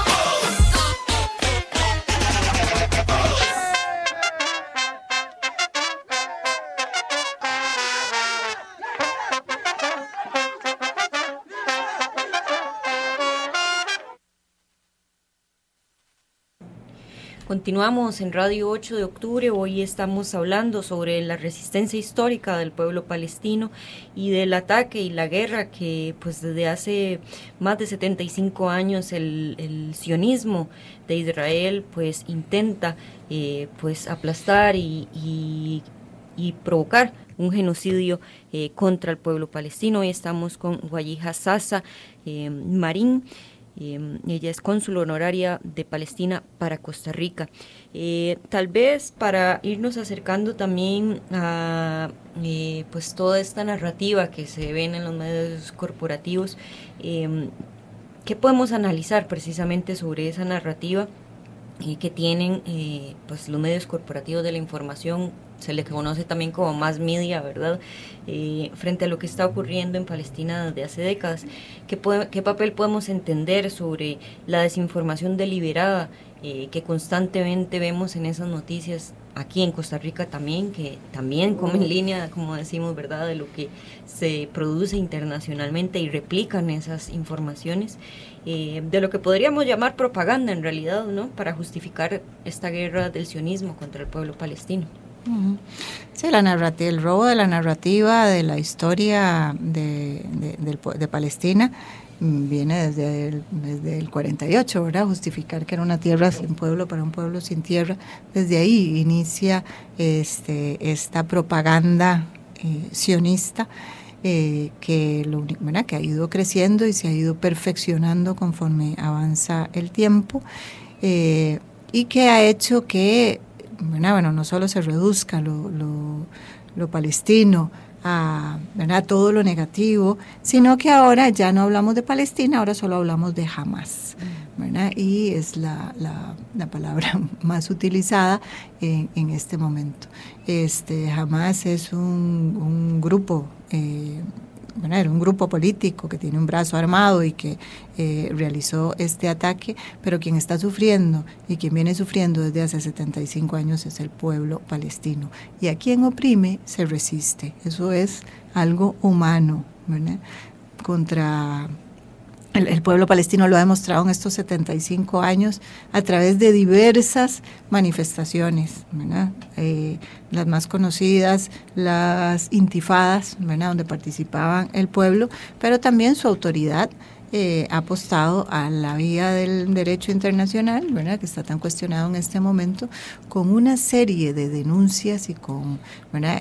Continuamos en Radio 8 de Octubre. Hoy estamos hablando sobre la resistencia histórica del pueblo palestino y del ataque y la guerra que pues desde hace más de 75 años el sionismo de Israel pues intenta pues aplastar y provocar un genocidio contra el pueblo palestino. Hoy estamos con Wajiha Sasa Marín. Ella es cónsul honoraria de Palestina para Costa Rica. Tal vez para irnos acercando también a pues toda esta narrativa que se ven en los medios corporativos, ¿qué podemos analizar precisamente sobre esa narrativa que tienen pues los medios corporativos de la información? Se le conoce también como mass media, ¿verdad? Frente a lo que está ocurriendo en Palestina desde hace décadas. ¿Qué papel podemos entender sobre la desinformación deliberada que constantemente vemos en esas noticias aquí en Costa Rica también, que también come en línea, como decimos, ¿verdad?, de lo que se produce internacionalmente y replican esas informaciones, de lo que podríamos llamar propaganda en realidad, ¿no?, para justificar esta guerra del sionismo contra el pueblo palestino?
Sí, el robo de la narrativa de la historia de Palestina viene desde el 48, ¿verdad? Justificar que era una tierra sin pueblo para un pueblo sin tierra. Desde ahí inicia esta propaganda sionista que ha ido creciendo y se ha ido perfeccionando conforme avanza el tiempo, y que ha hecho que no solo se reduzca lo palestino a todo lo negativo, sino que ahora ya no hablamos de Palestina, ahora solo hablamos de Hamas, ¿verdad? Y es la palabra más utilizada en este momento. Hamas es un grupo, era un grupo político que tiene un brazo armado y que realizó este ataque, pero quien está sufriendo y quien viene sufriendo desde hace 75 años es el pueblo palestino. Y a quien oprime se resiste. Eso es algo humano, ¿verdad? Contra el pueblo palestino lo ha demostrado en estos 75 años a través de diversas manifestaciones, ¿verdad? Las más conocidas, las intifadas, ¿verdad?, donde participaban el pueblo, pero también su autoridad ha apostado a la vía del derecho internacional, ¿verdad?, que está tan cuestionado en este momento, con una serie de denuncias y con, ¿verdad?,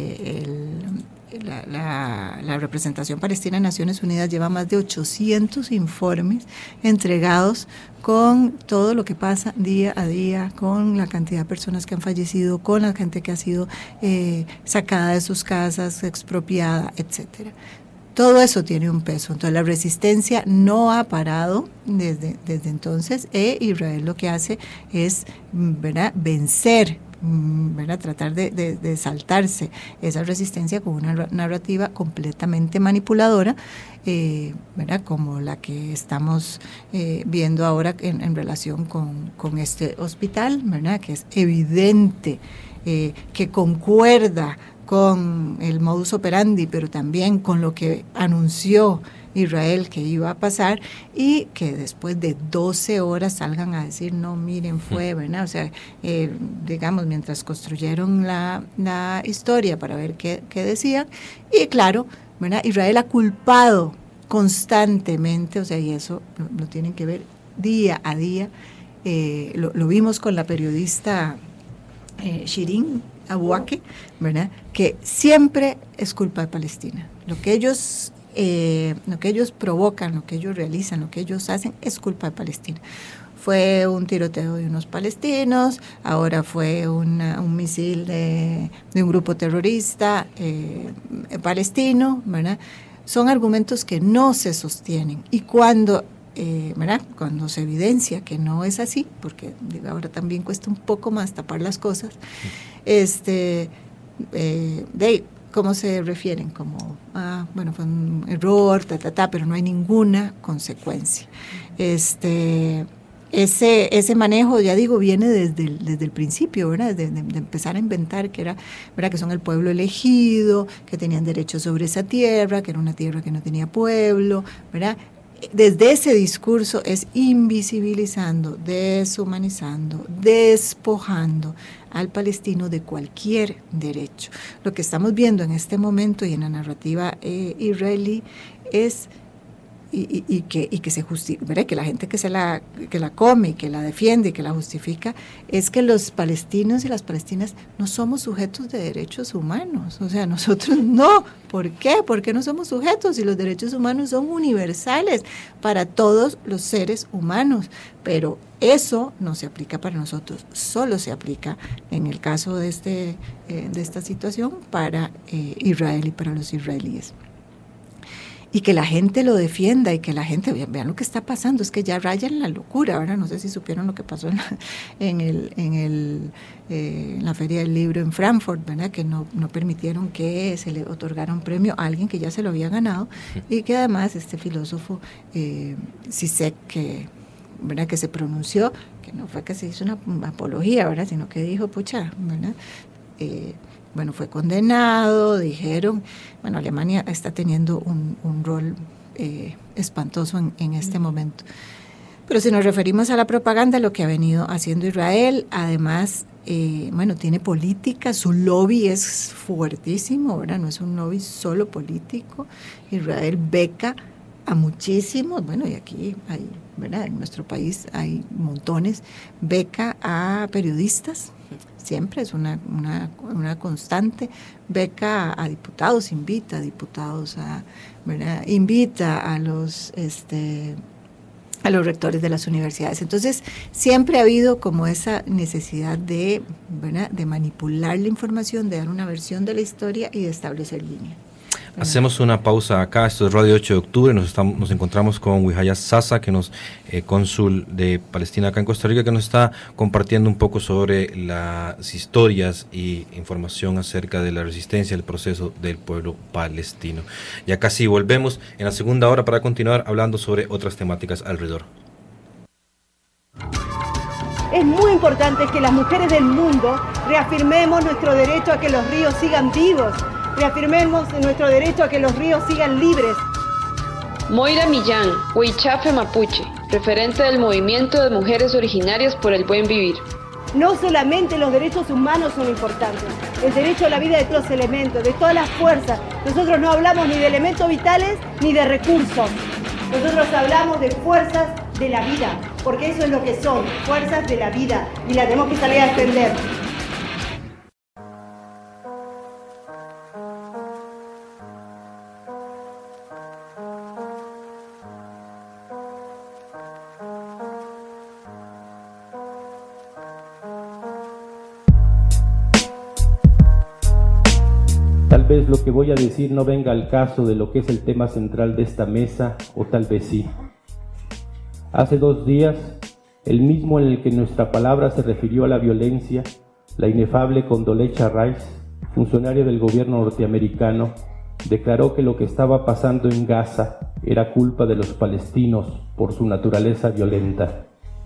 la representación palestina en Naciones Unidas lleva más de 800 informes entregados con todo lo que pasa día a día, con la cantidad de personas que han fallecido, con la gente que ha sido sacada de sus casas, expropiada, etcétera. Todo eso tiene un peso. Entonces la resistencia no ha parado desde entonces, Israel lo que hace es, ¿verdad?, vencer, ¿verdad?, tratar de saltarse esa resistencia con una narrativa completamente manipuladora, ¿verdad?, como la que estamos viendo ahora en relación con este hospital, ¿verdad?, que es evidente que concuerda con el modus operandi, pero también con lo que anunció Israel que iba a pasar, y que después de 12 horas salgan a decir, no, miren, fue, ¿verdad? O sea, digamos, mientras construyeron la historia para ver qué decían, y claro, ¿verdad?, Israel ha culpado constantemente, o sea, y eso lo tienen que ver día a día. Lo vimos con la periodista Shirin Abuake, ¿verdad? Que siempre es culpa de Palestina. Lo que ellos provocan, lo que ellos realizan, lo que ellos hacen es culpa de Palestina. Fue un tiroteo de unos palestinos, ahora fue un misil de un grupo terrorista palestino, ¿verdad? Son argumentos que no se sostienen, y cuando se evidencia que no es así, porque ahora también cuesta un poco más tapar las cosas, ¿cómo se refieren? Como, fue un error, pero no hay ninguna consecuencia. Ese manejo, ya digo, viene desde el principio, ¿verdad? De empezar a inventar que que son el pueblo elegido, que tenían derecho sobre esa tierra, que era una tierra que no tenía pueblo, ¿verdad? Desde ese discurso es invisibilizando, deshumanizando, despojando al palestino de cualquier derecho. Lo que estamos viendo en este momento y en la narrativa israelí es y que se justifica, que la gente que la come y que la defiende y que la justifica, es que los palestinos y las palestinas no somos sujetos de derechos humanos. O sea, nosotros no. ¿Por qué? Porque no somos sujetos, y los derechos humanos son universales para todos los seres humanos. Pero eso no se aplica para nosotros, solo se aplica en el caso de esta situación para Israel y para los israelíes. Y que la gente lo defienda, y que la gente, vean lo que está pasando, es que ya raya en la locura. Ahora no sé si supieron lo que pasó en la Feria del Libro en Frankfurt, ¿verdad? Que no permitieron que se le otorgara un premio a alguien que ya se lo había ganado, y que además este filósofo Zizek, ¿verdad? Que se pronunció, que no fue que se hizo una apología, ¿verdad? Sino que dijo, pucha, ¿verdad? Fue condenado, dijeron, Alemania está teniendo un rol espantoso en este momento. Pero si nos referimos a la propaganda, lo que ha venido haciendo Israel, además, tiene política, su lobby es fuertísimo, ¿verdad? No es un lobby solo político. Israel beca a muchísimos, y aquí hay, ¿verdad? En nuestro país hay montones, beca a periodistas, siempre es una constante, beca a diputados, invita a diputados, ¿verdad? Invita a los rectores de las universidades. Entonces, siempre ha habido como esa necesidad de, ¿verdad? De manipular la información, de dar una versión de la historia y de establecer líneas.
Hacemos una pausa acá. Esto es Radio 8 de Octubre. Nos encontramos con Wihaya Sasa, que cónsul de Palestina acá en Costa Rica, que nos está compartiendo un poco sobre las historias y información acerca de la resistencia, el proceso del pueblo palestino. Ya casi volvemos en la segunda hora para continuar hablando sobre otras temáticas alrededor.
Es muy importante que las mujeres del mundo reafirmemos nuestro derecho a que los ríos sigan vivos, reafirmemos nuestro derecho a que los ríos sigan libres.
Moira Millán, Huichafe Mapuche, referente del movimiento de mujeres originarias por el buen vivir.
No solamente los derechos humanos son importantes, el derecho a la vida de todos los elementos, de todas las fuerzas. Nosotros no hablamos ni de elementos vitales ni de recursos. Nosotros hablamos de fuerzas de la vida, porque eso es lo que son, fuerzas de la vida, y las tenemos que salir a defender.
Tal vez lo que voy a decir no venga al caso de lo que es el tema central de esta mesa, o tal vez sí. Hace 2 días, el mismo en el que nuestra palabra se refirió a la violencia, la inefable Condoleezza Rice, funcionaria del gobierno norteamericano, declaró que lo que estaba pasando en Gaza era culpa de los palestinos por su naturaleza violenta.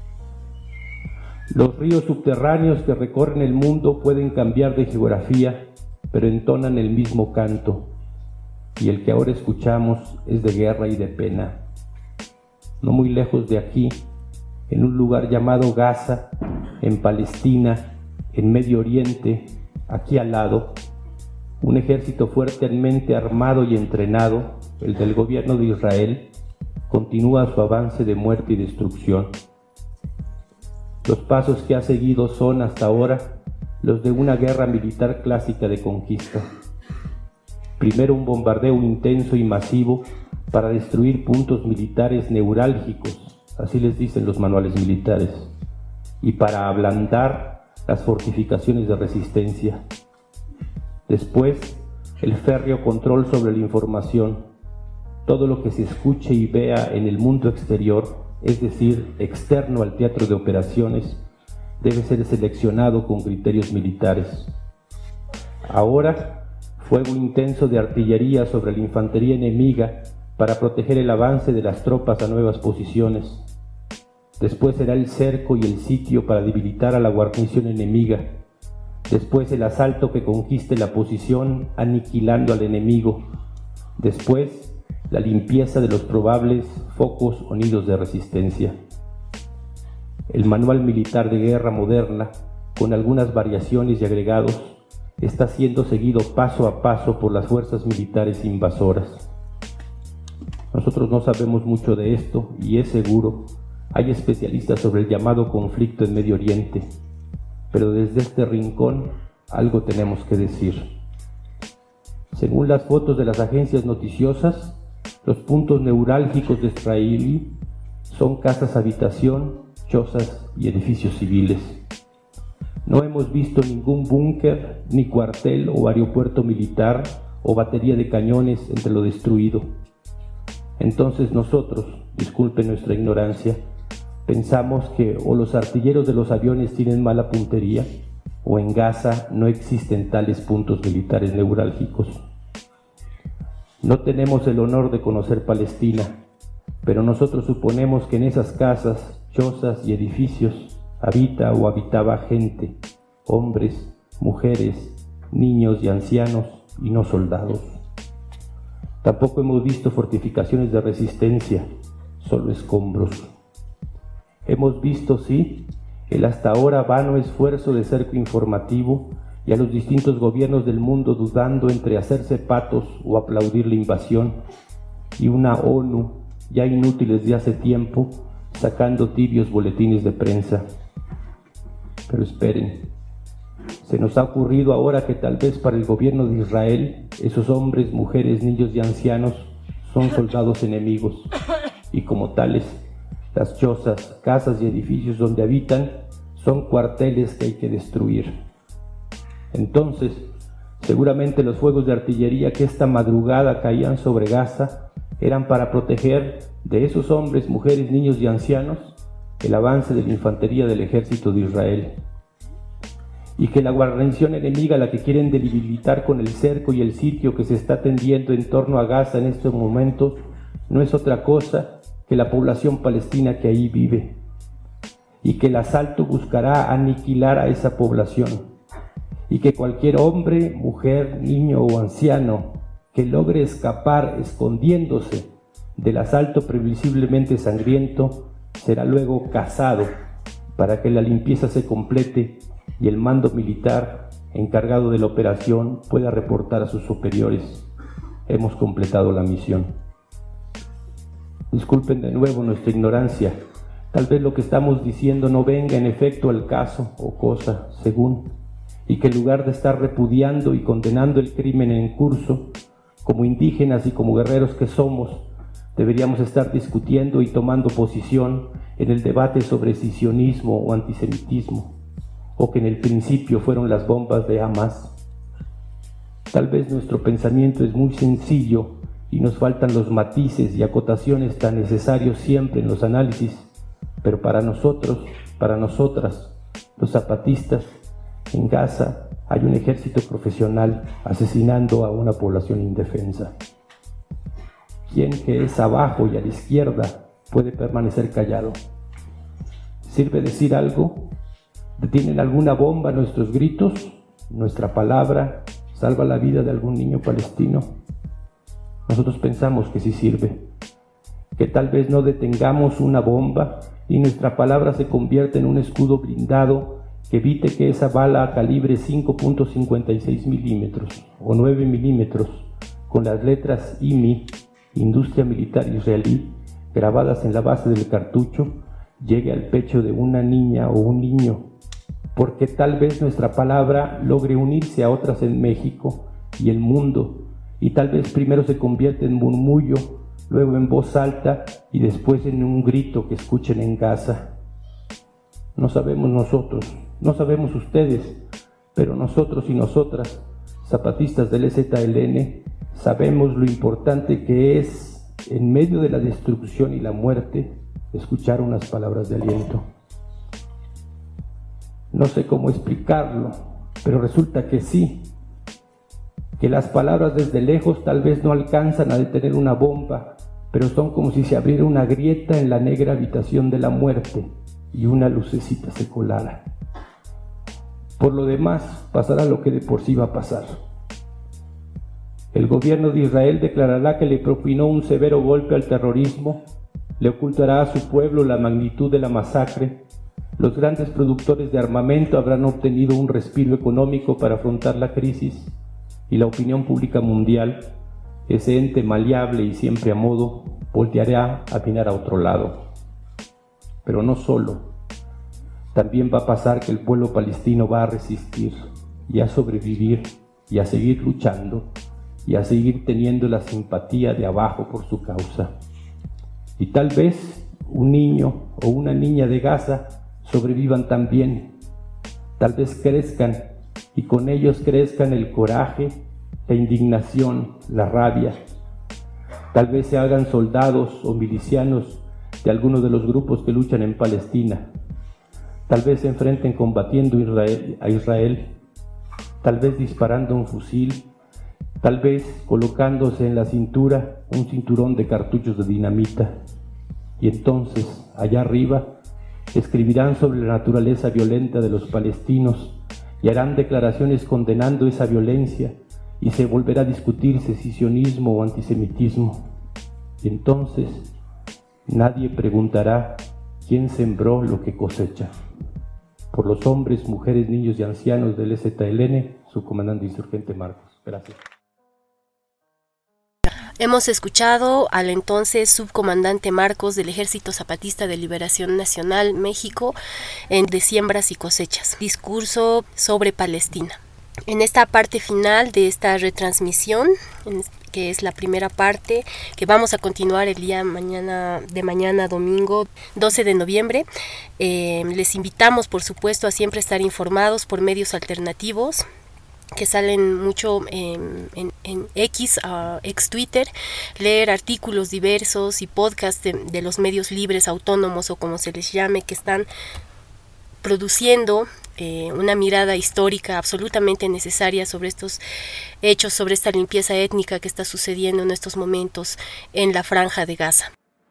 Los ríos subterráneos que recorren el mundo pueden cambiar de geografía, pero entonan el mismo canto, y el que ahora escuchamos es de guerra y de pena. No muy lejos de aquí, en un lugar llamado Gaza, en Palestina, en Medio Oriente, aquí al lado, Un ejército fuertemente armado y entrenado, el del gobierno de Israel, continúa su avance de muerte y destrucción. Los pasos que ha seguido son, hasta ahora, los de una guerra militar clásica de conquista. Primero un bombardeo intenso y masivo para destruir puntos militares neurálgicos, así les dicen los manuales militares, y para ablandar las fortificaciones de resistencia. Después, el férreo control sobre la información. Todo lo que se escuche y vea en el mundo exterior, es decir, externo al teatro de operaciones, debe ser seleccionado con criterios militares. Ahora, fuego intenso de artillería sobre la infantería enemiga para proteger el avance de las tropas a nuevas posiciones. Después será el cerco y el sitio para debilitar a la guarnición enemiga. Después el asalto que conquiste la posición aniquilando al enemigo. Después la limpieza de los probables focos o nidos de resistencia. El manual militar de guerra moderna, con algunas variaciones y agregados, está siendo seguido paso a paso por las fuerzas militares invasoras. Nosotros no sabemos mucho de esto y es seguro, hay especialistas sobre el llamado conflicto en Medio Oriente, pero desde este rincón algo tenemos que decir. Según las fotos de las agencias noticiosas, los puntos neurálgicos de Israel son casas habitación, chozas y edificios civiles. No hemos visto ningún búnker, ni cuartel o aeropuerto militar o batería de cañones entre lo destruido. Entonces nosotros, disculpen nuestra ignorancia, pensamos que o los artilleros de los aviones tienen mala puntería o en Gaza no existen tales puntos militares neurálgicos. No tenemos el honor de conocer Palestina, pero nosotros suponemos que en esas casas, chozas y edificios habita o habitaba gente, hombres, mujeres, niños y ancianos, y no soldados. Tampoco hemos visto fortificaciones de resistencia, solo escombros. Hemos visto, sí, el hasta ahora vano esfuerzo de cerco informativo y a los distintos gobiernos del mundo dudando entre hacerse patos o aplaudir la invasión, y una ONU ya inútil desde hace tiempo, sacando tibios boletines de prensa. Pero esperen, se nos ha ocurrido ahora que tal vez para el gobierno de Israel, esos hombres, mujeres, niños y ancianos son soldados enemigos, y como tales, las chozas, casas y edificios donde habitan son cuarteles que hay que destruir. Entonces, seguramente los fuegos de artillería que esta madrugada caían sobre Gaza eran para proteger de esos hombres, mujeres, niños y ancianos el avance de la infantería del ejército de Israel. Y que la guarnición enemiga, la que quieren debilitar con el cerco y el sitio que se está tendiendo en torno a Gaza en estos momentos, no es otra cosa que la población palestina que ahí vive. Y que el asalto buscará aniquilar a esa población. Y que cualquier hombre, mujer, niño o anciano que logre escapar escondiéndose del asalto previsiblemente sangriento será luego cazado para que la limpieza se complete y el mando militar encargado de la operación pueda reportar a sus superiores: hemos completado la misión. Disculpen de nuevo nuestra ignorancia, tal vez lo que estamos diciendo no venga en efecto al caso o cosa, según, y que en lugar de estar repudiando y condenando el crimen en curso, como indígenas y como guerreros que somos, deberíamos estar discutiendo y tomando posición en el debate sobre si sionismo o antisemitismo, o que en el principio fueron las bombas de Hamas. Tal vez nuestro pensamiento es muy sencillo y nos faltan los matices y acotaciones tan necesarios siempre en los análisis, pero para nosotros, para nosotras, los zapatistas, en Gaza hay un ejército profesional asesinando a una población indefensa. ¿Quién que es abajo y a la izquierda puede permanecer callado? ¿Sirve decir algo? ¿Detienen alguna bomba nuestros gritos? ¿Nuestra palabra salva la vida de algún niño palestino? Nosotros pensamos que sí sirve, que tal vez no detengamos una bomba y nuestra palabra se convierta en un escudo blindado que evite que esa bala a calibre 5.56 milímetros o 9 milímetros con las letras IMI, Industria Militar Israelí, grabadas en la base del cartucho, llegue al pecho de una niña o un niño, porque tal vez nuestra palabra logre unirse a otras en México y el mundo, y tal vez primero se convierta en murmullo, luego en voz alta y después en un grito que escuchen en Gaza. No sabemos nosotros, no sabemos ustedes, pero nosotros y nosotras, zapatistas del EZLN, sabemos lo importante que es, en medio de la destrucción y la muerte, escuchar unas palabras de aliento. No sé cómo explicarlo, pero resulta que sí, que las palabras desde lejos tal vez no alcanzan a detener una bomba, pero son como si se abriera una grieta en la negra habitación de la muerte y una lucecita se colara. Por lo demás, pasará lo que de por sí va a pasar. El gobierno de Israel declarará que le propinó un severo golpe al terrorismo, le ocultará a su pueblo la magnitud de la masacre, los grandes productores de armamento habrán obtenido un respiro económico para afrontar la crisis y la opinión pública mundial, ese ente maleable y siempre a modo, volteará a mirar a otro lado. Pero no solo, también va a pasar que el pueblo palestino va a resistir y a sobrevivir y a seguir luchando y a seguir teniendo la simpatía de abajo por su causa. Y tal vez un niño o una niña de Gaza sobrevivan también, tal vez crezcan y con ellos crezcan el coraje, la indignación, la rabia. Tal vez se hagan soldados o milicianos de algunos de los grupos que luchan en Palestina. Tal vez se enfrenten combatiendo a Israel, tal vez disparando un fusil, tal vez colocándose en la cintura un cinturón de cartuchos de dinamita. Y entonces, allá arriba, escribirán sobre la naturaleza violenta de los palestinos y harán declaraciones condenando esa violencia y se volverá a discutir secesionismo o antisemitismo. Y entonces, nadie preguntará quién sembró lo que cosecha. Por los hombres, mujeres, niños y ancianos del EZLN, su comandante insurgente Marcos. Gracias.
Hemos escuchado al entonces subcomandante Marcos del Ejército Zapatista de Liberación Nacional México en De Siembras y Cosechas, discurso sobre Palestina. En esta parte final de esta retransmisión, que es la primera parte, que vamos a continuar el día mañana domingo 12 de noviembre, les invitamos por supuesto a siempre estar informados por medios alternativos que salen mucho en ex Twitter, leer artículos diversos y podcasts de los medios libres, autónomos o como se les llame, que están produciendo una mirada histórica absolutamente necesaria sobre estos hechos, sobre esta limpieza étnica que está sucediendo en estos momentos en la Franja de Gaza.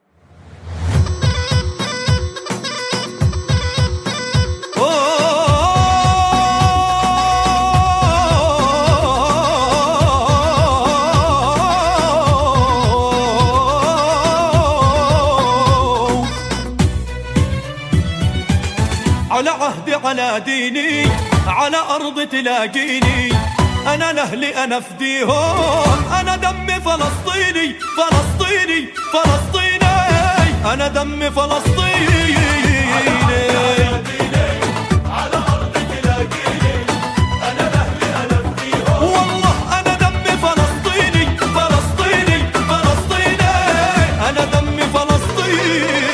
على عهدي على ديني على أرض تلاقيني أنا لأهلي أنا فديهم أنا دمي فلسطيني فلسطيني فلسطيني أنا دمي فلسطيني على أرض تلاقيني أنا لأهلي أنا فديهم والله أنا دمي فلسطيني فلسطيني فلسطيني أنا دمي فلسطيني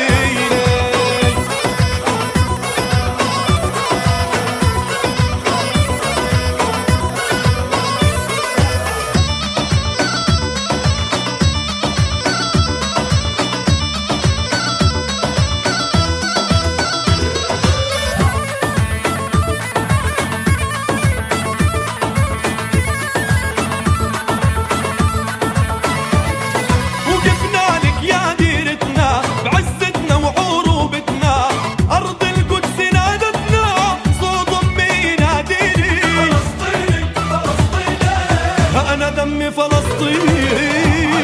دمي فلسطيني